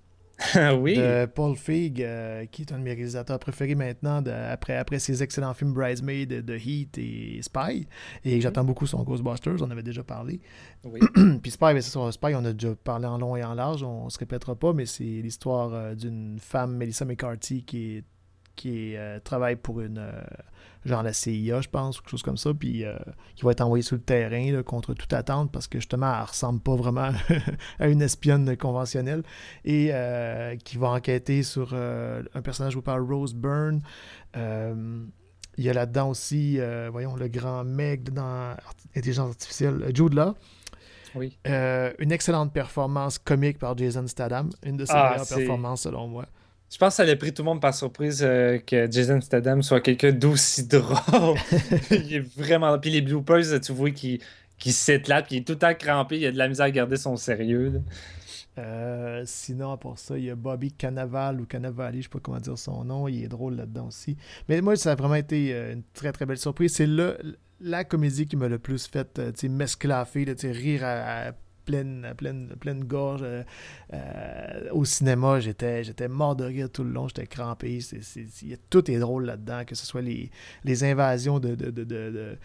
Oui. De Paul Feig, euh, qui est un de mes réalisateurs préférés maintenant, de, après, après ses excellents films Bridesmaid, The Heat et Spy. Et j'attends beaucoup son Ghostbusters, on avait déjà parlé. Oui. Puis Spy, ben, c'est sur Spy, on a déjà parlé en long et en large, on se répétera pas, mais c'est l'histoire euh, d'une femme, Melissa McCarthy, qui est qui est, euh, travaille pour une euh, genre la C I A, je pense, ou quelque chose comme ça, puis euh, qui va être envoyée sur le terrain là, contre toute attente parce que justement elle ressemble pas vraiment à une espionne conventionnelle et euh, qui va enquêter sur euh, un personnage joué par Rose Byrne. Euh, il y a là-dedans aussi, euh, voyons, le grand mec dans Intelligence artificielle, Jude Law. Oui. Euh, une excellente performance comique par Jason Statham, une de ses ah, meilleures c'est... performances selon moi. Je pense que ça a pris tout le monde par surprise euh, que Jason Statham soit quelqu'un d'aussi drôle. Il est vraiment... Puis les bloopers, tu vois qu'il, qu'il s'éclate, puis il est tout le temps crampé, il a de la misère à garder son sérieux. Là. Euh, sinon, pour ça, il y a Bobby Cannavale ou Cannavale, je sais pas comment dire son nom, il est drôle là-dedans aussi. Mais moi, ça a vraiment été euh, une très très belle surprise. C'est le, la comédie qui m'a le plus fait euh, m'esclaffer, là, rire à, à pleine, pleine, pleine gorge. Euh, euh, au cinéma, j'étais, j'étais mort de rire tout le long, j'étais crampé. C'est, c'est, c'est, tout est drôle là-dedans, que ce soit les, les invasions de, de, de, de, de,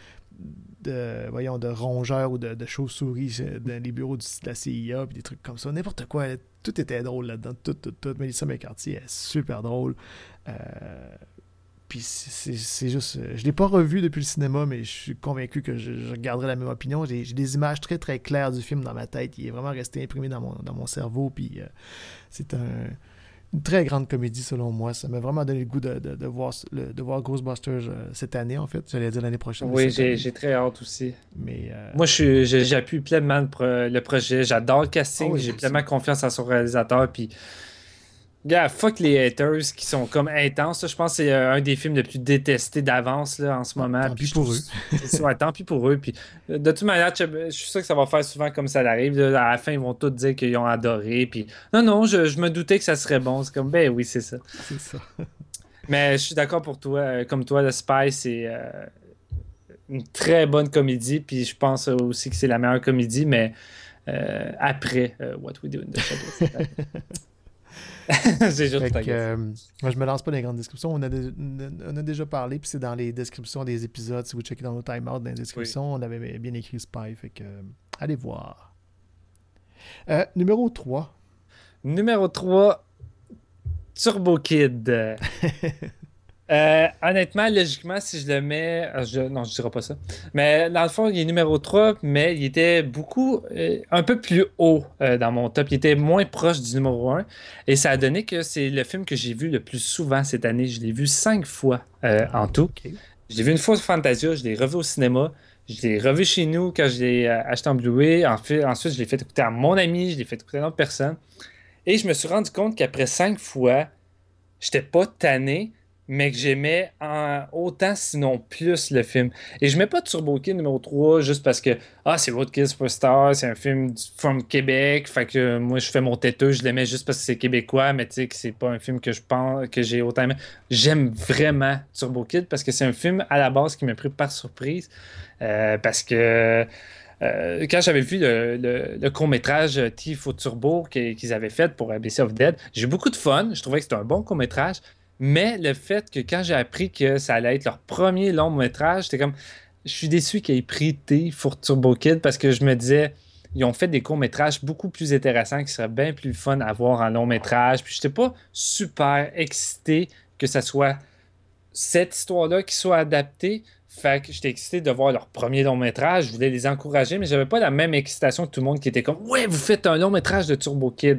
de, voyons, de rongeurs ou de, de chauves-souris dans les bureaux de la C I A, puis des trucs comme ça, n'importe quoi. Tout était drôle là-dedans, tout, tout, tout. Melissa McCarthy est super drôle. Euh, Puis c'est, c'est juste... Je l'ai pas revu depuis le cinéma, mais je suis convaincu que je, je garderai la même opinion. J'ai, j'ai des images très, très claires du film dans ma tête. Il est vraiment resté imprimé dans mon, dans mon cerveau. Puis euh, c'est un, une très grande comédie, selon moi. Ça m'a vraiment donné le goût de, de, de, voir, le, de voir Ghostbusters euh, cette année, en fait. J'allais dire l'année prochaine. Oui, j'ai, j'ai très hâte aussi. Mais, euh... Moi, je suis, je, j'appuie pleinement le, pro, le projet. J'adore le casting. Oh oui, j'ai pleinement confiance en son réalisateur. Puis... Gars, fuck les haters qui sont comme intenses. Je pense que c'est un des films les plus détestés d'avance là, en ce moment. Tant pis pour eux. C'est, ouais, tant pis pour eux. Puis, de toute manière, je suis sûr que ça va faire souvent comme ça arrive. Là, à la fin, ils vont tous dire qu'ils ont adoré. Puis, non, non, je, je me doutais que ça serait bon. C'est comme, ben oui, c'est ça. C'est ça. Mais je suis d'accord pour toi. Comme toi, le Spy, c'est euh, une très bonne comédie. Puis, je pense aussi que c'est la meilleure comédie. Mais euh, après euh, What We Do in the Shadows. C'est juste que, euh, moi, je me lance pas dans les grandes descriptions. On a, de, on a déjà parlé, puis c'est dans les descriptions des épisodes. Si vous checkez dans nos time-out, dans les descriptions, oui. On avait bien écrit Spy. Fait que, euh, allez voir. Euh, numéro trois. Numéro trois, Turbo Kid. Euh, honnêtement, logiquement, si je le mets. euh, Je... Non, je dirais pas ça. Mais dans le fond, il est numéro trois, mais il était beaucoup. euh, un peu plus haut euh, dans mon top. Il était moins proche du numéro un. Et ça a donné que c'est le film que j'ai vu le plus souvent cette année. Je l'ai vu cinq fois euh, en tout. Ok. Je l'ai vu une fois sur Fantasia, je l'ai revu au cinéma. Je l'ai revu chez nous quand je l'ai euh, acheté en Blu-ray. En fait- ensuite, je l'ai fait écouter à mon ami, je l'ai fait écouter à une autre personne. Et je me suis rendu compte qu'après cinq fois, j'étais pas tanné, mais que j'aimais en- autant, sinon plus, le film. Et je mets pas Turbo Kid numéro trois juste parce que ah, c'est Roadkill Superstar, c'est un film du- from Québec. Fait que euh, moi, je fais mon têteux, je l'aimais juste parce que c'est québécois, mais tu sais que c'est pas un film que je pense que j'ai autant aimé. J'aime vraiment Turbo Kid parce que c'est un film à la base qui m'a pris par surprise. Euh, parce que. Euh, quand j'avais vu le, le- le court-métrage euh, Thief au Turbo qu'ils qu'ils avaient fait pour A B C of Dead, j'ai eu beaucoup de fun. Je trouvais que c'était un bon court-métrage. Mais le fait que quand j'ai appris que ça allait être leur premier long-métrage, j'étais comme. Je suis déçu qu'ils aient pris Thief pour Turbo Kid parce que je me disais. Ils ont fait des courts-métrages beaucoup plus intéressants qui seraient bien plus fun à voir en long-métrage. Puis j'étais pas super excité que ça soit cette histoire-là qui soit adaptée. Fait que j'étais excité de voir leur premier long métrage. Je voulais les encourager, mais j'avais pas la même excitation que tout le monde qui était comme ouais, vous faites un long métrage de Turbo Kid.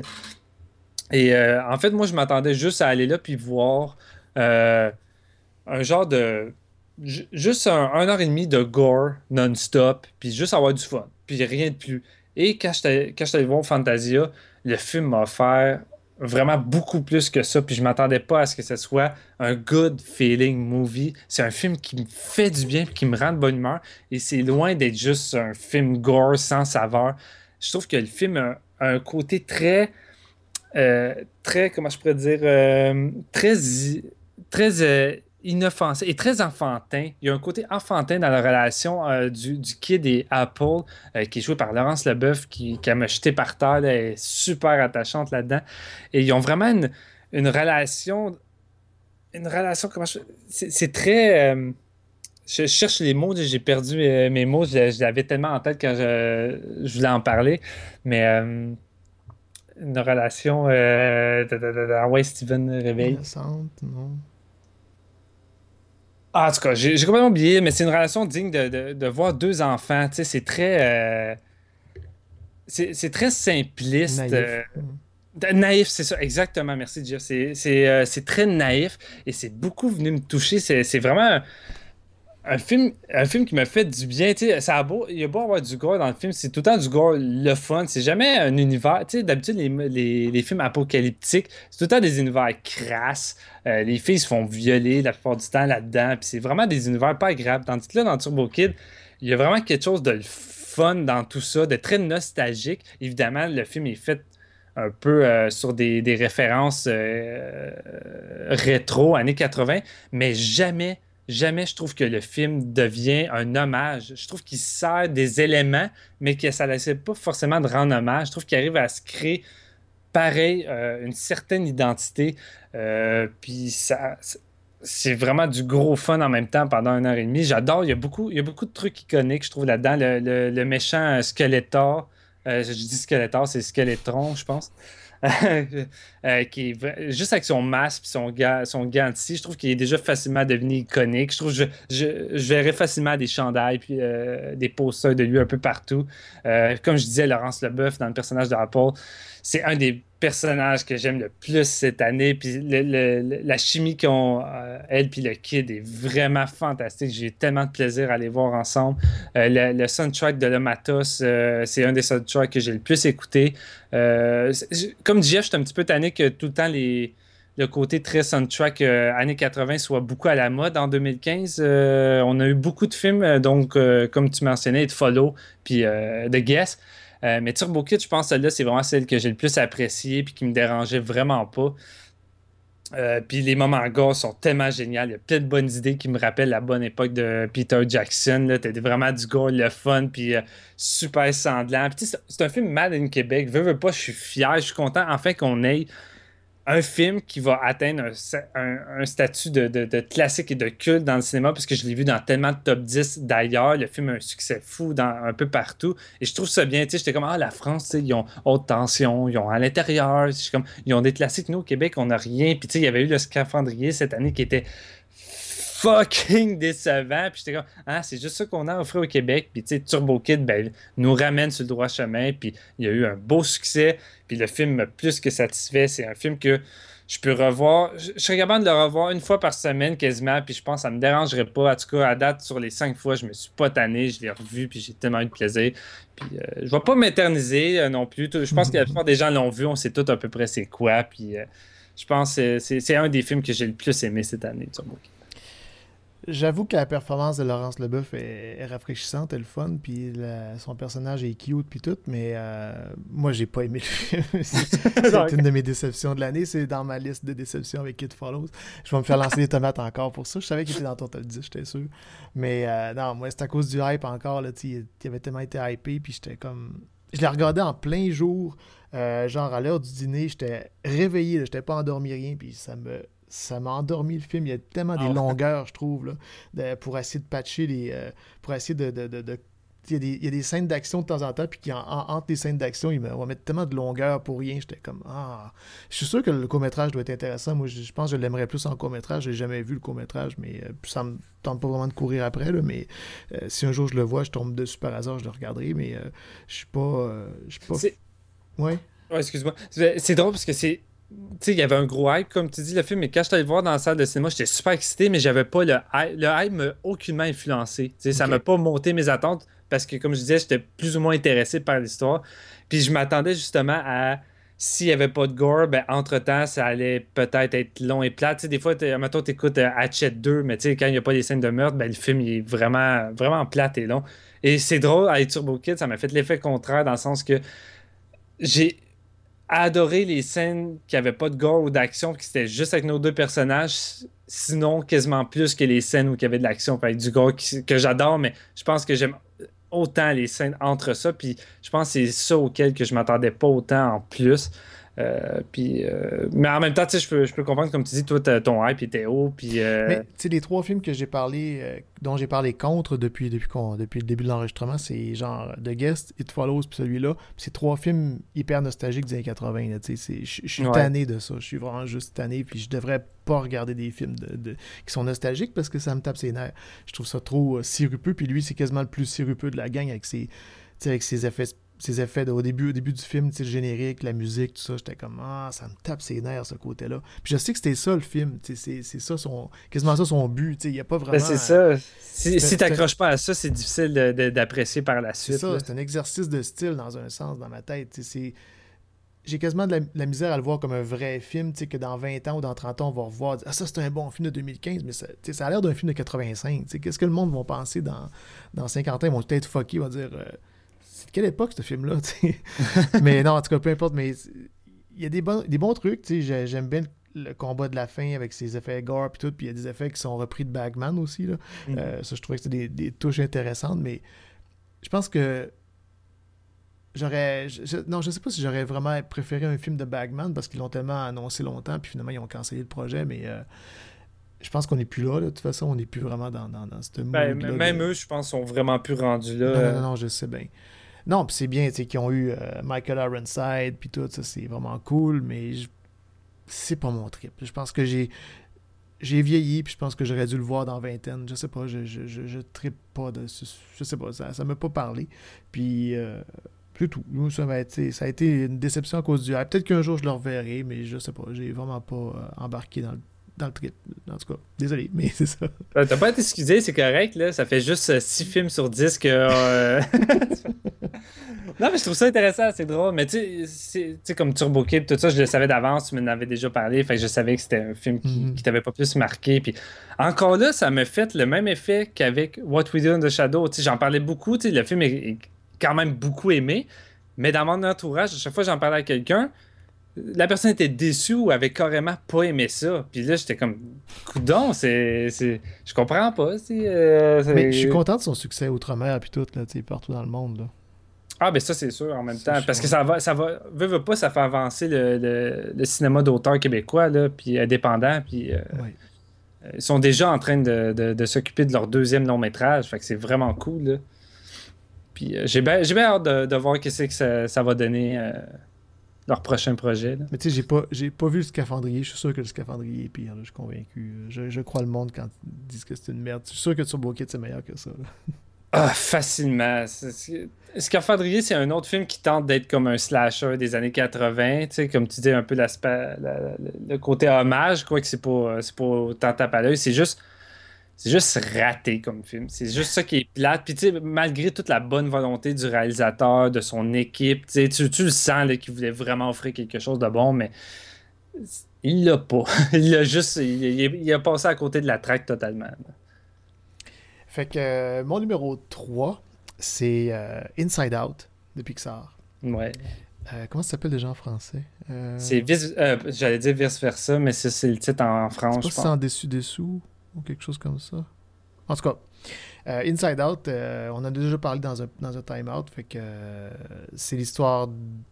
Et euh, en fait, moi, je m'attendais juste à aller là puis voir euh, un genre de. ju- Juste un, un heure et demie de gore non-stop, puis juste avoir du fun, puis rien de plus. Et quand j'étais quand j'étais allé voir Fantasia, le film m'a offert vraiment beaucoup plus que ça, puis je m'attendais pas à ce que ce soit un good feeling movie. C'est un film qui me fait du bien, puis qui me rend de bonne humeur, et c'est loin d'être juste un film gore sans saveur. Je trouve que le film a un côté très, euh, très, comment je pourrais dire, euh, très, i- très euh, inoffensif et très enfantin. Il y a un côté enfantin dans la relation euh, du, du kid et Apple, euh, qui est joué par Laurence Leboeuf, qui, qui m'a jeté par terre. Là, elle est super attachante là-dedans. Et ils ont vraiment une, une relation. Une relation, comment je. C'est, c'est très. euh, je cherche les mots, j'ai perdu mes, mes mots, je, je l'avais tellement en tête quand je, je voulais en parler. Mais. euh, une relation. Euh, de- de- de- de- ah ouais, Steven, réveille. Innocente, non. Ah, en tout cas, j'ai j'ai complètement oublié, mais c'est une relation digne de, de- de voir deux enfants. Tu sais, c'est très. euh, c'est c'est très simpliste. Naïf. euh, de- naïf, c'est ça, exactement. Merci, Jeff. C'est c'est, euh, c'est très naïf et c'est beaucoup venu me toucher. C'est c'est vraiment un, un film, un film qui me fait du bien. Tu sais, ça a beau, il y a beau avoir du gore dans le film, c'est tout le temps du gore le fun. C'est jamais un univers. Tu sais, d'habitude, les, les, les films apocalyptiques, c'est tout le temps des univers crasses. Euh, les filles se font violer la plupart du temps là-dedans. Puis c'est vraiment des univers pas agréables. Tandis que là, dans Turbo Kid, il y a vraiment quelque chose de le fun dans tout ça, de très nostalgique. Évidemment, le film est fait un peu euh, sur des, des références euh, rétro, années quatre-vingts, mais jamais, jamais je trouve que le film devient un hommage. Je trouve qu'il sert des éléments, mais que ça n'essaie pas forcément de rendre hommage. Je trouve qu'il arrive à se créer, pareil, euh, une certaine identité. Euh, puis ça, c'est vraiment du gros fun en même temps pendant une heure et demie. J'adore, il y a beaucoup, il y a beaucoup de trucs iconiques, je trouve, là-dedans. Le, le- le méchant euh, Skeletor, euh, je dis Skeletor, c'est Skeletron, je pense. Euh, qui est vra- juste avec son masque et son, ga- son gant de scie, je trouve qu'il est déjà facilement devenu iconique. Je trouve que je, je, je verrais facilement des chandails puis euh, des posters de lui un peu partout. Euh, comme je disais, Laurence Leboeuf dans le personnage de Apple, c'est un des personnages que j'aime le plus cette année. Puis le- le- le- la chimie qu'ont euh, elle puis le kid est vraiment fantastique. J'ai eu tellement de plaisir à les voir ensemble. Euh, le, le soundtrack de Le Matos, euh, c'est un des soundtracks que j'ai le plus écouté. Euh, c'est- comme Jeff, je suis un petit peu tanné que tout le temps les, le côté très soundtrack euh, années quatre-vingts soit beaucoup à la mode en deux mille quinze. Euh, on a eu beaucoup de films, euh, donc euh, comme tu mentionnais, de Follow puis euh, The Guest. Euh, mais Turbo Kid, je pense que celle-là, c'est vraiment celle que j'ai le plus appréciée puis qui me dérangeait vraiment pas. Euh, puis les moments gore sont tellement géniaux. Il y a plein de bonnes idées qui me rappellent la bonne époque de Peter Jackson. Là. T'as vraiment du gore, le fun, puis euh, super sanglant. Puis, tu sais, c'est c'est un film Made in Québec. Veux, veux pas, je suis fier, je suis content enfin qu'on ait un film qui va atteindre un, sa- un- un statut de, de- de classique et de culte dans le cinéma, parce que je l'ai vu dans tellement de top dix d'ailleurs. Le film a un succès fou dans, un peu partout. Et je trouve ça bien. Tu sais, j'étais comme, ah, la France, tu sais, ils ont haute tension, ils ont à l'intérieur. Je suis comme, ils ont des classiques. Nous, au Québec, on n'a rien. Puis, tu sais, il y avait eu le Scaphandrier cette année qui était fucking décevant. Puis j'étais comme, ah, c'est juste ça qu'on a offert au Québec. Puis tu sais, Turbo Kid, ben, nous ramène sur le droit chemin. Puis il y a eu un beau succès. Puis le film m'a plus que satisfait. C'est un film que je peux revoir. Je, je serais capable de le revoir une fois par semaine quasiment. Puis je pense que ça me dérangerait pas. En tout cas, à date, sur les cinq fois, je me suis pas tanné. Je l'ai revu. Puis j'ai tellement eu de plaisir. Puis euh, je vais pas m'éterniser euh, non plus. Je pense que la plupart des gens l'ont vu. On sait tout à peu près c'est quoi. Puis euh, je pense que c'est, c'est un des films que j'ai le plus aimé cette année, Turbo Kid. J'avoue que la performance de Laurence Leboeuf est, est rafraîchissante, elle est le fun, puis la- son personnage est cute, puis tout, mais euh, moi, j'ai pas aimé le film. c'est c'est une de mes déceptions de l'année, c'est dans ma liste de déceptions avec It Follows. Je vais me faire lancer des tomates encore pour ça. Je savais qu'il était dans ton top dix, j'étais sûr. Mais euh, non, moi, c'est à cause du hype encore, là, tu sais, il avait tellement été hypé, puis j'étais comme... Je l'ai regardé en plein jour, euh, genre à l'heure du dîner, j'étais réveillé, là, j'étais pas endormi rien, puis ça me... Ça m'a endormi le film. Il y a tellement des Ah ouais. longueurs, je trouve, là, de- pour essayer de patcher les. euh, pour essayer de. de, de- de- il y, a des, il y a des scènes d'action de temps en temps, puis qui, en, en- entre les scènes d'action, ils me- on va mettre tellement de longueur pour rien. J'étais comme. Ah. Je suis sûr que le court-métrage doit être intéressant. Moi, je, je pense que je l'aimerais plus en court-métrage. J'ai jamais vu le court-métrage, mais euh, ça me tente pas vraiment de courir après. Là, mais euh, si un jour je le vois, je tombe dessus par hasard, je le regarderai. Mais euh, je suis pas. euh, je suis pas. C'est- Ouais. Ouais, excuse-moi. C'est c'est drôle parce que c'est. Tu sais, il y avait un gros hype, comme tu dis, le film, mais quand je suis allé le voir dans la salle de cinéma, j'étais super excité, mais j'avais pas le hype. Le hype m'a aucunement influencé. Tu sais, ça Ok. m'a pas monté mes attentes parce que, comme je disais, j'étais plus ou moins intéressé par l'histoire. Puis je m'attendais justement à. S'il n'y avait pas de gore, ben, entre-temps, ça allait peut-être être long et plat. Tu sais, des fois, t'es- mettons, tu écoutes Hatchet deux, mais tu sais, quand il n'y a pas des scènes de meurtre, ben, le film il est vraiment, vraiment plate et long. Et c'est drôle, avec Turbo Kid, ça m'a fait l'effet contraire dans le sens que j'ai adoré les scènes qui n'avaient pas de gore ou d'action, qui c'était juste avec nos deux personnages, sinon quasiment plus que les scènes où il y avait de l'action, puis avec du gore qui- que j'adore, mais je pense que j'aime autant les scènes entre ça, puis je pense que c'est ça auquel que je m'attendais pas autant en plus. Euh, puis, euh, mais en même temps, tu sais, je peux, je peux comprendre, comme tu dis, toi, t'as- ton hype était haut, puis... euh, Mais tu sais, les trois films que j'ai parlé, euh, dont j'ai parlé contre depuis, depuis, qu'on- depuis le début de l'enregistrement, c'est genre The Guest, It Follows, puis celui-là. Puis c'est trois films hyper nostalgiques des années quatre-vingts. là, tu sais, c'est- Je je suis Ouais. tanné de ça. Je suis vraiment juste tanné. Puis je devrais pas regarder des films de, de- qui sont nostalgiques parce que ça me tape ses nerfs. Je trouve ça trop euh, sirupeux. Puis lui, c'est quasiment le plus sirupeux de la gang avec ses, tu sais, avec ses effets ses effets de- au, début, au début du film, tu sais, le générique, la musique, tout ça, j'étais comme, ah, ça me tape ses nerfs, ce côté-là. Puis je sais que c'était ça, le film, tu sais, c'est c'est ça, son, quasiment ça, son but, tu sais, il n'y a pas vraiment... ben, c'est ça. Si, c'est- si t'accroches pas à ça, c'est difficile de- de- d'apprécier par la C'est suite. ça, là. c'est un exercice de style dans un sens, dans ma tête, tu sais, c'est... J'ai quasiment de la, de la misère à le voir comme un vrai film, tu sais, que dans vingt ans ou dans trente ans, on va revoir, dire, ah, ça, c'est un bon film de deux mille quinze, mais ça, tu sais, ça a l'air d'un film de quatre-vingt-cinq, tu sais, qu'est-ce que le monde va penser dans, dans cinquante ans? Ils vont peut-être fucker, ils vont dire... euh, c'est de quelle époque ce film-là, tu sais? Mais non, en tout cas, peu importe, mais il y a des bons, des bons trucs, tu sais, j'ai- j'aime bien le, le combat de la fin avec ses effets gore puis tout, puis il y a des effets qui sont repris de Bagman aussi, là. Mm. Euh, ça, je trouvais que c'était des, des touches intéressantes, mais je pense que j'aurais... je- je- non, je sais pas si j'aurais vraiment préféré un film de Bagman, parce qu'ils l'ont tellement annoncé longtemps, puis finalement, ils ont cancellé le projet, mais... euh, je pense qu'on n'est plus là, là. De toute façon, on n'est plus vraiment dans, dans, dans ce Ben, mood-là même de- eux, je pense, sont vraiment plus rendus là. non, non, non, non, je sais bien. Non, puis c'est bien, tu sais, qu'ils ont eu euh, Michael Ironside, puis tout, ça, c'est vraiment cool, mais je- c'est pas mon trip. Je pense que j'ai j'ai vieilli, puis je pense que j'aurais dû le voir dans vingtaine. Je sais pas, je, je, je, je trippe pas de... Je sais pas, ça ça m'a pas parlé. Puis, euh, c'est tout. Nous, ça, m'a été, ça a été une déception à cause du hype. Peut-être qu'un jour, je le reverrai, mais je sais pas, j'ai vraiment pas euh, embarqué dans le dans le trip. En tout cas, désolé, mais c'est ça. Euh, T'as pas été excusé, c'est correct, là. Ça fait juste six films sur dix que. euh, non, mais je trouve ça intéressant, c'est drôle. Mais tu sais, c'est- tu sais, comme Turbo Kid, tout ça, je le savais d'avance, tu m'en avais déjà parlé. Fait que je savais que c'était un film qui, Mhm. qui t'avait pas plus marqué. Puis encore là, ça m'a fait le même effet qu'avec What We Do in the Shadow. Tu sais, j'en parlais beaucoup. Tu sais, le film est, est quand même beaucoup aimé. Mais dans mon entourage, à chaque fois que j'en parlais à quelqu'un, la personne était déçue ou avait carrément pas aimé ça. Puis là, j'étais comme, coudon, c'est, c'est... je comprends pas. c'est, euh, c'est- Mais je suis content de son succès outre-mer, puis tout, là, tu sais, partout dans le monde, là. Ah, ben ça, c'est sûr, en même Ça, temps. je Parce que comprends. ça va, ça va, veut, veut pas, ça fait avancer le, le, le cinéma d'auteur québécois, là, puis indépendant. Puis euh, Ouais. euh, ils sont déjà en train de, de, de s'occuper de leur deuxième long-métrage. Fait que c'est vraiment cool, là. Puis euh, j'ai bien j'ai bien hâte de, de voir qu'est-ce que ça, ça va donner. euh, leur prochain projet. Là. Mais tu sais, j'ai pas, j'ai pas vu le Scaphandrier. Je suis sûr que le Scaphandrier est pire. Là, je suis convaincu. Je, je crois le monde quand ils disent que c'est une merde. Je suis sûr que Turbo Kid, c'est meilleur que ça. Là. Ah, facilement. C'est, c'est... Scaphandrier, c'est un autre film qui tente d'être comme un slasher des années quatre-vingts. Tu sais, comme tu dis, un peu l'aspect, la, la, le côté hommage. Quoi que c'est pas, c'est pas autant tape à l'œil. C'est juste, c'est juste raté comme film. C'est juste ça qui est plate. Puis tu sais, malgré toute la bonne volonté du réalisateur, de son équipe, tu, tu, tu le sens là, qu'il voulait vraiment offrir quelque chose de bon, mais il l'a pas. Il l'a juste, il, il, il a passé à côté de la traque totalement. Là. Fait que euh, mon numéro trois, c'est euh, Inside Out de Pixar. Ouais. Euh, comment ça s'appelle déjà en français? Euh... C'est vice, euh, j'allais dire vice-versa, mais c'est, c'est le titre en, en France, je pense. C'est pas Sans Dessus-Dessous ou quelque chose comme ça. En tout cas, euh, Inside Out, euh, on en a déjà parlé dans un, dans un Time Out. Fait que euh, c'est l'histoire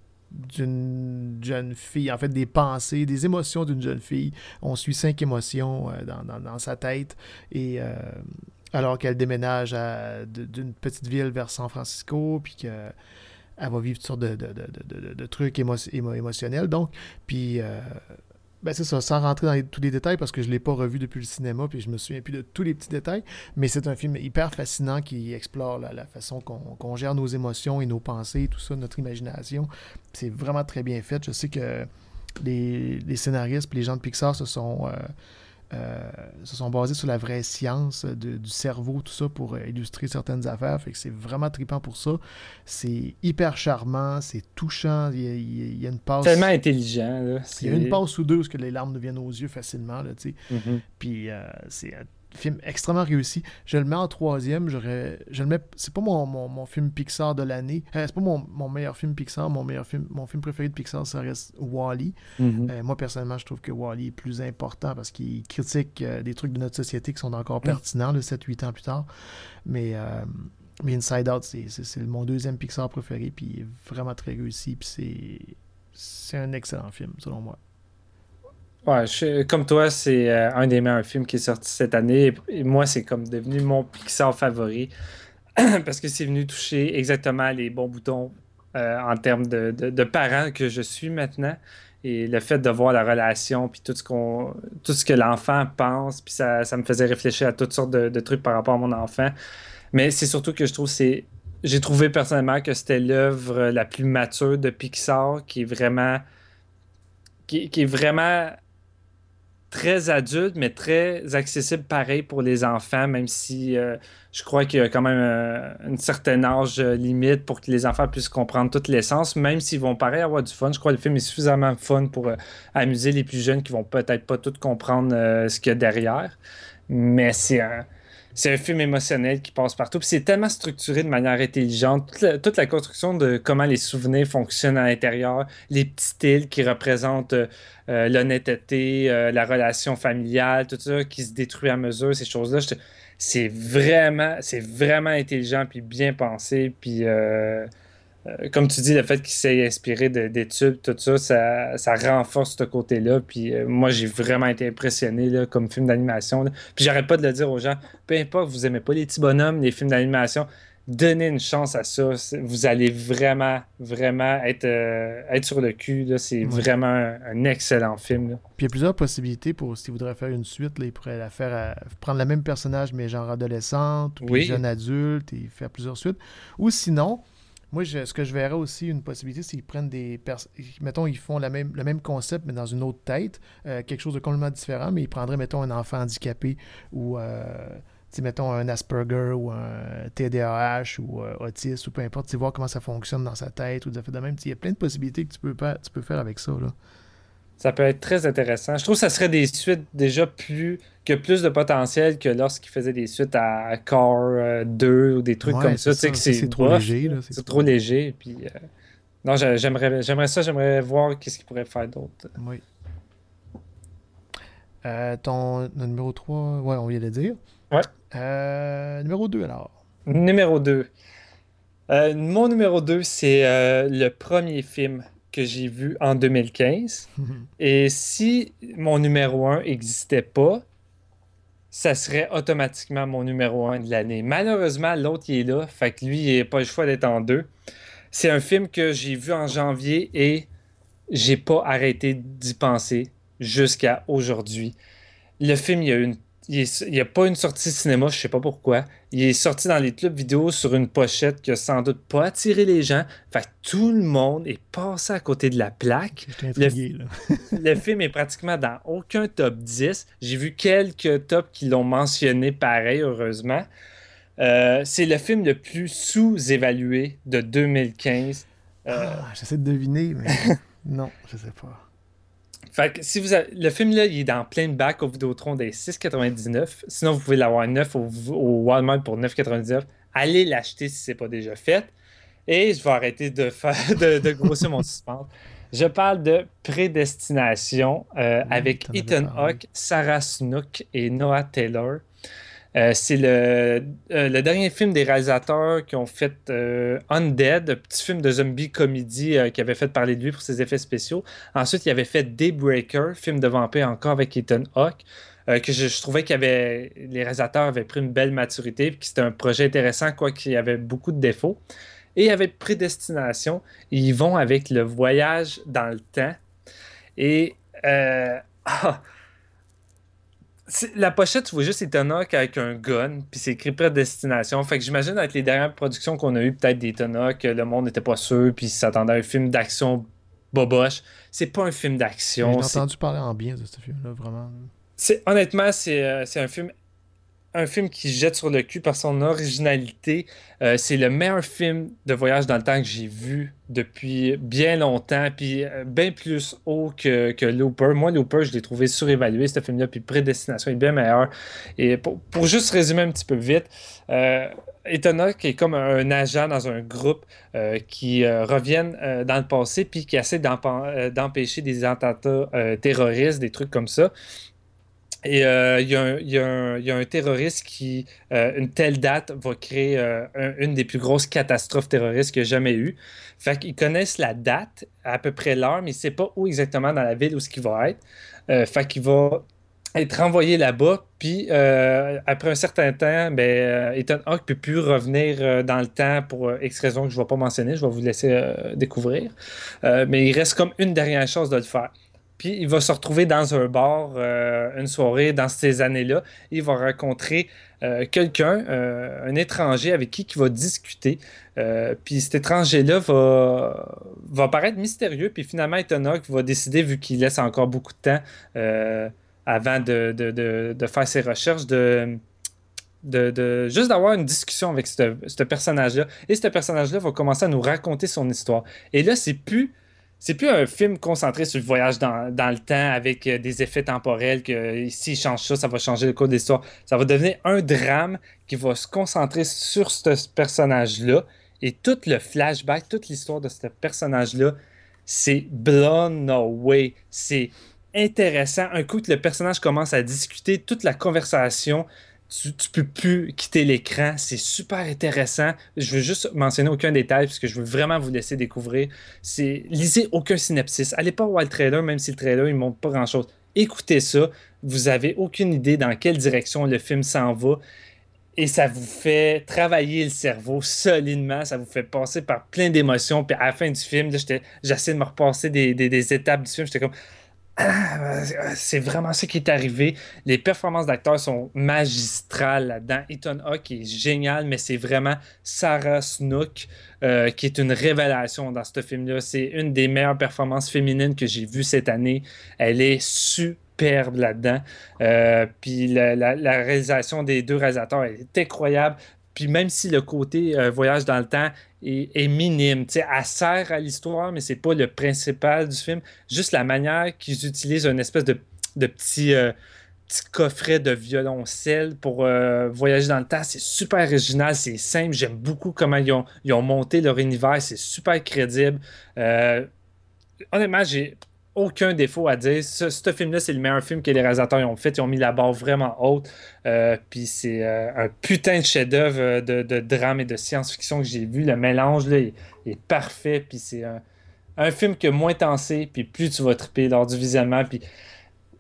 d'une jeune fille, en fait des pensées, des émotions d'une jeune fille. On suit cinq émotions euh, dans, dans, dans sa tête et... Euh, alors qu'elle déménage à, d'une petite ville vers San Francisco, puis qu'elle va vivre toutes sortes de, de, de, de, de trucs émo, émo, émotionnels. Donc, puis, euh, ben c'est ça, sans rentrer dans les, tous les détails, parce que je ne l'ai pas revu depuis le cinéma, puis je me souviens plus de tous les petits détails, mais c'est un film hyper fascinant qui explore la, la façon qu'on, qu'on gère nos émotions et nos pensées, tout ça, notre imagination. C'est vraiment très bien fait. Je sais que les, les scénaristes et les gens de Pixar se sont... Euh, Euh, se sont basés sur la vraie science de, du cerveau, tout ça, pour euh, illustrer certaines affaires. Fait que c'est vraiment trippant pour ça. C'est hyper charmant, c'est touchant. Il y a, il y a une passe... Tellement intelligent. Là. Il y a une passe ou deux où les larmes nous viennent aux yeux facilement. Là, mm-hmm. Puis euh, c'est un film extrêmement réussi. Je le mets en troisième. J'aurais, je le mets, c'est pas mon, mon, mon film Pixar de l'année. Euh, c'est pas mon, mon meilleur film Pixar. Mon meilleur film, mon film préféré de Pixar, ça reste Wall-E. Mm-hmm. Euh, moi, personnellement, je trouve que Wall-E est plus important parce qu'il critique euh, des trucs de notre société qui sont encore pertinents, mm. sept huit ans plus tard. Mais, euh, mais Inside Out, c'est, c'est, c'est mon deuxième Pixar préféré. Puis il est vraiment très réussi. Puis c'est, c'est un excellent film, selon moi. Ouais, je, comme toi, c'est euh, un des meilleurs films qui est sorti cette année. Et, et moi, c'est comme devenu mon Pixar favori. Parce que c'est venu toucher exactement les bons boutons euh, en termes de, de, de parent que je suis maintenant. Et le fait de voir la relation, puis tout ce qu'on, tout ce que l'enfant pense, puis ça, ça me faisait réfléchir à toutes sortes de, de trucs par rapport à mon enfant. Mais c'est surtout que je trouve c'est... J'ai trouvé personnellement que c'était l'œuvre la plus mature de Pixar, qui est vraiment... qui, qui est vraiment... très adulte, mais très accessible pareil pour les enfants, même si euh, je crois qu'il y a quand même euh, un certain âge euh, limite pour que les enfants puissent comprendre toute l'essence, même s'ils vont pareil avoir du fun. Je crois que le film est suffisamment fun pour euh, amuser les plus jeunes qui vont peut-être pas tout comprendre euh, ce qu'il y a derrière. Mais c'est un... C'est un film émotionnel qui passe partout. Puis c'est tellement structuré de manière intelligente. Toute la, toute la construction de comment les souvenirs fonctionnent à l'intérieur, les petites îles qui représentent euh, l'honnêteté, euh, la relation familiale, tout ça qui se détruit à mesure, ces choses-là. Je, c'est vraiment, c'est vraiment intelligent puis bien pensé. Puis euh, euh, comme tu dis, le fait qu'il s'est inspiré de, d'études, tout ça, ça, ça renforce ce côté-là. Puis euh, moi, j'ai vraiment été impressionné là, comme film d'animation. Là. Puis j'arrête pas de le dire aux gens, peu importe, vous aimez pas les petits bonhommes, les films d'animation, donnez une chance à ça. Vous allez vraiment, vraiment être, euh, être sur le cul. Là. C'est ouais. vraiment un, un excellent film. Là. Puis il y a plusieurs possibilités pour, s'ils voudraient faire une suite, là, ils pourraient la faire à, prendre le même personnage, mais genre adolescente, ou oui. jeune adulte, et faire plusieurs suites. Ou sinon... Moi, je, ce que je verrais aussi, une possibilité, c'est qu'ils prennent des... Pers- mettons, ils font la même, le même concept, mais dans une autre tête, euh, quelque chose de complètement différent, mais ils prendraient, mettons, un enfant handicapé ou, euh, mettons, un Asperger ou un T D A H ou euh, autiste ou peu importe, voir comment ça fonctionne dans sa tête ou de fait de même. Il y a plein de possibilités que tu peux, pas, tu peux faire avec ça, là. Ça peut être très intéressant. Je trouve que ça serait des suites déjà plus... que plus de potentiel que lorsqu'ils faisaient des suites à Cars euh, deux ou des trucs ouais, comme ça. ça. Tu sais, que c'est, c'est trop bof, léger. Là, c'est, c'est trop léger. Puis, euh... Non, j'aimerais, j'aimerais ça. J'aimerais voir qu'est-ce qu'ils pourraient faire d'autre. Oui. Euh, ton numéro trois, ouais, on vient de le dire. Ouais. Euh, numéro deux, alors. Numéro deux. Euh, mon numéro deux, c'est euh, le premier film que j'ai vu en deux mille quinze. Et si mon numéro un n'existait pas, ça serait automatiquement mon numéro un de l'année. Malheureusement, l'autre, il est là. Fait que lui, il n'a pas le choix d'être en deux. C'est un film que j'ai vu en janvier et j'ai pas arrêté d'y penser jusqu'à aujourd'hui. Le film, il y a une Il n'y a pas une sortie cinéma, je sais pas pourquoi. Il est sorti dans les clubs vidéo sur une pochette qui a sans doute pas attiré les gens. Fait que tout le monde est passé à côté de la plaque. Intrigué, le, le film est pratiquement dans aucun top dix. J'ai vu quelques tops qui l'ont mentionné pareil, heureusement. Euh, c'est le film le plus sous-évalué de deux mille quinze. Euh... Ah, j'essaie de deviner, mais non, je sais pas. Fait que si vous avez... Le film, là, il est dans plein de bacs au Vidéotron des six quatre-vingt-dix-neuf. Sinon, vous pouvez l'avoir neuf au, au Walmart pour neuf quatre-vingt-dix-neuf. Allez l'acheter si ce n'est pas déjà fait. Et je vais arrêter de, faire, de, de grossir mon suspense. Je parle de Prédestination euh, oui, avec Ethan Hawke, Sarah Snook et Noah Taylor. Euh, c'est le, euh, le dernier film des réalisateurs qui ont fait euh, Undead, un petit film de zombie comédie euh, qui avait fait parler de lui pour ses effets spéciaux. Ensuite, il avait fait Daybreaker, film de vampire encore avec Ethan Hawke, euh, que je, je trouvais que les réalisateurs avaient pris une belle maturité et que c'était un projet intéressant, quoiqu'il y avait beaucoup de défauts. Et avec Prédestination, ils vont avec le voyage dans le temps. Et... Euh, ah, C'est, la pochette, tu vois juste Ethan Hawke avec un gun, puis c'est écrit Prédestination. Fait que j'imagine avec les dernières productions qu'on a eues, peut-être d'Ethan Hawke, le monde n'était pas sûr, puis s'attendait à un film d'action boboche. C'est pas un film d'action. J'ai c'est... entendu parler en bien de ce film-là, vraiment. C'est, honnêtement, c'est, euh, c'est un film un film qui jette sur le cul par son originalité. Euh, c'est le meilleur film de voyage dans le temps que j'ai vu depuis bien longtemps, puis euh, bien plus haut que, que Looper. Moi, Looper, je l'ai trouvé surévalué, ce film-là, puis Prédestination est bien meilleur. Et pour, pour juste résumer un petit peu vite, euh, Ethan Hawke est comme un, un agent dans un groupe euh, qui euh, reviennent euh, dans le passé, puis qui essaie euh, d'empêcher des attentats euh, terroristes, des trucs comme ça. Et il euh, y, y, y a un terroriste qui, euh, une telle date, va créer euh, un, une des plus grosses catastrophes terroristes qu'il y a jamais eu. Fait qu'ils connaissent la date, à peu près l'heure, mais ils ne savent pas où exactement dans la ville où ce qu'il va être. Euh, fait qu'il va être envoyé là-bas, puis euh, après un certain temps, ben, euh, Ethan Hawke ne peut plus revenir euh, dans le temps pour euh, X raisons que je ne vais pas mentionner, je vais vous laisser euh, découvrir. Euh, mais il reste comme une dernière chance de le faire. Puis il va se retrouver dans un bar euh, une soirée dans ces années-là. Il va rencontrer euh, quelqu'un, euh, un étranger avec qui il va discuter. Euh, puis cet étranger-là va, va paraître mystérieux. Puis finalement, Ethan Hawke va décider, vu qu'il laisse encore beaucoup de temps euh, avant de, de, de, de faire ses recherches, de, de, de juste d'avoir une discussion avec ce, ce personnage-là. Et ce personnage-là va commencer à nous raconter son histoire. Et là, c'est plus... C'est plus un film concentré sur le voyage dans, dans le temps avec euh, des effets temporels que euh, s'il change ça, ça va changer le cours de l'histoire. Ça va devenir un drame qui va se concentrer sur ce, ce personnage-là. Et tout le flashback, toute l'histoire de ce personnage-là, c'est blown away. C'est intéressant. Un coup que le personnage commence à discuter, toute la conversation... Tu ne peux plus quitter l'écran. C'est super intéressant. Je veux juste mentionner aucun détail parce que je veux vraiment vous laisser découvrir. C'est... Lisez aucun synopsis. Allez pas voir le trailer, même si le trailer ne montre pas grand-chose. Écoutez ça. Vous n'avez aucune idée dans quelle direction le film s'en va. Et ça vous fait travailler le cerveau solidement. Ça vous fait passer par plein d'émotions. Puis à la fin du film, là, j'étais... j'essaie de me repasser des, des, des étapes du film. J'étais comme... Ah, c'est vraiment ça qui est arrivé. Les performances d'acteurs sont magistrales là-dedans. Ethan Hawke est génial, mais c'est vraiment Sarah Snook euh, qui est une révélation dans ce film-là. C'est une des meilleures performances féminines que j'ai vues cette année. Elle est superbe là-dedans. Euh, puis la, la, la réalisation des deux réalisateurs elle est incroyable. Puis même si le côté euh, voyage dans le temps est, est minime, tu sais, elle sert à l'histoire, mais c'est pas le principal du film. Juste la manière qu'ils utilisent une espèce de, de petit, euh, petit coffret de violoncelle pour euh, voyager dans le temps, c'est super original, c'est simple. J'aime beaucoup comment ils ont, ils ont monté leur univers, c'est super crédible. Euh, honnêtement, j'ai aucun défaut à dire. Ce, ce film-là, c'est le meilleur film que les réalisateurs ont fait. Ils ont mis la barre vraiment haute. Euh, Puis c'est euh, un putain de chef-d'œuvre de, de drame et de science-fiction que j'ai vu. Le mélange là, est, est parfait. Puis c'est un, un film que moins t'en sais, puis plus tu vas triper lors du visionnement. Puis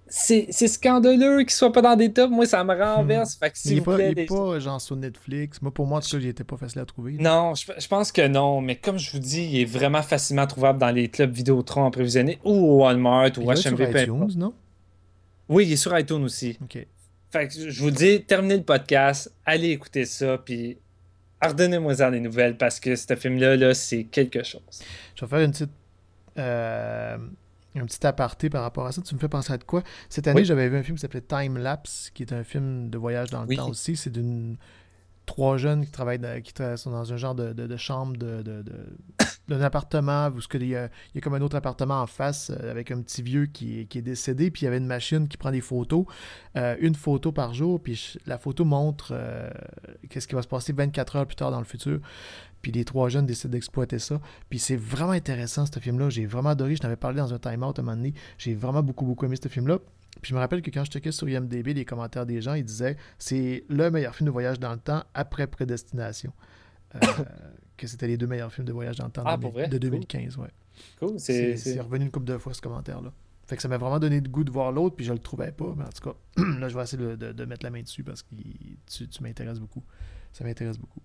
c'est, c'est scandaleux qu'il soit pas dans des tops. Moi, ça me renverse. Fait que Il s'il est vous pas, plaît, il est les- pas genre sur Netflix. Moi, pour moi, en tout cas, il était pas facile à trouver. Non, je, je pense que non. Mais comme je vous dis, il est vraiment facilement trouvable dans les clubs Vidéotron en prévisionné ou au Walmart Puis ou il est H M sur V. peu iTunes, importe. non? Oui, il est sur iTunes aussi. OK. Fait que je vous dis, terminez le podcast, allez écouter ça, puis redonnez-moi-en des nouvelles parce que ce film-là, là, c'est quelque chose. Je vais faire une petite, euh, un petit aparté par rapport à ça. Tu me fais penser à de quoi? Cette année, Oui. j'avais vu un film qui s'appelait Time Lapse, qui est un film de voyage dans le Oui. temps aussi. C'est d'une trois jeunes qui travaillent dans, qui tra- sont dans un genre de, de, de chambre de, de, de- d'un appartement où ce que il y, a, il y a comme un autre appartement en face euh, avec un petit vieux qui, est- qui est décédé, puis il y avait une machine qui prend des photos, euh, une photo par jour, puis ch- la photo montre euh, qu'est-ce qui va se passer vingt-quatre heures plus tard dans le futur. Puis les trois jeunes décident d'exploiter ça. Puis c'est vraiment intéressant, ce film-là. J'ai vraiment adoré. Je t'en avais parlé dans un time-out à un moment donné. J'ai vraiment beaucoup, beaucoup aimé ce film-là. Puis je me rappelle que quand je checkais sur I M D B les commentaires des gens, ils disaient c'est le meilleur film de voyage dans le temps après Prédestination. Euh, que c'était les deux meilleurs films de voyage dans le temps Ah, de, pour vrai? de deux mille quinze. Ouais. Cool, C'est, c'est... c'est revenu une couple de fois ce commentaire-là. Fait que ça m'a vraiment donné le goût de voir l'autre, puis je le trouvais pas. Mais en tout cas, là, je vais essayer de, de- de mettre la main dessus parce que tu, tu m'intéresses beaucoup. Ça m'intéresse beaucoup.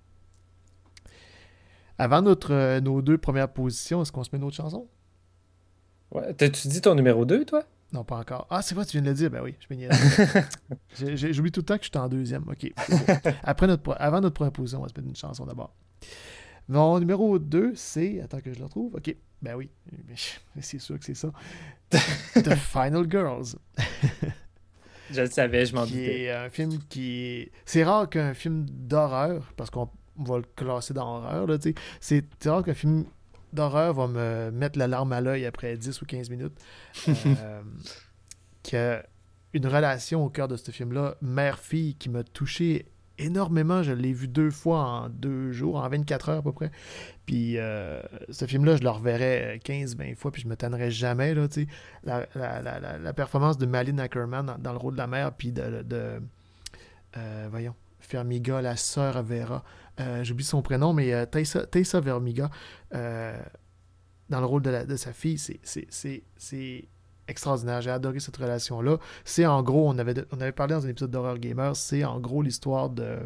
Avant notre, euh, nos deux premières positions, est-ce qu'on se met une autre chanson? Ouais. T'as-tu dit ton numéro deux, toi? Non, pas encore. Ah, c'est vrai, tu viens de le dire. Ben oui, je me niaise. J'ai- j'ai- J'oublie tout le temps que je suis en deuxième. OK. c'est bon. Après notre, pro- avant notre première position, on va se mettre une chanson d'abord. Mon numéro deux, c'est... Attends que je le retrouve. OK. Ben oui. Mais c'est sûr que c'est ça. The Final Girls. Je le savais, je m'en Qui doutais. est un film qui est... C'est rare qu'un film d'horreur, parce qu'on va le classer dans horreur, là, tu sais. C'est c'est rare qu'un film d'horreur va me mettre la larme à l'œil après dix ou quinze minutes. Euh, qu'il y a une relation au cœur de ce film-là, mère-fille, qui m'a touché énormément. Je l'ai vu deux fois en deux jours, en vingt-quatre heures à peu près. Puis euh, ce film-là, je le reverrai quinze vingt fois, puis je me tannerai jamais. Là, tu sais. la, la, la, la, la performance de Malin Ackerman dans, dans le rôle de la mère, puis de... de euh, voyons, Fermiga, la sœur à Vera. Euh, J'oublie son prénom, mais euh, Tessa, Tessa Vermiga, euh, dans le rôle de, la, de sa fille, c'est, c'est, c'est, c'est extraordinaire. J'ai adoré cette relation-là. C'est en gros, on avait, on avait parlé dans un épisode d'Horror Gamer, c'est en gros l'histoire de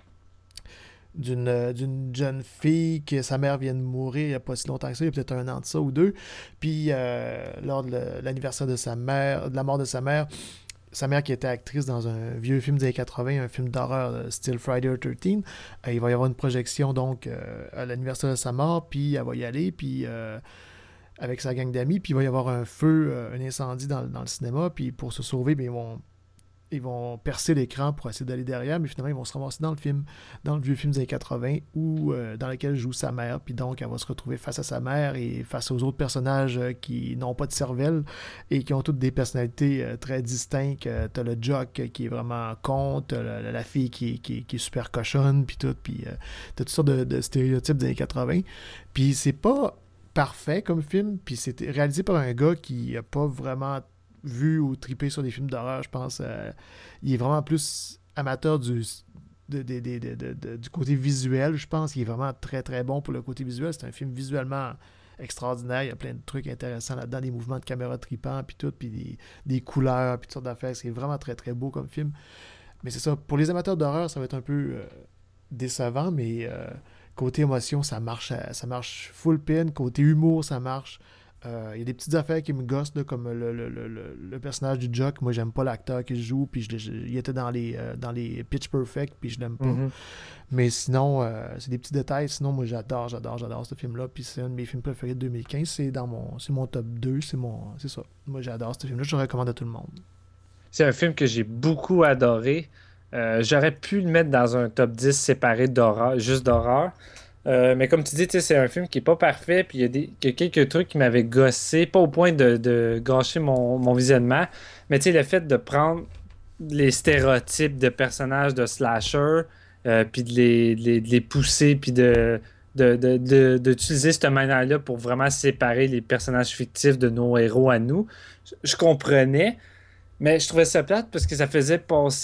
d'une, d'une jeune fille que sa mère vient de mourir il n'y a pas si longtemps que ça, il y a peut-être un an de ça ou deux. Puis, euh, lors de le- l'anniversaire de sa mère, de la mort de sa mère, sa mère qui était actrice dans un vieux film des années quatre-vingts, un film d'horreur, euh, style Friday the thirteenth, euh, il va y avoir une projection donc euh, à l'anniversaire de sa mort, puis elle va y aller, puis euh, avec sa gang d'amis, puis il va y avoir un feu, euh, un incendie dans, dans le cinéma, puis pour se sauver, bien, ils vont ils vont percer l'écran pour essayer d'aller derrière, mais finalement, ils vont se ramasser dans le film, dans le vieux film des années quatre-vingts, où, euh, dans lequel joue sa mère, puis donc, elle va se retrouver face à sa mère et face aux autres personnages euh, qui n'ont pas de cervelle et qui ont toutes des personnalités euh, très distinctes. Euh, t'as le jock euh, qui est vraiment con, t'as la, la fille qui est, qui, est, qui est super cochonne, puis tout, puis euh, t'as toutes sortes de, de stéréotypes des années quatre-vingts. Puis c'est pas parfait comme film, puis c'est réalisé par un gars qui a pas vraiment vu ou trippé sur des films d'horreur, je pense. Euh, il est vraiment plus amateur du, de, de, de, de, de, de, du côté visuel, je pense. Il est vraiment très, très bon pour le côté visuel. C'est un film visuellement extraordinaire. Il y a plein de trucs intéressants là-dedans, des mouvements de caméra tripants, puis tout, puis des, des couleurs, puis toutes sortes d'affaires. C'est vraiment très, très beau comme film. Mais c'est ça. Pour les amateurs d'horreur, ça va être un peu euh, décevant, mais euh, côté émotion, ça marche, ça marche full pin. Côté humour, ça marche. Il euh, y a des petites affaires qui me gossent, là, comme le, le, le, le, le personnage du Jock. Moi, j'aime pas l'acteur qui joue, puis je, je, il était dans les, euh, dans les Pitch Perfect, puis je l'aime pas. Mm-hmm. Mais sinon, euh, c'est des petits détails. Sinon, moi, j'adore, j'adore, j'adore ce film-là. Puis c'est un de mes films préférés de deux mille quinze. C'est dans mon, c'est mon top deux. C'est, mon, c'est ça. Moi, j'adore ce film-là. Je le recommande à tout le monde. C'est un film que j'ai beaucoup adoré. Euh, j'aurais pu le mettre dans un top dix séparé d'horreur, juste d'horreur. Euh, mais comme tu dis, c'est un film qui est pas parfait, puis il y a, des, il y a quelques trucs qui m'avaient gossé, pas au point de, de gâcher mon, mon visionnement, mais le fait de prendre les stéréotypes de personnages de slasher, euh, puis de les, de, les, de les pousser, puis de, de, de, de, d'utiliser cette manière-là pour vraiment séparer les personnages fictifs de nos héros à nous, je, je comprenais. Mais je trouvais ça plate parce que ça faisait passer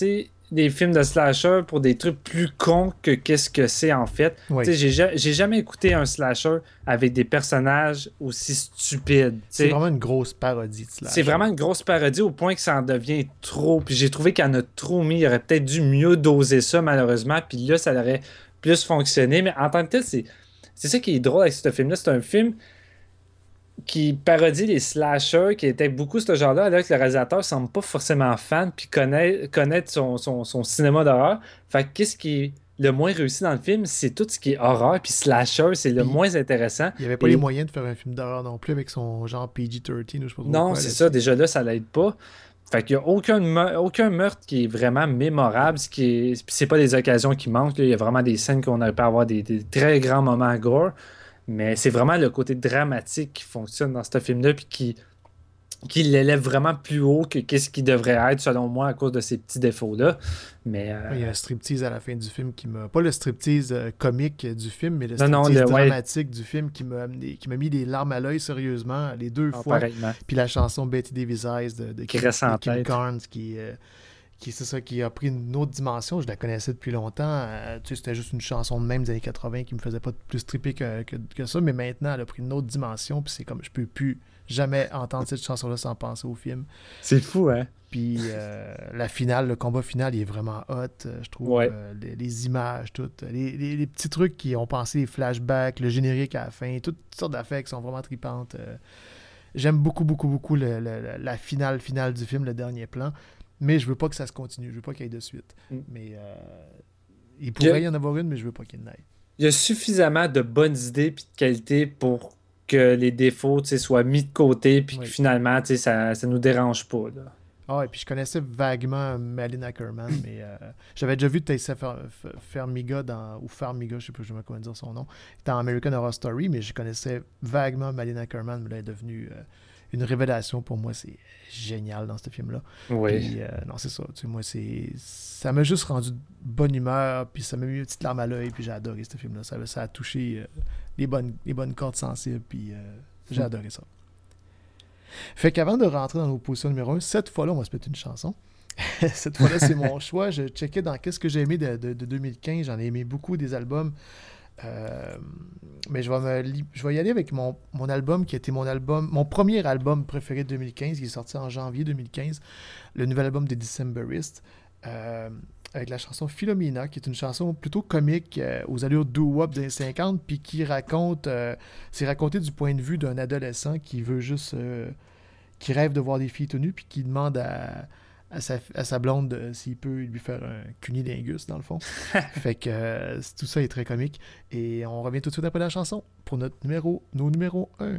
des films de slasher pour des trucs plus cons que qu'est-ce que c'est en fait. Oui. Tu sais, j'ai, ja- j'ai jamais écouté un slasher avec des personnages aussi stupides. C'est tu sais. vraiment une grosse parodie de slasher. C'est vraiment une grosse parodie au point que ça en devient trop. Puis j'ai trouvé qu'il y en a trop mis. Il aurait peut-être dû mieux doser ça, malheureusement. Puis là, ça aurait plus fonctionné. Mais en tant que tel, c'est, c'est ça qui est drôle avec ce film-là. C'est un film qui parodie les slashers, qui était beaucoup ce genre-là, alors que le réalisateur semble pas forcément fan, puis connaît, connaître son, son, son cinéma d'horreur. Fait que qu'est-ce qui est le moins réussi dans le film, c'est tout ce qui est horreur, puis slasher, c'est le Puis, moins intéressant. Il n'y avait pas Et- les moyens de faire un film d'horreur non plus avec son genre P G treize ou je sais pas Non, quoi, c'est là, ça. Déjà là, ça l'aide pas. Fait qu'il n'y a aucun, me- aucun meurtre qui est vraiment mémorable. Ce qui est... Puis c'est pas des occasions qui manquent. là. Il y a vraiment des scènes qu'on aurait pu avoir des, des très grands moments gore. Mais c'est vraiment le côté dramatique qui fonctionne dans ce film-là. Puis qui, qui l'élève vraiment plus haut que qu'est-ce qu'il devrait être, selon moi, à cause de ces petits défauts-là. Mais. euh, Il y a un striptease à la fin du film qui m'a. Pas le striptease euh, comique du film, mais le Non, non, striptease le- ouais. dramatique du film qui m'a amené, qui m'a mis des larmes à l'œil sérieusement les deux Ah, fois. pareillement. Puis la chanson Betty Davis Eyes de, de Qui Kim, reste en de Kim tête. Carnes qui, euh, qui c'est ça qui a pris une autre dimension. Je la connaissais depuis longtemps. Euh, tu sais, c'était juste une chanson de même des années quatre-vingts qui me faisait pas plus triper que, que, que ça, mais maintenant elle a pris une autre dimension. Puis c'est comme je peux plus jamais entendre cette chanson-là sans penser au film. C'est fou, hein? Puis euh, la finale, le combat final, il est vraiment hot, euh, je trouve. Ouais. Euh, les, les images, tout. Les, les- les petits trucs qui ont pensé, les flashbacks, le générique à la fin, toutes sortes d'affaires qui sont vraiment tripantes. euh. J'aime beaucoup, beaucoup, beaucoup le- le- le- la finale finale du film, le dernier plan. Mais je veux pas que ça se continue. Je veux pas qu'il y ait de suite. Mm. Mais euh, il pourrait Je- y en avoir une, mais je veux pas qu'il y en ait. Il y a suffisamment de bonnes idées et de qualité pour que les défauts tu sais, soient mis de côté puis Oui. que finalement tu sais, ça ne nous dérange pas. Là. Ah, et puis je connaissais vaguement Malin Ackerman, mais euh, j'avais déjà vu Tessa Fer- Fer- Farmiga dans, ou Farmiga, je sais pas je sais pas comment dire son nom, dans American Horror Story, mais je connaissais vaguement Malin Ackerman, mais là, elle est devenue euh, une révélation pour moi. C'est génial dans ce film-là. Oui. Puis, euh, non, c'est ça. Tu sais, moi, c'est ça m'a juste rendu de bonne humeur, puis ça m'a mis une petite larme à l'œil, puis j'ai adoré ce film-là. Ça, ça a touché euh, les, bonnes, les bonnes cordes sensibles, puis euh, j'ai Mm. adoré ça. Fait qu'avant de rentrer dans nos positions numéro un, cette fois-là, on va se mettre une chanson. Cette fois-là, c'est mon choix. Je checkais dans qu'est-ce que j'ai aimé de, de- de deux mille quinze. J'en ai aimé beaucoup des albums. Euh, mais je vais, me li- je vais y aller avec mon, mon album qui était mon album, mon premier album préféré de deux mille quinze, qui est sorti en janvier deux mille quinze, le nouvel album des Decemberists, euh, avec la chanson Philomena, qui est une chanson plutôt comique euh, aux allures doo-wop des années cinquante, puis qui raconte, euh, c'est raconté du point de vue d'un adolescent qui veut juste, euh, qui rêve de voir des filles tout nues, puis qui demande à à sa, à sa blonde euh, s'il peut lui faire un cunilingus, dans le fond. Fait que euh, c- tout ça est très comique. Et on revient tout de suite après la chanson pour notre numéro, nos numéros un.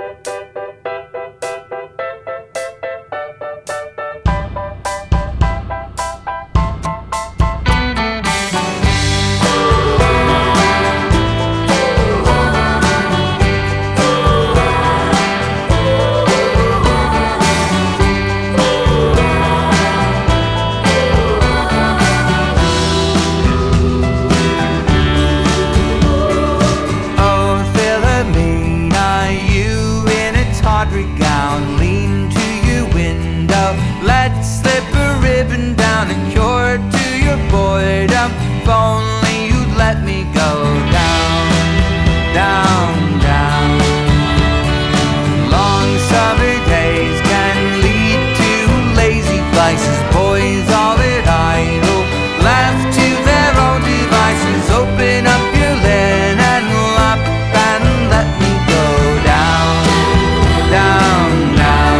Oh, Philomena, you in a tawdry gown, lean to your window. Let's slip a ribbon down and cure to your boredom. If only you'd let me go down, down, down. Long summer days can lead to lazy vices. Boys all at idle, left to their own devices. Open up your linen lap and let me go down, down, down.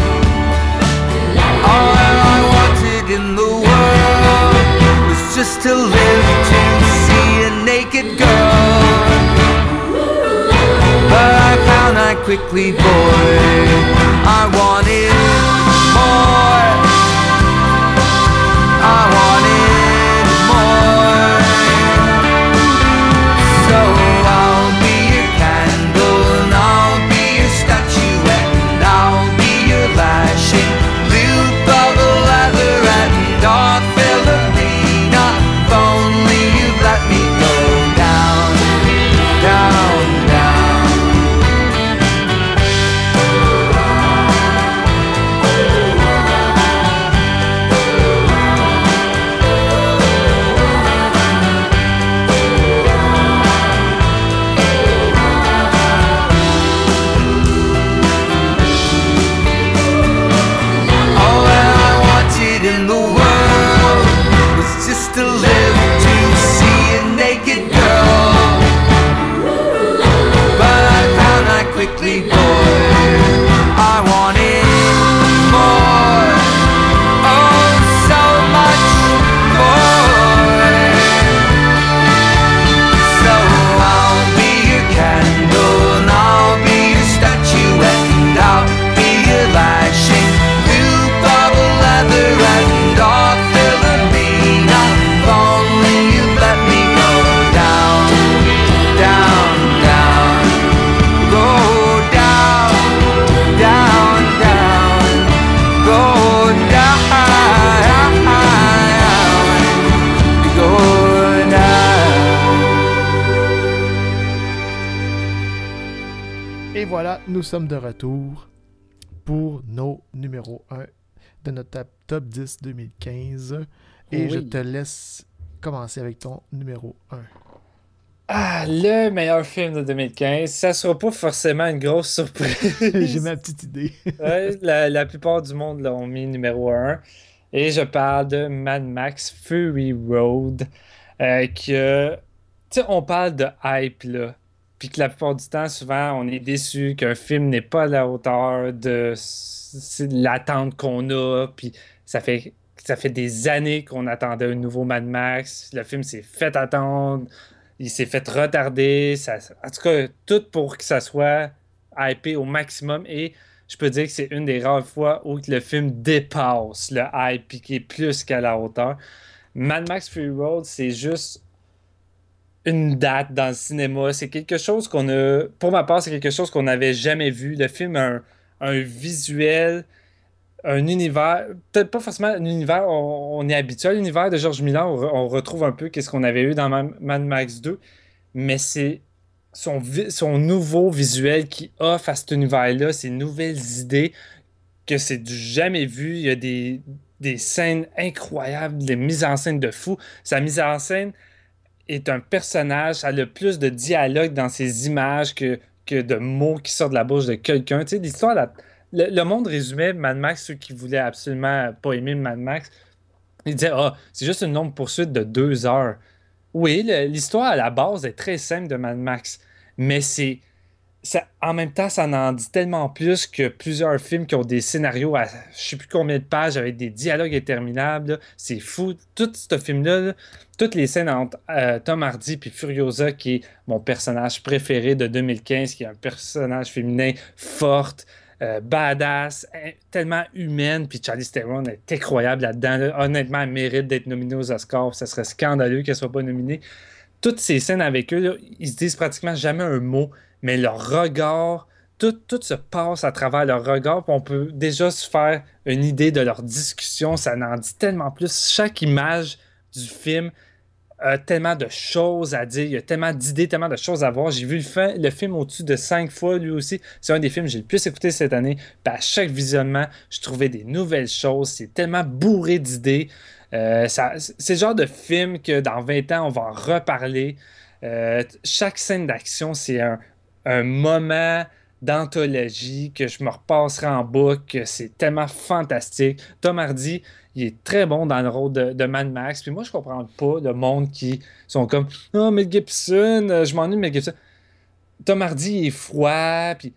All I wanted in the world was just to live to see a naked girl. But I found I quickly bored. I wanted more. I wanted more. So I'll be your candle and I'll be your statuette and I'll be your lashing loop of a leatherette and dark Philomena. If only you'd let me go down, down, down. in the world was just to live to see a naked girl. But I found out quickly, boy, I wanted more. Oh, so much more. So I'll be your candle and I'll be your statuette and I'll be your lashing loop of leather and all Philomena. If only you'd let me go down, down, down. Go down, down, down. Go down, go down. Et voilà, nous sommes de retour pour nos numéros un de notre top, top dix deux mille quinze. Et Oui. je te laisse commencer avec ton numéro un. Ah, le meilleur film de deux mille quinze, ça sera pas forcément une grosse surprise. J'ai ma petite idée. Ouais, la, la plupart du monde l'ont mis numéro un. Et je parle de Mad Max Fury Road. Euh, que, tu sais, on parle de hype, là. Puis que la plupart du temps, souvent, on est déçu qu'un film n'est pas à la hauteur de s- l'attente qu'on a. Puis ça fait, ça fait des années qu'on attendait un nouveau Mad Max. Le film s'est fait attendre. Il s'est fait retarder. Ça, en tout cas, tout pour que ça soit hypé au maximum. Et je peux dire que c'est une des rares fois où le film dépasse le hype et qui est plus qu'à la hauteur. Mad Max Fury Road, c'est juste une date dans le cinéma. C'est quelque chose qu'on a... Pour ma part, c'est quelque chose qu'on n'avait jamais vu. Le film a un, un visuel, un univers... Peut-être pas forcément un univers... On, on est habitué à l'univers de George Miller. On, re- on retrouve un peu qu'est-ce qu'on avait eu dans Ma- Mad Max deux. Mais c'est son, vi- son nouveau visuel qui offre à cet univers-là, ces nouvelles idées que c'est du jamais vu. Il y a des, des scènes incroyables, des mises en scène de fou. Sa mise en scène est un personnage, elle a plus de dialogue dans ses images que, que de mots qui sortent de la bouche de quelqu'un. Tu sais, l'histoire, la- le, le monde résumait Mad Max, ceux qui voulaient absolument pas aimer Mad Max, ils disaient ah, c'est juste une longue poursuite de deux heures. Oui, le- l'histoire à la base est très simple de Mad Max, mais c'est. Ça, en même temps, ça en dit tellement plus que plusieurs films qui ont des scénarios à je sais plus combien de pages avec des dialogues interminables. là. C'est fou. Tout ce film-là, là, toutes les scènes entre euh, Tom Hardy et Furiosa, qui est mon personnage préféré de deux mille quinze, qui est un personnage féminin forte, euh, badass, hein, tellement humaine. Puis Charlize Theron est incroyable là-dedans. là. Honnêtement, elle mérite d'être nominée aux Oscars. Ça serait scandaleux qu'elle soit pas nominée. Toutes ces scènes avec eux, là, ils se disent pratiquement jamais un mot, mais leur regard, tout, tout se passe à travers leur regard, puis on peut déjà se faire une idée de leur discussion. Ça en dit tellement plus. Chaque image du film a tellement de choses à dire, il y a tellement d'idées, tellement de choses à voir. J'ai vu le, fin- le film au-dessus de cinq fois, lui aussi. C'est un des films que j'ai le plus écouté cette année. Puis à chaque visionnement, je trouvais des nouvelles choses. C'est tellement bourré d'idées. Euh, ça- c'est le genre de film que dans vingt ans, on va en reparler. Euh, chaque scène d'action, c'est un, un moment d'anthologie que je me repasserai en boucle. que C'est tellement fantastique. Tom Hardy, il est très bon dans le rôle de, de Mad Max. Puis moi, je comprends pas le monde qui sont comme « Oh, Mel Gibson, euh, je m'ennuie de Mel Gibson. » Tom Hardy il est froid, puis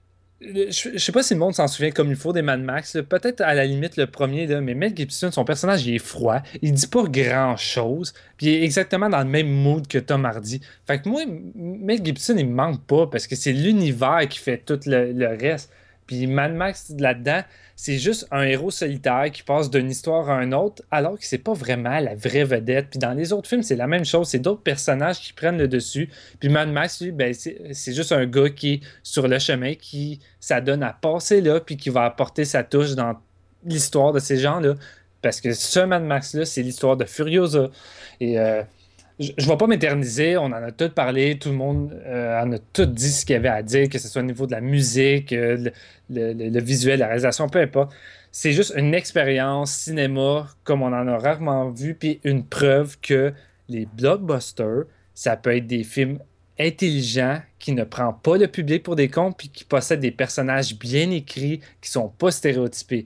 je, je sais pas si le monde s'en souvient comme il faut des Mad Max. là. Peut-être à la limite le premier, là, mais Mel Gibson, son personnage, il est froid. Il dit pas grand-chose. Puis il est exactement dans le même mood que Tom Hardy. Fait que moi, M- Mel Gibson, il me manque pas parce que c'est l'univers qui fait tout le, le reste. Puis Mad Max, là-dedans, c'est juste un héros solitaire qui passe d'une histoire à une autre alors que c'est pas vraiment la vraie vedette. Puis dans les autres films, c'est la même chose. C'est d'autres personnages qui prennent le dessus. Puis Mad Max, lui, ben, c'est, c'est juste un gars qui est sur le chemin, qui s'adonne à passer là, puis qui va apporter sa touche dans l'histoire de ces gens-là. Parce que ce Mad Max-là, c'est l'histoire de Furiosa. Et euh, je ne vais pas m'éterniser, on en a tout parlé, tout le monde euh, en a tout dit ce qu'il y avait à dire, que ce soit au niveau de la musique, euh, le, le- le- le visuel, la réalisation, peu importe. C'est juste une expérience cinéma comme on en a rarement vu, puis une preuve que les blockbusters, ça peut être des films intelligents qui ne prend pas le public pour des cons, puis qui possèdent des personnages bien écrits, qui sont pas stéréotypés.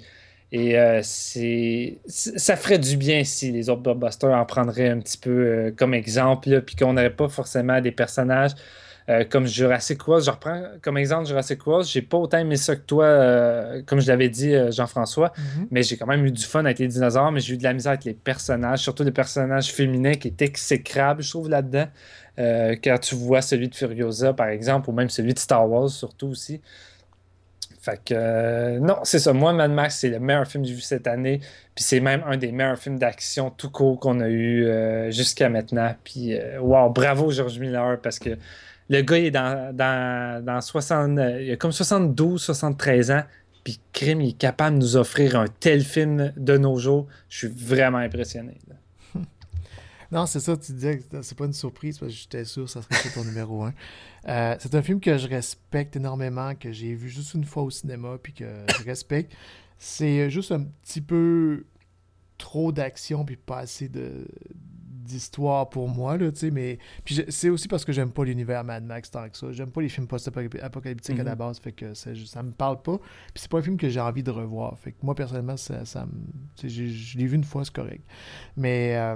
Et euh, c'est, ça ferait du bien si les autres blockbusters en prendraient un petit peu euh, comme exemple, là, puis qu'on n'aurait pas forcément des personnages euh, comme Jurassic World. Je reprends comme exemple Jurassic World. J'ai pas autant aimé ça que toi, euh, comme je l'avais dit, euh, Jean-François, Mhm. mais j'ai quand même eu du fun avec les dinosaures, mais j'ai eu de la misère avec les personnages, surtout les personnages féminins qui étaient exécrables, je trouve, là-dedans. Euh, quand tu vois celui de Furiosa, par exemple, ou même celui de Star Wars, surtout aussi. Fait que, euh, non, c'est ça. Moi, Mad Max, c'est le meilleur film que j'ai vu cette année. Puis c'est même un des meilleurs films d'action tout court qu'on a eu euh, jusqu'à maintenant. Puis, euh, wow, bravo George Miller, parce que le gars, il est dans, dans, dans soixante, euh, il a comme soixante-douze, soixante-treize ans. Puis Crime, il est capable de nous offrir un tel film de nos jours. Je suis vraiment impressionné, là. Non, c'est ça, tu disais que c'est pas une surprise parce que j'étais sûr que ça serait ça ton numéro un. Euh, c'est un film que je respecte énormément, que j'ai vu juste une fois au cinéma, puis que je respecte. C'est juste un petit peu trop d'action, puis pas assez de d'histoire pour moi, là, tu sais, mais... Puis je- c'est aussi parce que j'aime pas l'univers Mad Max tant que ça. J'aime pas les films post-apocalyptiques à la Mhm. base, fait que ça, ça me parle pas. Puis c'est pas un film que j'ai envie de revoir. Fait que moi, personnellement, ça, ça me... tu sais, j'ai- je l'ai vu une fois, c'est correct. Mais... euh,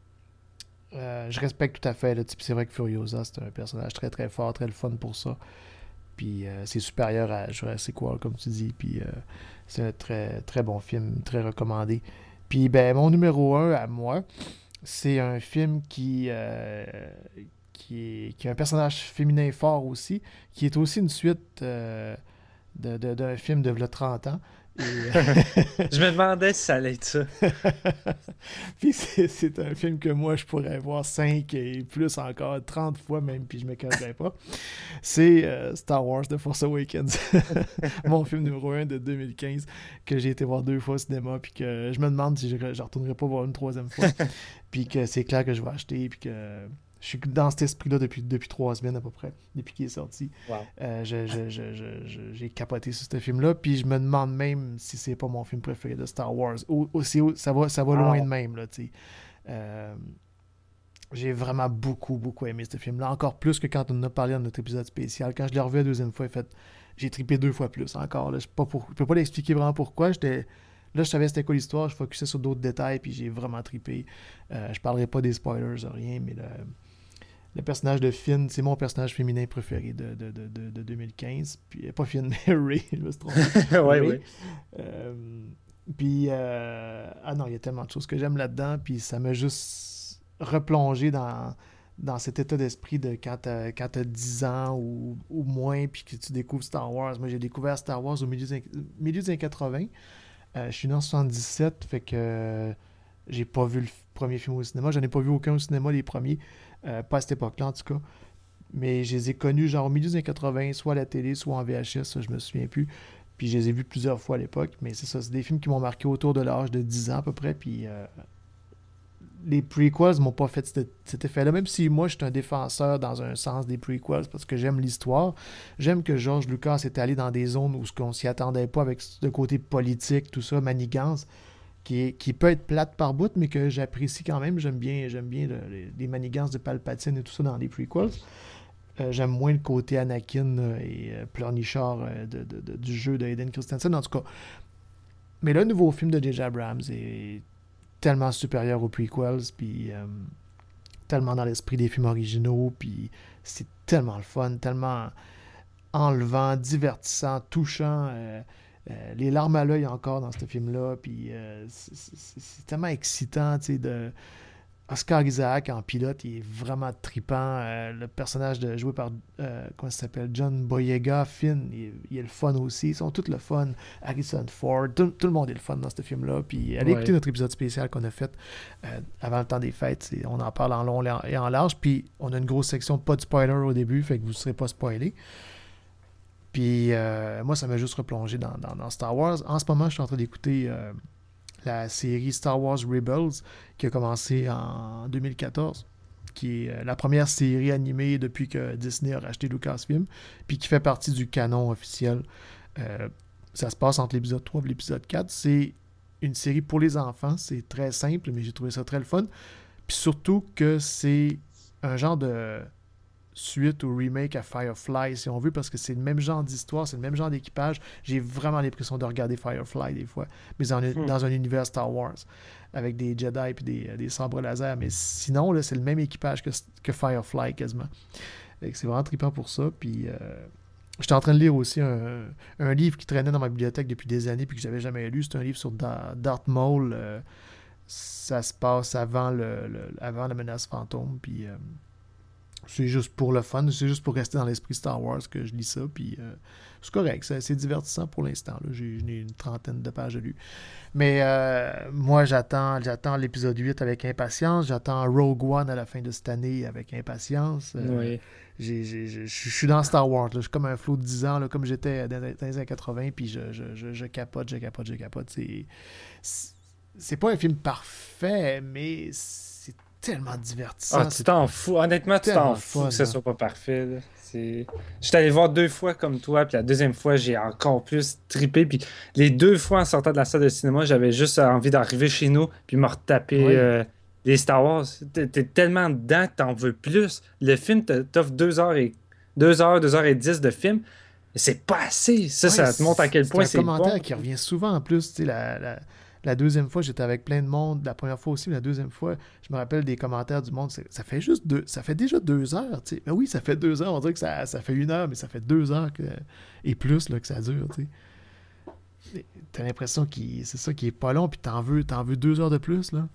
Euh, je respecte tout à fait. Là, tu sais, puis c'est vrai que Furiosa, c'est un personnage très très fort, très le fun pour ça. Puis euh, c'est supérieur à Jurassic World, comme tu dis. Puis euh, c'est un très très bon film, très recommandé. Puis ben mon numéro un à moi, c'est un film qui, euh, qui, est, qui a un personnage féminin fort aussi, qui est aussi une suite euh, de, de- d'un film de v'là trente ans. Et, Je me demandais si ça allait être ça. Puis c'est, c'est un film que moi, je pourrais voir cinq et plus encore, trente fois même, puis je me casserais pas. C'est euh, Star Wars The Force Awakens. Mon film numéro un de deux mille quinze, que j'ai été voir deux fois au cinéma, puis que je me demande si je ne retournerai pas voir une troisième fois. Puis que c'est clair que je vais acheter, puis que je suis dans cet esprit-là depuis, depuis trois semaines à peu près, depuis qu'il est sorti. Wow. Euh, je- je- je- je- je- j'ai capoté sur ce film-là, puis je me demande même si c'est pas mon film préféré de Star Wars. Ou, ou c'est- ça va, ça va Wow. loin de même, là, tu sais. Euh, j'ai vraiment beaucoup, beaucoup aimé ce film-là. Encore plus que quand on en a parlé dans notre épisode spécial. Quand je l'ai revu la deuxième fois, en fait, j'ai trippé deux fois plus encore. Là. Je ne peux pas l'expliquer vraiment pourquoi. J'étais... Là, je savais c'était quoi l'histoire, je focusais sur d'autres détails, puis j'ai vraiment trippé. Euh, je parlerai pas des spoilers, rien, mais le, le personnage de Finn, c'est mon personnage féminin préféré de, de, de, de, de deux mille quinze. Puis, pas Finn, mais Ray, je me suis trompé. Ouais, Ray. ouais. Euh, puis, euh, ah non, il y a tellement de choses que j'aime là-dedans, puis ça m'a juste replongé dans, dans cet état d'esprit de quand t'as, quand t'as dix ans ou, ou moins, puis que tu découvres Star Wars. Moi, j'ai découvert Star Wars au milieu des, milieu des années quatre-vingts. Euh, je suis né en soixante-dix-sept, fait que euh, j'ai pas vu le f- premier film au cinéma. J'en ai pas vu aucun au cinéma, les premiers. Euh, pas à cette époque-là, en tout cas. Mais je les ai connus genre au milieu des années quatre-vingts, soit à la télé, soit en V H S, ça, je me souviens plus. Puis je les ai vus plusieurs fois à l'époque. Mais c'est ça, c'est des films qui m'ont marqué autour de l'âge de dix ans à peu près. Puis euh, les prequels m'ont pas fait cet, cet effet-là. Même si moi, je suis un défenseur dans un sens des prequels parce que j'aime l'histoire. J'aime que George Lucas est allé dans des zones où on s'y attendait pas avec le côté politique, tout ça, manigance, qui, est, qui peut être plate par bout, mais que j'apprécie quand même. J'aime bien, j'aime bien le- les, les manigances de Palpatine et tout ça dans les prequels. Euh, j'aime moins le côté Anakin euh, et euh, pleurnichard euh, de, de- de- du jeu de Hayden Christensen, en tout cas. Mais le nouveau film de J J. Abrams est tellement supérieur aux prequels, puis euh, tellement dans l'esprit des films originaux, puis c'est tellement le fun, tellement enlevant, divertissant, touchant. euh, euh, les larmes à l'œil encore dans ce film-là, puis euh, c'est, c'est- c'est tellement excitant, tu sais, de... Oscar Isaac en pilote, il est vraiment trippant. Euh, le personnage de, joué par, euh, comment ça s'appelle, John Boyega, Finn, il, il est le fun aussi. Ils sont tous le fun. Harrison Ford, tout, tout le monde est le fun dans ce film-là. Puis allez Ouais. écouter notre épisode spécial qu'on a fait euh, avant le temps des fêtes. C'est- on en parle en long et en- et en large. Puis on a une grosse section pas de spoiler au début, fait que vous ne serez pas spoilés. Puis euh, moi, ça m'a juste replongé dans, dans- dans Star Wars. En ce moment, je suis en train d'écouter euh, la série Star Wars Rebels qui a commencé en deux mille quatorze, qui est euh, la première série animée depuis que Disney a racheté Lucasfilm, puis qui fait partie du canon officiel. Euh, ça se passe entre l'épisode trois et l'épisode quatre. C'est une série pour les enfants. C'est très simple, mais j'ai trouvé ça très le fun. Puis surtout que c'est un genre de suite ou remake à Firefly, si on veut, parce que c'est le même genre d'histoire, c'est le même genre d'équipage. J'ai vraiment l'impression de regarder Firefly des fois, mais dans, Hmm. dans un univers Star Wars, avec des Jedi et des, des sabres laser. Mais sinon, là, c'est le même équipage que, que Firefly, quasiment. Fait que c'est vraiment trippant pour ça. Puis, euh, j'étais en train de lire aussi un, un livre qui traînait dans ma bibliothèque depuis des années puis que j'avais jamais lu. C'est un livre sur Da- Darth Maul. Euh, ça se passe avant, le, le- avant la menace fantôme. Puis, euh, c'est juste pour le fun. C'est juste pour rester dans l'esprit Star Wars que je lis ça. Puis, euh, c'est correct. C'est, c'est divertissant pour l'instant. Là. J'ai, j'ai une trentaine de pages de lu. Mais euh, moi, j'attends, j'attends l'épisode huit avec impatience. J'attends Rogue One à la fin de cette année avec impatience. Euh, Oui. j'ai, j'ai, j'ai, je suis dans Star Wars. Là. Je suis comme un flot de dix ans, là, comme j'étais dans, dans les années quatre-vingts. Puis je, je, je, je capote, je capote, je capote. C'est, c'est, c'est pas un film parfait, mais c'est tellement divertissant. Ah, tu t'en fous. Honnêtement, tu t'en fous que ce soit pas parfait. Là. C'est... J'étais allé voir deux fois comme toi, puis la deuxième fois, j'ai encore plus trippé. Puis les deux fois en sortant de la salle de cinéma, j'avais juste envie d'arriver chez nous, puis me retaper Oui. euh, les Star Wars. T'es, t'es tellement dedans que t'en veux plus. Le film te- t'offre deux heures et deux heures, deux heures et dix de film. C'est pas assez. Ça, Ouais, ça te montre à quel point c'est c'est un commentaire bon. qui revient souvent en plus. Tu sais, la, la, la deuxième fois, j'étais avec plein de monde. La première fois aussi, mais la deuxième fois, je me rappelle des commentaires du monde. c'est- Ça fait juste deux. Ça fait déjà deux heures. Tu sais. Ben oui, ça fait deux heures. On dirait que ça, ça fait une heure, mais ça fait deux heures que, et plus là, que ça dure. Tu sais. Et T'as l'impression que c'est ça qui est pas long, puis t'en veux, t'en veux deux heures de plus. Là.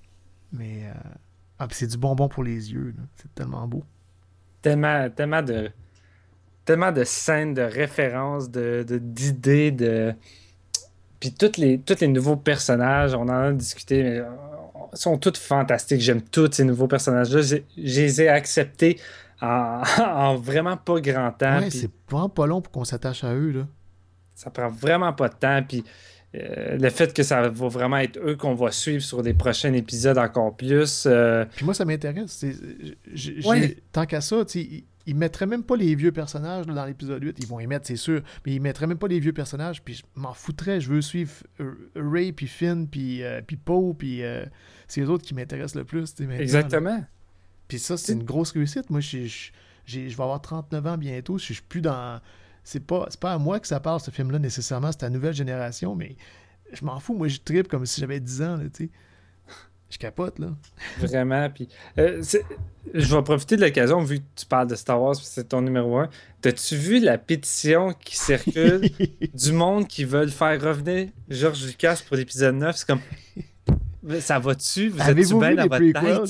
Mais euh, ah, puis c'est du bonbon pour les yeux. là. C'est tellement beau. Tellement, tellement de tellement de scènes, de références, de, de- d'idées, de. Puis tous les, tous les nouveaux personnages, on en a discuté, mais euh, ils sont tous fantastiques. J'aime tous ces nouveaux personnages-là. J'ai- Je les ai acceptés en, en vraiment pas grand temps. Ouais, puis c'est vraiment pas long pour qu'on s'attache à eux. Là. ça prend vraiment pas de temps. Puis euh, le fait que ça va vraiment être eux qu'on va suivre sur les prochains épisodes encore plus. euh, Puis moi, ça m'intéresse. C'est- j'ai- j'ai- Ouais. Tant qu'à ça, tu sais, ils, ils mettraient même pas les vieux personnages là, dans l'épisode huit. Ils vont y mettre, c'est sûr. Mais ils mettraient même pas les vieux personnages. Puis je m'en foutrais. Je veux suivre euh, Ray, puis Finn, puis, euh, puis Poe. Puis euh, c'est les autres qui m'intéressent le plus. tu sais, maintenant, là. Exactement. Puis ça, c'est une grosse réussite. Moi, je, je, j'ai- je vais avoir trente-neuf ans bientôt. Je suis plus dans. C'est pas, c'est pas à moi que ça parle, ce film-là, nécessairement. C'est à la nouvelle génération. Mais je m'en fous. Moi, je trippe comme si j'avais dix ans. Là, tu sais. Je capote, là. Vraiment. Puis, euh, c'est- je vais profiter de l'occasion, vu que tu parles de Star Wars, puis c'est ton numéro un. T'as-tu vu la pétition qui circule du monde qui veulent faire revenir George Lucas pour l'épisode neuf? C'est comme. Ça va-tu? Vous êtes-tu Avez-vous bien vu dans les votre prequels?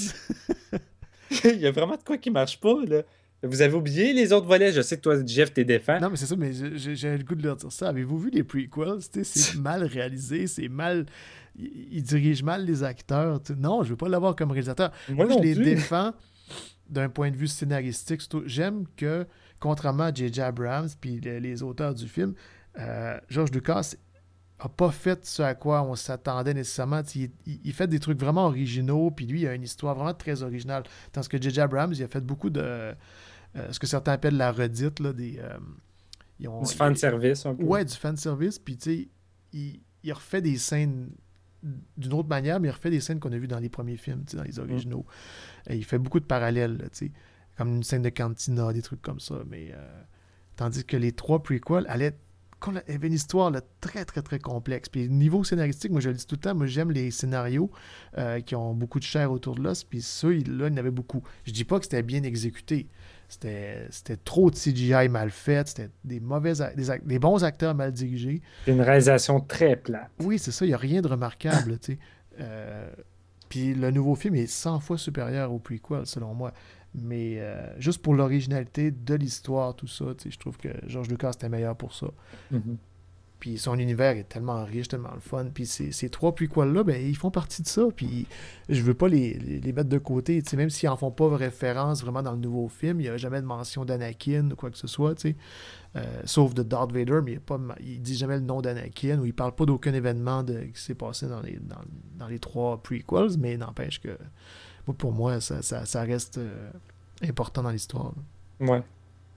tête? Il y a vraiment de quoi qui marche pas, là. Vous avez oublié les autres volets? Je sais que toi, Jeff, t'es défend. Non, mais c'est ça, mais j'ai- j'ai j'ai le goût de leur dire ça. Avez-vous vu les prequels? Tu sais, c'est mal réalisé, c'est mal. Ils ils dirigent mal les acteurs. tu sais. Non, je veux pas l'avoir comme réalisateur. Moi Moi, non je les plus. défends d'un point de vue scénaristique. Surtout, j'aime que, contrairement à J J. Abrams puis les, les auteurs du film, euh, George Lucas a pas fait ce à quoi on s'attendait nécessairement. Tu sais, Il, il- il fait des trucs vraiment originaux, puis lui, il a une histoire vraiment très originale. Tandis que J J. Abrams, il a fait beaucoup de. euh, ce que certains appellent la redite, là, des. euh, ils ont- Du fan service, un peu. Ouais, du fan service. Puis, tu sais, il, il refait des scènes d'une autre manière, mais il refait des scènes qu'on a vues dans les premiers films, tu sais, dans les originaux. Et il fait beaucoup de parallèles, là, tu sais, comme une scène de cantina, des trucs comme ça. Mais euh, tandis que les trois prequels allaient. qu'on a- il y avait une histoire là, très, très, très complexe. Puis, niveau scénaristique, moi, je le dis tout le temps, moi, j'aime les scénarios euh, qui ont beaucoup de chair autour de l'os. Puis, ceux, il- là, il y en avait beaucoup. Je dis pas que c'était bien exécuté. C'était, c'était trop de C G I mal fait. C'était des mauvais, a- des, ac- des bons acteurs mal dirigés. C'est une réalisation très plate. Oui, c'est ça. Il n'y a rien de remarquable, tu sais. Euh, Puis le nouveau film est cent fois supérieur au prequel, selon moi. Mais euh, juste pour l'originalité de l'histoire, tout ça, tu sais, je trouve que George Lucas était meilleur pour ça. Mhm. Puis son univers est tellement riche, tellement le fun. Puis ces, ces trois prequels-là, ben, ils font partie de ça. Puis je veux pas les, les, les mettre de côté. Tu sais, même s'ils en font pas référence vraiment dans le nouveau film, il n'y a jamais de mention d'Anakin ou quoi que ce soit. Tu sais. Euh, sauf de Darth Vader, mais il, y a pas, il dit jamais le nom d'Anakin ou il parle pas d'aucun événement de, qui s'est passé dans les, dans, dans les trois prequels. Mais n'empêche que moi, pour moi, ça, ça, ça reste euh, important dans l'histoire. là. Ouais.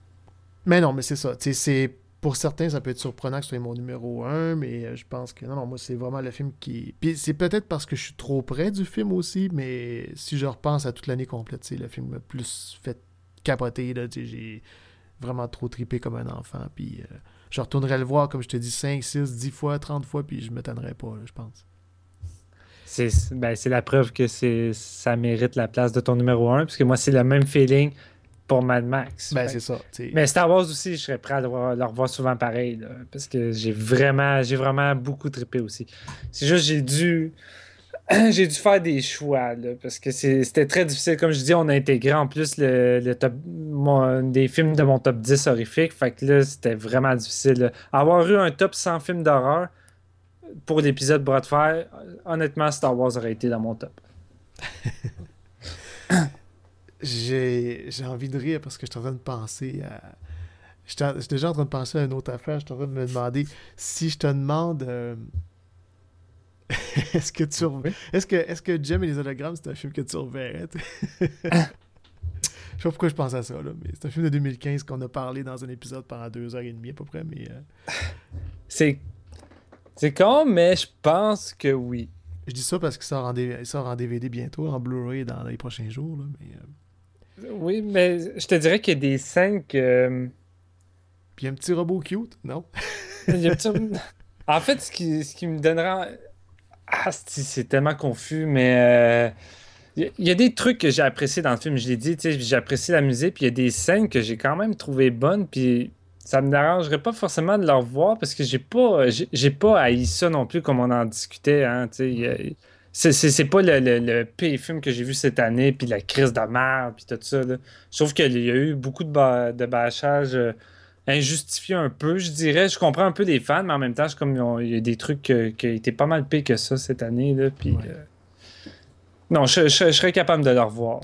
Mais non, mais c'est ça. Tu sais, c'est. Pour certains, ça peut être surprenant que ce soit mon numéro un, mais euh, je pense que non, non, moi, c'est vraiment le film qui. Puis c'est peut-être parce que je suis trop près du film aussi, mais si je repense à toute l'année complète, c'est le film le plus fait capoté, là, tu sais, j'ai vraiment trop trippé comme un enfant, puis euh, je retournerais le voir, comme je te dis, cinq, six, dix fois, trente fois, puis je m'étonnerais pas, là, je pense. C'est, ben, c'est la preuve que c'est, ça mérite la place de ton numéro un, parce que moi, c'est le même feeling pour Mad Max. Ben, Fait- c'est ça, tu sais. Mais Star Wars aussi, je serais prêt à le, voir- le revoir souvent pareil, là, parce que j'ai vraiment, j'ai vraiment beaucoup trippé aussi. C'est juste, j'ai dû, j'ai dû faire des choix, là, parce que c'est- c'était très difficile. Comme je dis, on a intégré en plus le, le top, mon- des films de mon top dix horrifique, fait que là, c'était vraiment difficile, là. Avoir eu un top cent films d'horreur pour l'épisode Bras de fer, honnêtement, Star Wars aurait été dans mon top. J'ai, j'ai envie de rire parce que je suis en train de penser à... J'étais en- j'étais déjà en train de penser à une autre affaire. Je suis en train de me demander si je te demande... euh, est-ce que tu... rev- Est-ce que, est-ce que Jem et les hologrammes, c'est un film que tu reverrais? tu sais? Je sais pas pourquoi je pense à ça, là, mais c'est un film de deux mille quinze qu'on a parlé dans un épisode pendant deux heures et demie à peu près, mais... euh, C'est, c'est con, mais je pense que oui. Je dis ça parce qu'il sort en, D- il sort en D V D bientôt, en Blu-ray dans les prochains jours, là, mais... euh, Oui, mais je te dirais qu'il y a des scènes que... Puis un petit robot cute, non? Il y a un petit- En fait, ce qui, ce qui me donnera... Ah, c'est c'est tellement confus, mais... euh, Il y a- il y a des trucs que j'ai appréciés dans le film, je l'ai dit, tu sais, j'ai apprécié la musique, puis il y a des scènes que j'ai quand même trouvées bonnes, puis ça me dérangerait pas forcément de les revoir parce que j'ai pas j'ai j'ai pas haï ça non plus comme on en discutait, hein, tu sais. il y a- C'est c'est- c'est pas le, le, le pire film que j'ai vu cette année, puis la crise de merde, puis tout ça, là. Je trouve qu'il y a eu beaucoup de, ba- de bâchage euh, injustifié un peu, je dirais. Je comprends un peu les fans, mais en même temps, c'est comme ils ont- il y a des trucs que- qui étaient pas mal pires que ça cette année, là, puis... Ouais. euh, Non, je, je- je serais capable de le revoir.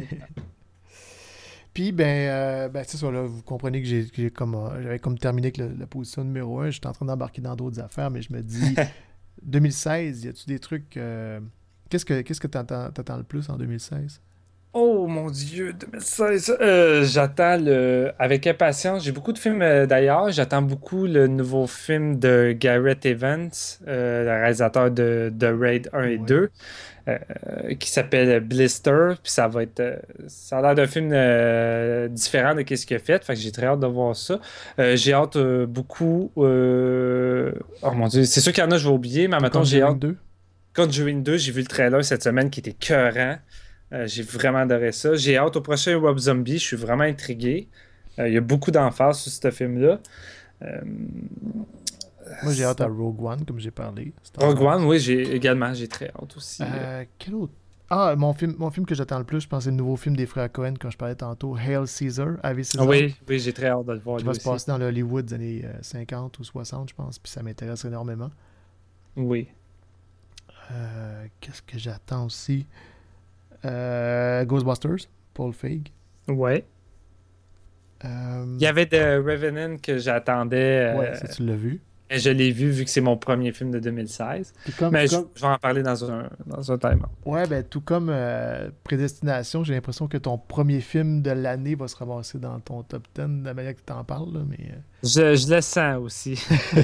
Puis, ben, euh, ben c'est ça, là, vous comprenez que j'ai, que j'ai comme, euh, j'avais comme terminé avec le- la position numéro un. J'étais en train d'embarquer dans d'autres affaires, mais je me dis, deux mille seize, y a-tu des trucs... euh, qu'est-ce que qu'est-ce que t'attends, t'attends le plus en deux mille seize? Oh mon Dieu, deux mille seize. Euh, j'attends le... avec impatience. J'ai beaucoup de films euh, d'ailleurs. J'attends beaucoup le nouveau film de Gareth Evans, euh, le réalisateur de, de Raid un et deux, euh, qui s'appelle Blister. Puis ça va être. euh, ça a l'air d'un film euh, différent de ce qu'il a fait. Fait que j'ai très hâte de voir ça. Euh, j'ai hâte euh, beaucoup. euh, Oh mon Dieu, c'est sûr qu'il y en a, je vais oublier, mais maintenant j'ai hâte. deux? Conjuring deux, j'ai vu le trailer cette semaine qui était écœurant. Euh, j'ai vraiment adoré ça. J'ai hâte au prochain Rob Zombie. Je suis vraiment intrigué. Euh, il y a beaucoup d'emphase sur ce film-là. Euh, Moi, j'ai hâte à Rogue One, comme j'ai parlé. Star Rogue Wars. One, oui, j'ai également. J'ai très hâte aussi. Euh, quel autre? Ah, mon film, mon film que j'attends le plus, je pense, c'est le nouveau film des frères Cohen, quand je parlais tantôt, Hail Caesar, Ave Ah Caesar. oui, oui, j'ai très hâte de le voir. Qui lui va se aussi. passer dans le Hollywood des années euh, cinquante ou soixante, je pense, puis ça m'intéresse énormément. Oui. Euh, qu'est-ce que j'attends aussi? Euh, Ghostbusters, Paul Feig. Ouais. Euh, Il y avait The Revenant que j'attendais. euh, Ouais, ça, tu l'as vu. et je l'ai vu vu que c'est mon premier film de deux mille seize. Tout comme- Mais tout je, comme- je vais en parler dans un, dans un timer. Ouais, ben tout comme euh, Prédestination, j'ai l'impression que ton premier film de l'année va se ramasser dans ton top dix de la manière que tu t'en parles, là, mais... euh, Je, je le sens aussi.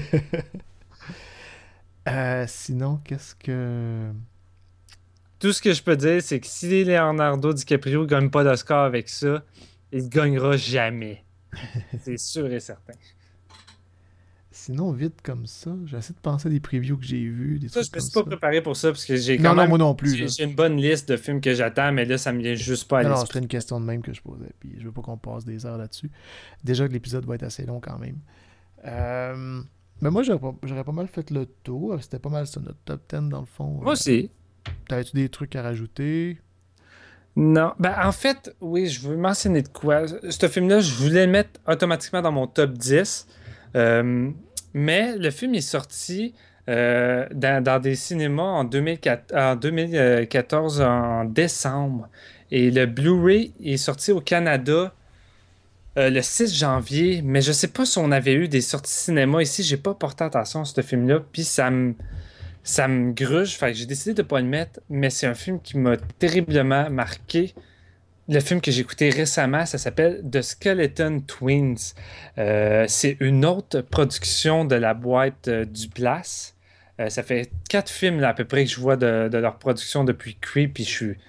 euh, sinon, qu'est-ce que... Tout ce que je peux dire, c'est que si Leonardo DiCaprio ne gagne pas d'Oscar avec ça, il ne gagnera jamais. C'est sûr et certain. Sinon, vite comme ça, j'essaie de penser à des previews que j'ai vus, des Ça, trucs je me comme suis pas ça. préparé pour ça parce que j'ai Non, quand non, même. moi non plus, J'ai là. j'ai une bonne liste de films que j'attends, mais là, ça me vient juste pas à Non, non, l'esprit. c'était une question de même que je posais, puis je veux pas qu'on passe des heures là-dessus. Déjà que l'épisode va être assez long quand même. Euh, Mais moi, j'aurais pas, j'aurais pas mal fait le tour. C'était pas mal ça, notre top dix dans le fond. Moi aussi. T'avais-tu des trucs à rajouter? Non, ben en fait, oui, je veux mentionner de quoi. Ce film-là, je voulais le mettre automatiquement dans mon top dix. Euh, mais le film est sorti euh, dans, dans des cinémas en deux mille quatre en deux mille quatorze, en décembre. Et le Blu-ray est sorti au Canada euh, le six janvier. Mais je sais pas si on avait eu des sorties cinéma ici. J'ai pas porté attention à ce film-là. Puis ça me... Ça me gruge, fait que j'ai décidé de ne pas le mettre, mais c'est un film qui m'a terriblement marqué. Le film que j'ai écouté récemment, ça s'appelle The Skeleton Twins. Euh, c'est une autre production de la boîte euh, du Place. Euh, ça fait quatre films là, à peu près que je vois de, de leur production depuis Creep, puis je suis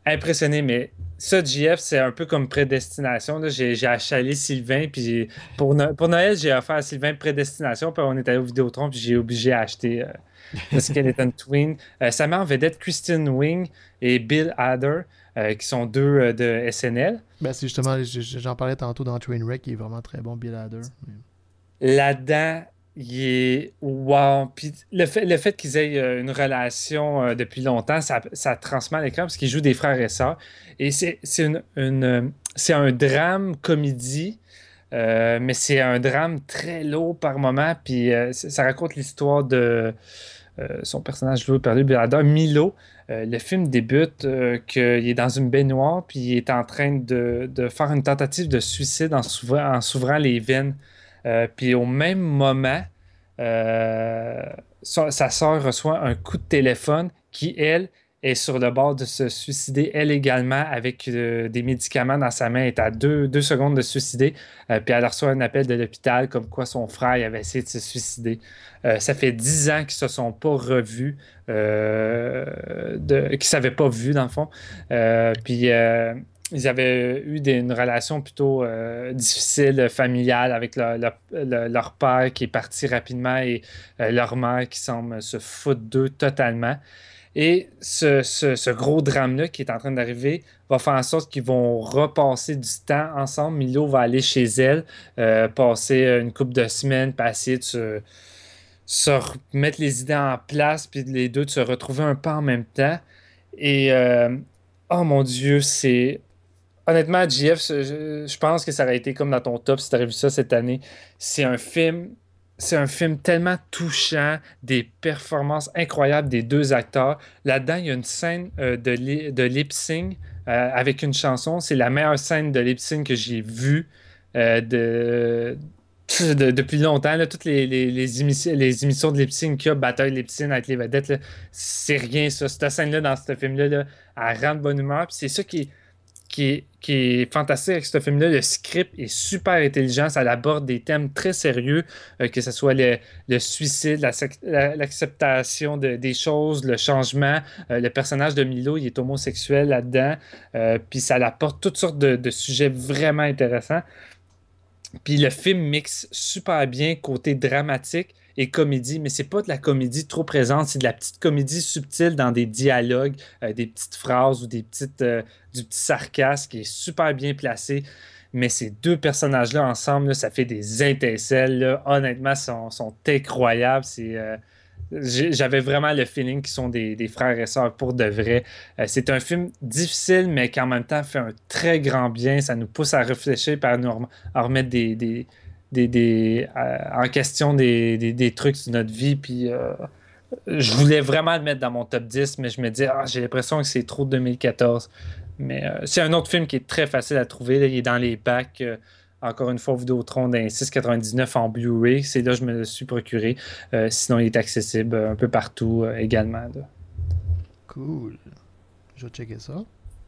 impressionné, mais ça, J F, c'est un peu comme Prédestination. Là. J'ai, j'ai achalé Sylvain, puis j'ai... Pour, no... pour Noël, j'ai offert à Sylvain Prédestination, puis on est allé au Vidéotron, puis j'ai obligé à acheter euh, le Skeleton Twin. Euh, ça met en vedette Kristen Wiig et Bill Hader, euh, qui sont deux euh, de S N L. Ben, c'est justement, j'en parlais tantôt dans Trainwreck, il est vraiment très bon, Bill Hader. Là-dedans, il est wow. Puis le fait, le fait qu'ils aient euh, une relation euh, depuis longtemps, ça, ça transmet à l'écran parce qu'ils jouent des frères et sœurs. Et c'est, c'est, une, une, c'est un drame comédie, euh, mais c'est un drame très lourd par moment. Puis euh, ça raconte l'histoire de euh, son personnage joué par lui, Milo. Euh, le film débute euh, qu'il est dans une baignoire, puis il est en train de, de faire une tentative de suicide en s'ouvrant, en s'ouvrant les veines. Euh, puis au même moment, euh, sa, sa sœur reçoit un coup de téléphone qui, elle, est sur le bord de se suicider, elle également, avec euh, des médicaments dans sa main, est à deux, deux secondes de se suicider. Euh, puis elle reçoit un appel de l'hôpital comme quoi son frère avait essayé de se suicider. Euh, ça fait dix ans qu'ils ne se sont pas revus, euh, de, qu'ils ne s'avaient pas vus, dans le fond. Euh, puis... Euh, Ils avaient eu des, une relation plutôt euh, difficile, familiale, avec leur, leur, leur père qui est parti rapidement et euh, leur mère qui semble se foutre d'eux totalement. Et ce, ce, ce gros drame-là qui est en train d'arriver va faire en sorte qu'ils vont repasser du temps ensemble. Milo va aller chez elle, euh, passer une couple de semaines, puis essayer de se, se remettre les idées en place, puis les deux de se retrouver un peu en même temps. Et, euh, oh mon Dieu, c'est... Honnêtement, J F, je, je pense que ça aurait été comme dans ton top si tu avais vu ça cette année. C'est un film, c'est un film tellement touchant, des performances incroyables des deux acteurs. Là-dedans, il y a une scène euh, de, li- de lip-sync euh, avec une chanson. C'est la meilleure scène de lip-sync que j'ai vue euh, de, de, depuis longtemps. Là. Toutes les, les, les, émissions, les émissions de lip-sync qu'il y a, bataille lip-sync avec les vedettes, là, c'est rien ça. Cette scène-là, dans ce film-là, là, elle rend de bonne humeur. Puis c'est ça qui est... Qui est, qui est fantastique avec ce film-là. Le script est super intelligent. Ça aborde des thèmes très sérieux, euh, que ce soit le, le suicide, la, la, l'acceptation de, des choses, le changement. Euh, le personnage de Milo, il est homosexuel là-dedans. Euh, puis ça apporte toutes sortes de, de sujets vraiment intéressants. Puis le film mixe super bien côté dramatique et comédie, mais c'est pas de la comédie trop présente, c'est de la petite comédie subtile dans des dialogues, euh, des petites phrases ou des petites, euh, du petit sarcasme qui est super bien placé. Mais ces deux personnages-là ensemble, là, ça fait des étincelles. Là. Honnêtement, ils sont, sont incroyables. C'est, euh, j'avais vraiment le feeling qu'ils sont des, des frères et sœurs pour de vrai. Euh, c'est un film difficile, mais qui en même temps fait un très grand bien. Ça nous pousse à réfléchir et à nous rem- à remettre des... des Des, des, euh, en question des, des, des trucs sur notre vie. Puis euh, je voulais vraiment le mettre dans mon top dix, mais je me dis, ah, j'ai l'impression que c'est trop de deux mille quatorze. Mais euh, c'est un autre film qui est très facile à trouver. Là. Il est dans les packs. Euh, encore une fois, Vidéotron d'un six quatre-vingt-dix-neuf en Blu-ray. C'est là que je me le suis procuré. Euh, sinon, il est accessible un peu partout euh, également. Là. Cool. Je vais checker ça.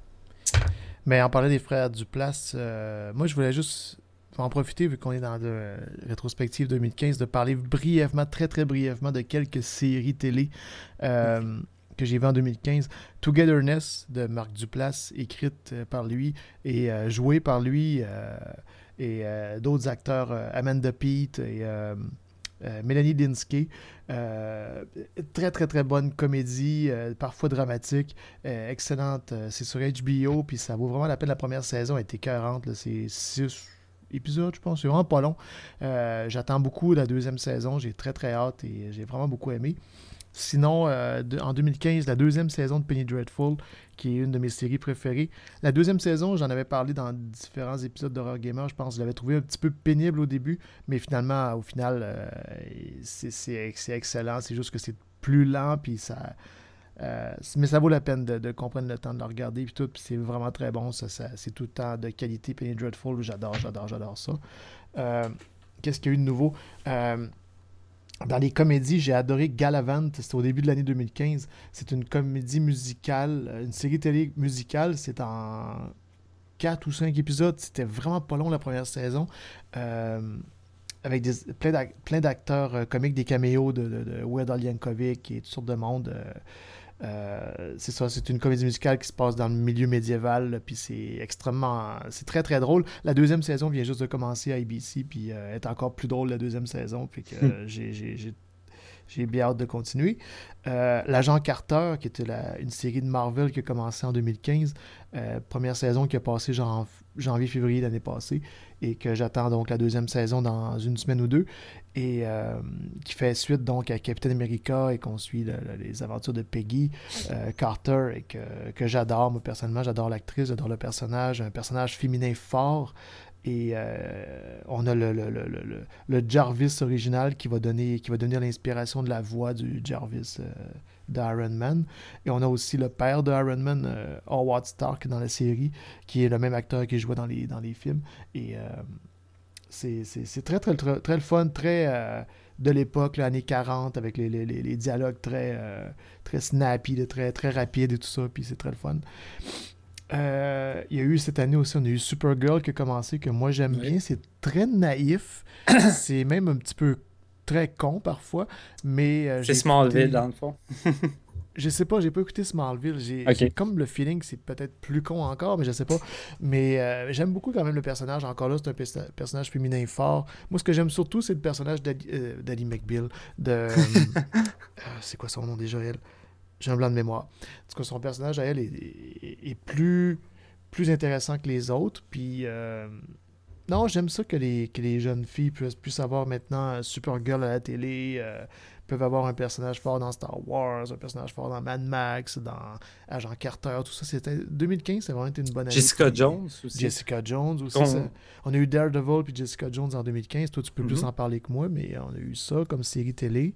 Mais en parlant des frères Duplass, euh, moi, je voulais juste... en profiter, vu qu'on est dans la rétrospective deux mille quinze, de parler brièvement, très très brièvement, de quelques séries télé euh, que j'ai vues en deux mille quinze. Togetherness de Marc Duplass, écrite par lui et euh, jouée par lui euh, et euh, d'autres acteurs, euh, Amanda Peet et euh, euh, Mélanie Linsky. Euh, très très très bonne comédie, euh, parfois dramatique, euh, excellente. Euh, c'est sur H B O, puis ça vaut vraiment la peine. La première saison a été écœurante, là, c'est six épisodes, je pense. C'est vraiment pas long. Euh, j'attends beaucoup la deuxième saison. J'ai très, très hâte et j'ai vraiment beaucoup aimé. Sinon, euh, de, en deux mille quinze, la deuxième saison de Penny Dreadful, qui est une de mes séries préférées. La deuxième saison, j'en avais parlé dans différents épisodes d'Horror Gamer. Je pense que je l'avais trouvé un petit peu pénible au début, mais finalement, au final, euh, c'est, c'est, c'est excellent. C'est juste que c'est plus lent, puis ça... Euh, mais ça vaut la peine de, de comprendre le temps de le regarder puis tout, puis c'est vraiment très bon, ça, ça, c'est tout le temps de qualité. Penny Dreadful, j'adore, j'adore, j'adore ça. Euh, qu'est-ce qu'il y a eu de nouveau? Euh, dans les comédies, j'ai adoré Galavant, c'était au début de l'année deux mille quinze. C'est une comédie musicale, une série télé musicale, c'est en quatre ou cinq épisodes, c'était vraiment pas long la première saison. Euh, avec des, plein, d'ac- plein d'acteurs euh, comiques, des caméos de, de, de Weird Al Yankovic et toutes sortes de monde. Euh, Euh, c'est ça, c'est une comédie musicale qui se passe dans le milieu médiéval, là, puis c'est extrêmement... C'est très, très drôle. La deuxième saison vient juste de commencer à A B C, puis euh, est encore plus drôle la deuxième saison, puis que euh, j'ai, j'ai, j'ai, j'ai bien hâte de continuer. Euh, L'Agent Carter, qui était la, une série de Marvel qui a commencé en deux mille quinze, euh, première saison qui a passé genre en janvier-février l'année passée, et que j'attends donc la deuxième saison dans une semaine ou deux, et euh, qui fait suite donc à Captain America, et qu'on suit le, le, les aventures de Peggy euh, Carter, et que, que j'adore, moi personnellement, j'adore l'actrice, j'adore le personnage, un personnage féminin fort, et euh, on a le, le, le, le, le Jarvis original qui va donner qui va donner l'inspiration de la voix du Jarvis euh, d'Iron Man, et on a aussi le père de Iron Man, euh, Howard Stark, dans la série, qui est le même acteur qui jouait dans les, dans les films, et euh, c'est, c'est, c'est très très très, très le fun, très euh, de l'époque, les années quarante, avec les, les, les dialogues très, euh, très snappy, très, très rapides et tout ça, puis c'est très le fun. Euh, il y a eu cette année aussi, on a eu Supergirl qui a commencé, que moi j'aime oui. bien, c'est très naïf, c'est même un petit peu très con parfois, mais... Euh, c'est Smallville écouté... dans le fond. Je sais pas, j'ai pas écouté Smallville, j'ai, okay. j'ai comme le feeling que c'est peut-être plus con encore, mais je sais pas, mais euh, j'aime beaucoup quand même le personnage, encore là c'est un pe- personnage féminin fort. Moi ce que j'aime surtout c'est le personnage d'Ali, euh, d'Ally McBeal, de... euh, c'est quoi son nom déjà, elle? J'ai un blanc de mémoire. En tout cas, son personnage à elle est, est, est plus, plus intéressant que les autres. Puis, euh, non, j'aime ça que les, que les jeunes filles puissent, puissent avoir maintenant Supergirl à la télé, euh, peuvent avoir un personnage fort dans Star Wars, un personnage fort dans Mad Max, dans Agent Carter, tout ça. C'était deux mille quinze, ça a vraiment été une bonne année. Jessica Jones aussi. Jessica Jones aussi. On, ça. on a eu Daredevil puis Jessica Jones en deux mille quinze. Toi, tu peux mm-hmm. plus en parler que moi, mais on a eu ça comme série télé.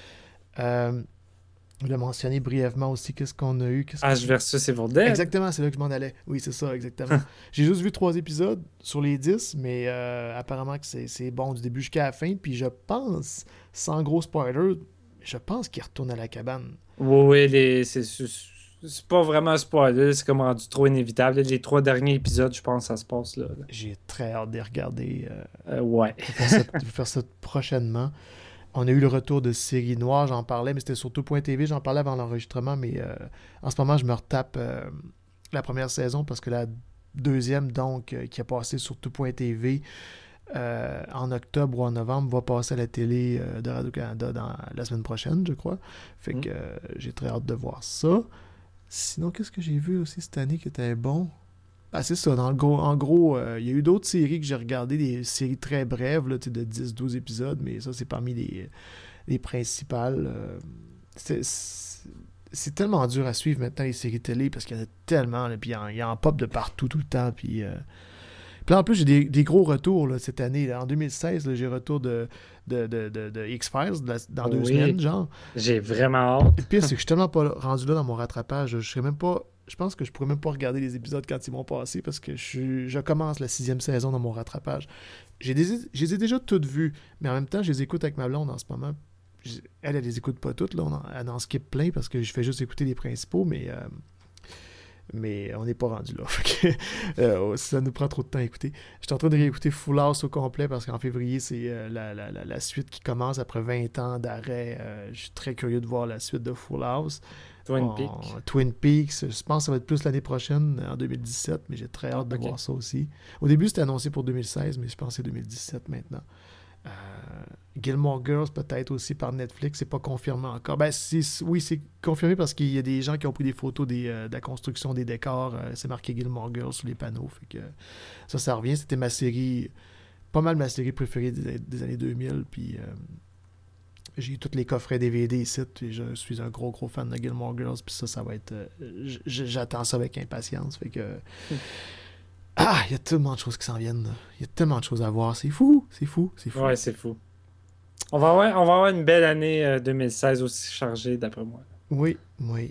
Euh, Je l'ai mentionné brièvement aussi, qu'est-ce qu'on a eu. Qu'est-ce Ash qu'on... versus Evil Dead. Exactement, c'est là que je m'en allais. Oui, c'est ça, exactement. J'ai juste vu trois épisodes sur les dix, mais euh, apparemment que c'est, c'est bon du début jusqu'à la fin. Puis je pense, sans gros spoiler, je pense qu'il retourne à la cabane. Oui, oui, les... c'est, c'est pas vraiment un spoiler, c'est comme rendu trop inévitable. Les trois derniers épisodes, je pense, ça se passe là. là. J'ai très hâte de les regarder. Euh... Euh, ouais. Je vais faire ça, je vais faire ça prochainement. On a eu le retour de Série Noire, j'en parlais, mais c'était sur tout point T V, j'en parlais avant l'enregistrement, mais euh, en ce moment, je me retape euh, la première saison parce que la deuxième, donc, euh, qui a passé sur tout point T V euh, en octobre ou en novembre, va passer à la télé euh, de Radio-Canada dans la semaine prochaine, je crois. Fait mm. que euh, j'ai très hâte de voir ça. Sinon, qu'est-ce que j'ai vu aussi cette année qui était bon? Ah, c'est ça, dans le gros, en gros, il euh, y a eu d'autres séries que j'ai regardées, des séries très brèves, là, de dix douze épisodes, mais ça, c'est parmi les, les principales. Euh, c'est, c'est, c'est tellement dur à suivre maintenant, les séries télé, parce qu'il y en a tellement, puis il y en pop de partout, tout le temps, puis... Euh... Puis là, en plus, j'ai des, des gros retours là, cette année. Là. En deux mille seize, là, j'ai retour de, de, de, de, de X-Files de la, dans deux oui. semaines, genre. J'ai vraiment hâte. Le pire, c'est que je suis tellement pas rendu là dans mon rattrapage, je serais même pas... Je pense que je pourrais même pas regarder les épisodes quand ils vont passer parce que je, suis, je commence la sixième saison dans mon rattrapage. J'ai des, je les ai déjà toutes vues, mais en même temps, je les écoute avec ma blonde en ce moment. Elle, elle les écoute pas toutes, là. On en, elle en skip plein parce que je fais juste écouter les principaux, mais, euh, mais on n'est pas rendu là. Fait que, euh, ça nous prend trop de temps à écouter. Je suis en train de réécouter Full House au complet parce qu'en février, c'est euh, la, la, la, la suite qui commence après vingt ans d'arrêt. Euh, je suis très curieux de voir la suite de Full House. Twin Peaks. Oh, Twin Peaks, je pense que ça va être plus l'année prochaine, en deux mille dix-sept, mais j'ai très hâte de okay. voir ça aussi. Au début, c'était annoncé pour deux mille seize, mais je pense que c'est deux mille dix-sept maintenant. Euh, Gilmore Girls, peut-être aussi par Netflix, c'est pas confirmé encore. Ben, c'est, oui, c'est confirmé parce qu'il y a des gens qui ont pris des photos des, euh, de la construction des décors. Euh, c'est marqué Gilmore Girls sur les panneaux. Fait que, ça, ça revient. C'était ma série, pas mal ma série préférée des, des années deux mille, puis... Euh, j'ai eu tous les coffrets D V D ici, et je suis un gros, gros fan de Gilmore Girls, puis ça, ça va être... Euh, j'attends ça avec impatience, fait que... Mm. Ah, il y a tellement de choses qui s'en viennent, il y a tellement de choses à voir, c'est fou, c'est fou, c'est fou. Ouais, c'est fou. On va avoir, on va avoir une belle année euh, deux mille seize aussi chargée, d'après moi. Oui, oui.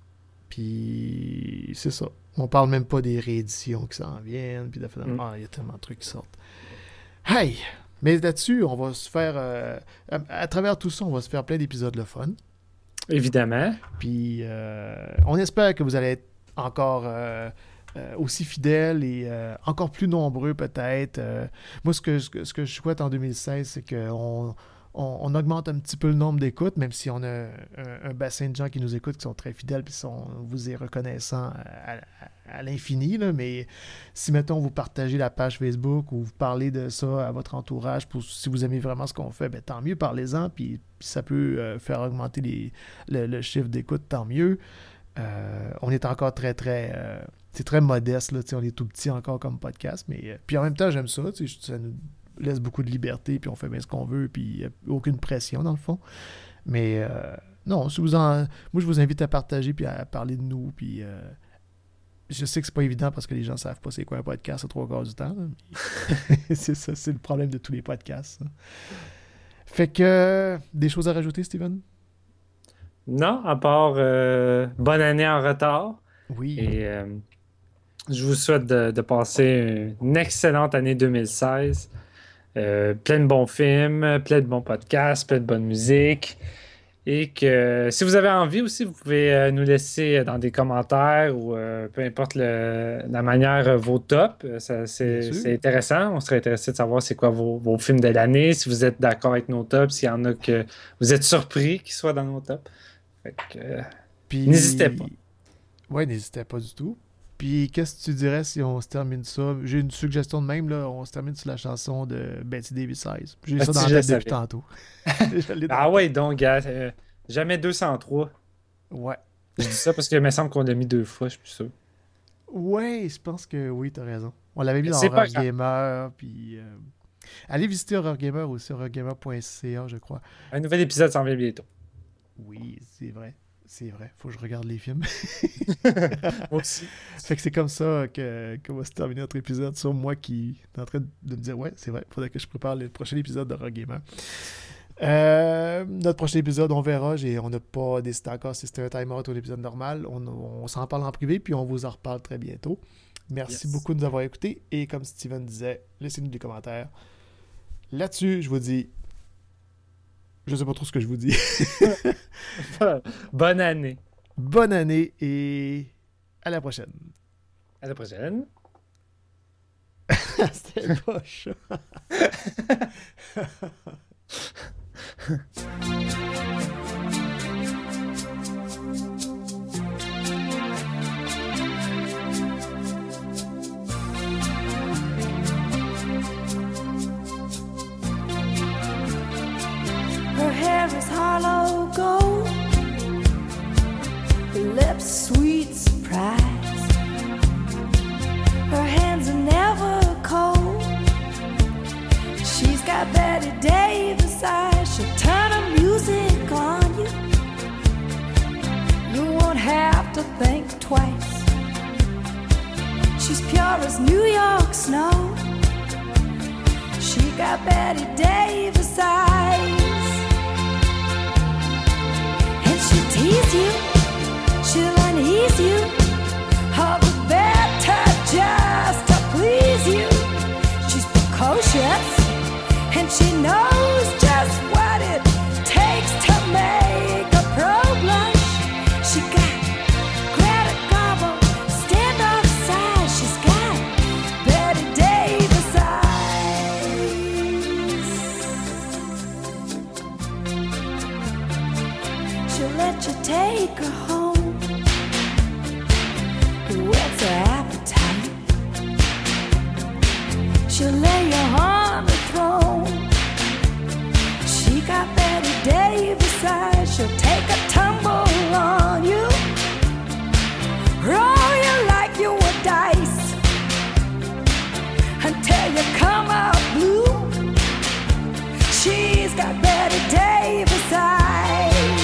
Puis, c'est ça. On parle même pas des rééditions qui s'en viennent, puis mm. ah, il y a tellement de trucs qui sortent. Hey! Mais là-dessus, on va se faire... Euh, à, à travers tout ça, on va se faire plein d'épisodes le fun. Évidemment. Puis, euh, on espère que vous allez être encore euh, euh, aussi fidèles et euh, encore plus nombreux, peut-être. Euh, moi, ce que, ce, que, ce que je souhaite en deux mille seize, c'est qu'on on, on augmente un petit peu le nombre d'écoutes, même si on a un, un bassin de gens qui nous écoutent, qui sont très fidèles, puis sont, on vous est reconnaissant à, à, à l'infini, là, mais si, mettons, vous partagez la page Facebook ou vous parlez de ça à votre entourage, pour, si vous aimez vraiment ce qu'on fait, ben, tant mieux, parlez-en, puis, puis ça peut euh, faire augmenter les, le, le chiffre d'écoute, tant mieux. Euh, on est encore très, très... Euh, c'est très modeste, là, on est tout petit encore comme podcast, mais euh, puis en même temps, j'aime ça, ça nous laisse beaucoup de liberté, puis on fait bien ce qu'on veut, puis il n'y a aucune pression, dans le fond. Mais euh, non, si vous en... moi, je vous invite à partager, puis à parler de nous, puis euh, je sais que c'est pas évident parce que les gens ne savent pas c'est quoi un podcast à trois quarts du temps, là, mais c'est ça, c'est le problème de tous les podcasts. Ça. Fait que, des choses à rajouter, Steven? Non, à part euh, bonne année en retard. Oui. Et euh, je vous souhaite de, de passer une excellente année deux mille seize. Euh, plein de bons films, plein de bons podcasts, plein de bonne musique. Et que si vous avez envie aussi, vous pouvez euh, nous laisser dans des commentaires ou euh, peu importe le, la manière euh, vos tops. Ça, c'est, c'est intéressant. On serait intéressé de savoir c'est quoi vos, vos films de l'année, si vous êtes d'accord avec nos tops, s'il y en a que vous êtes surpris qu'ils soient dans nos tops. Fait que, euh, Puis... n'hésitez pas. Ouais, n'hésitez pas du tout. Puis, qu'est-ce que tu dirais si on se termine ça? J'ai une suggestion de même, là. On se termine sur la chanson de Betty Davis seize. J'ai Ben, ça dans la tête depuis tantôt. Ah ouais, donc, gars, euh, jamais deux cent trois. Ouais. Je dis ça parce qu'il me semble qu'on l'a mis deux fois, je suis plus sûr. Ouais, je pense que oui, t'as raison. On l'avait mis dans C'est Horror pas Gamer, puis... Euh... Allez visiter Horror Gamer aussi, horror gamer point c a, je crois. Un nouvel épisode s'en vient bientôt. Oui, c'est vrai. C'est vrai, faut que je regarde les films. Moi aussi. Fait que c'est comme ça que, qu'on va se terminer notre épisode sur moi qui est en train de me dire ouais, c'est vrai, il faudrait que je prépare le prochain épisode de Horror Gamer. Euh, notre prochain épisode, on verra. J'ai, on n'a pas décidé encore si c'était un time-out ou un épisode normal. On, on s'en parle en privé, puis on vous en reparle très bientôt. Merci yes. beaucoup de nous avoir écoutés. Et comme Steven disait, laissez-nous des commentaires. Là-dessus, je vous dis... Je sais pas trop ce que je vous dis. Bonne année. Bonne année et à la prochaine. À la prochaine. C'était poche. Her hair is hollow gold, her lips sweet surprise. Her hands are never cold. She's got Betty Davis eyes. She'll turn her music on you. You won't have to think twice. She's pure as New York snow. She got Betty Davis eyes. She'll tease you, she'll unease you, all the better just to please you. She's precocious, and she knows just what it takes to make a pro blush. She got Greta Garbo, standoff size. She's got Betty Davis eyes. She'll let you take her home. Whet's her appetite? She'll lay you on the throne. She got Betty Davis eyes. She'll take a tumble on you, roll you like you were dice, until you come out blue. She's got Betty Davis eyes.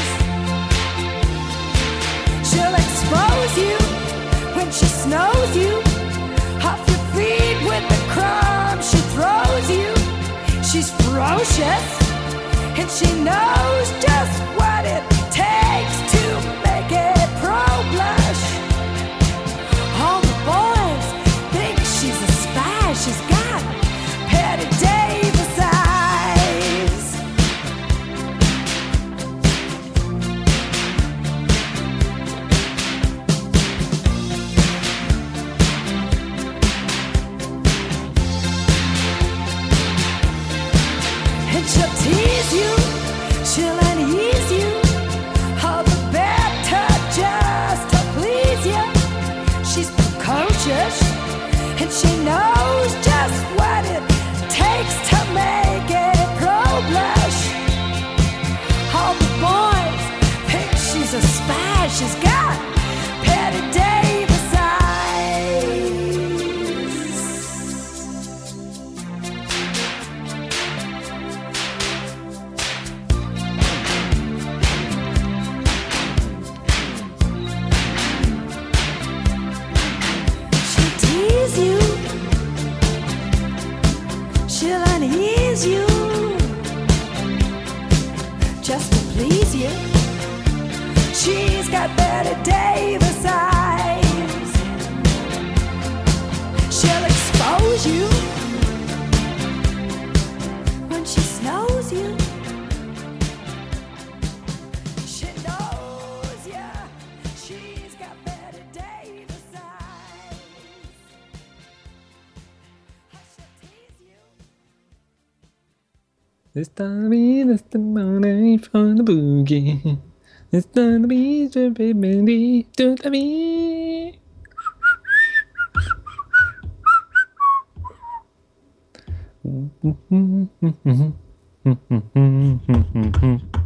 She'll expose you when she snows you, off your feet with the crumbs she throws you. She's ferocious, and she knows just what it takes to make a pro blush. All the boys think she's a spy. She's got Betty Davis eyes. And she'll tease you she's got Patty Davis eyes. She'll tease you, she'll unease you, just to please you. She's got Betty Davis eyes. She'll expose you when she snows you. She knows ya. She's got Betty Davis eyes. She'll tease you. It's gonna be the testimony from the boogie. It's gonna be the baby to the me. Mm-hmm.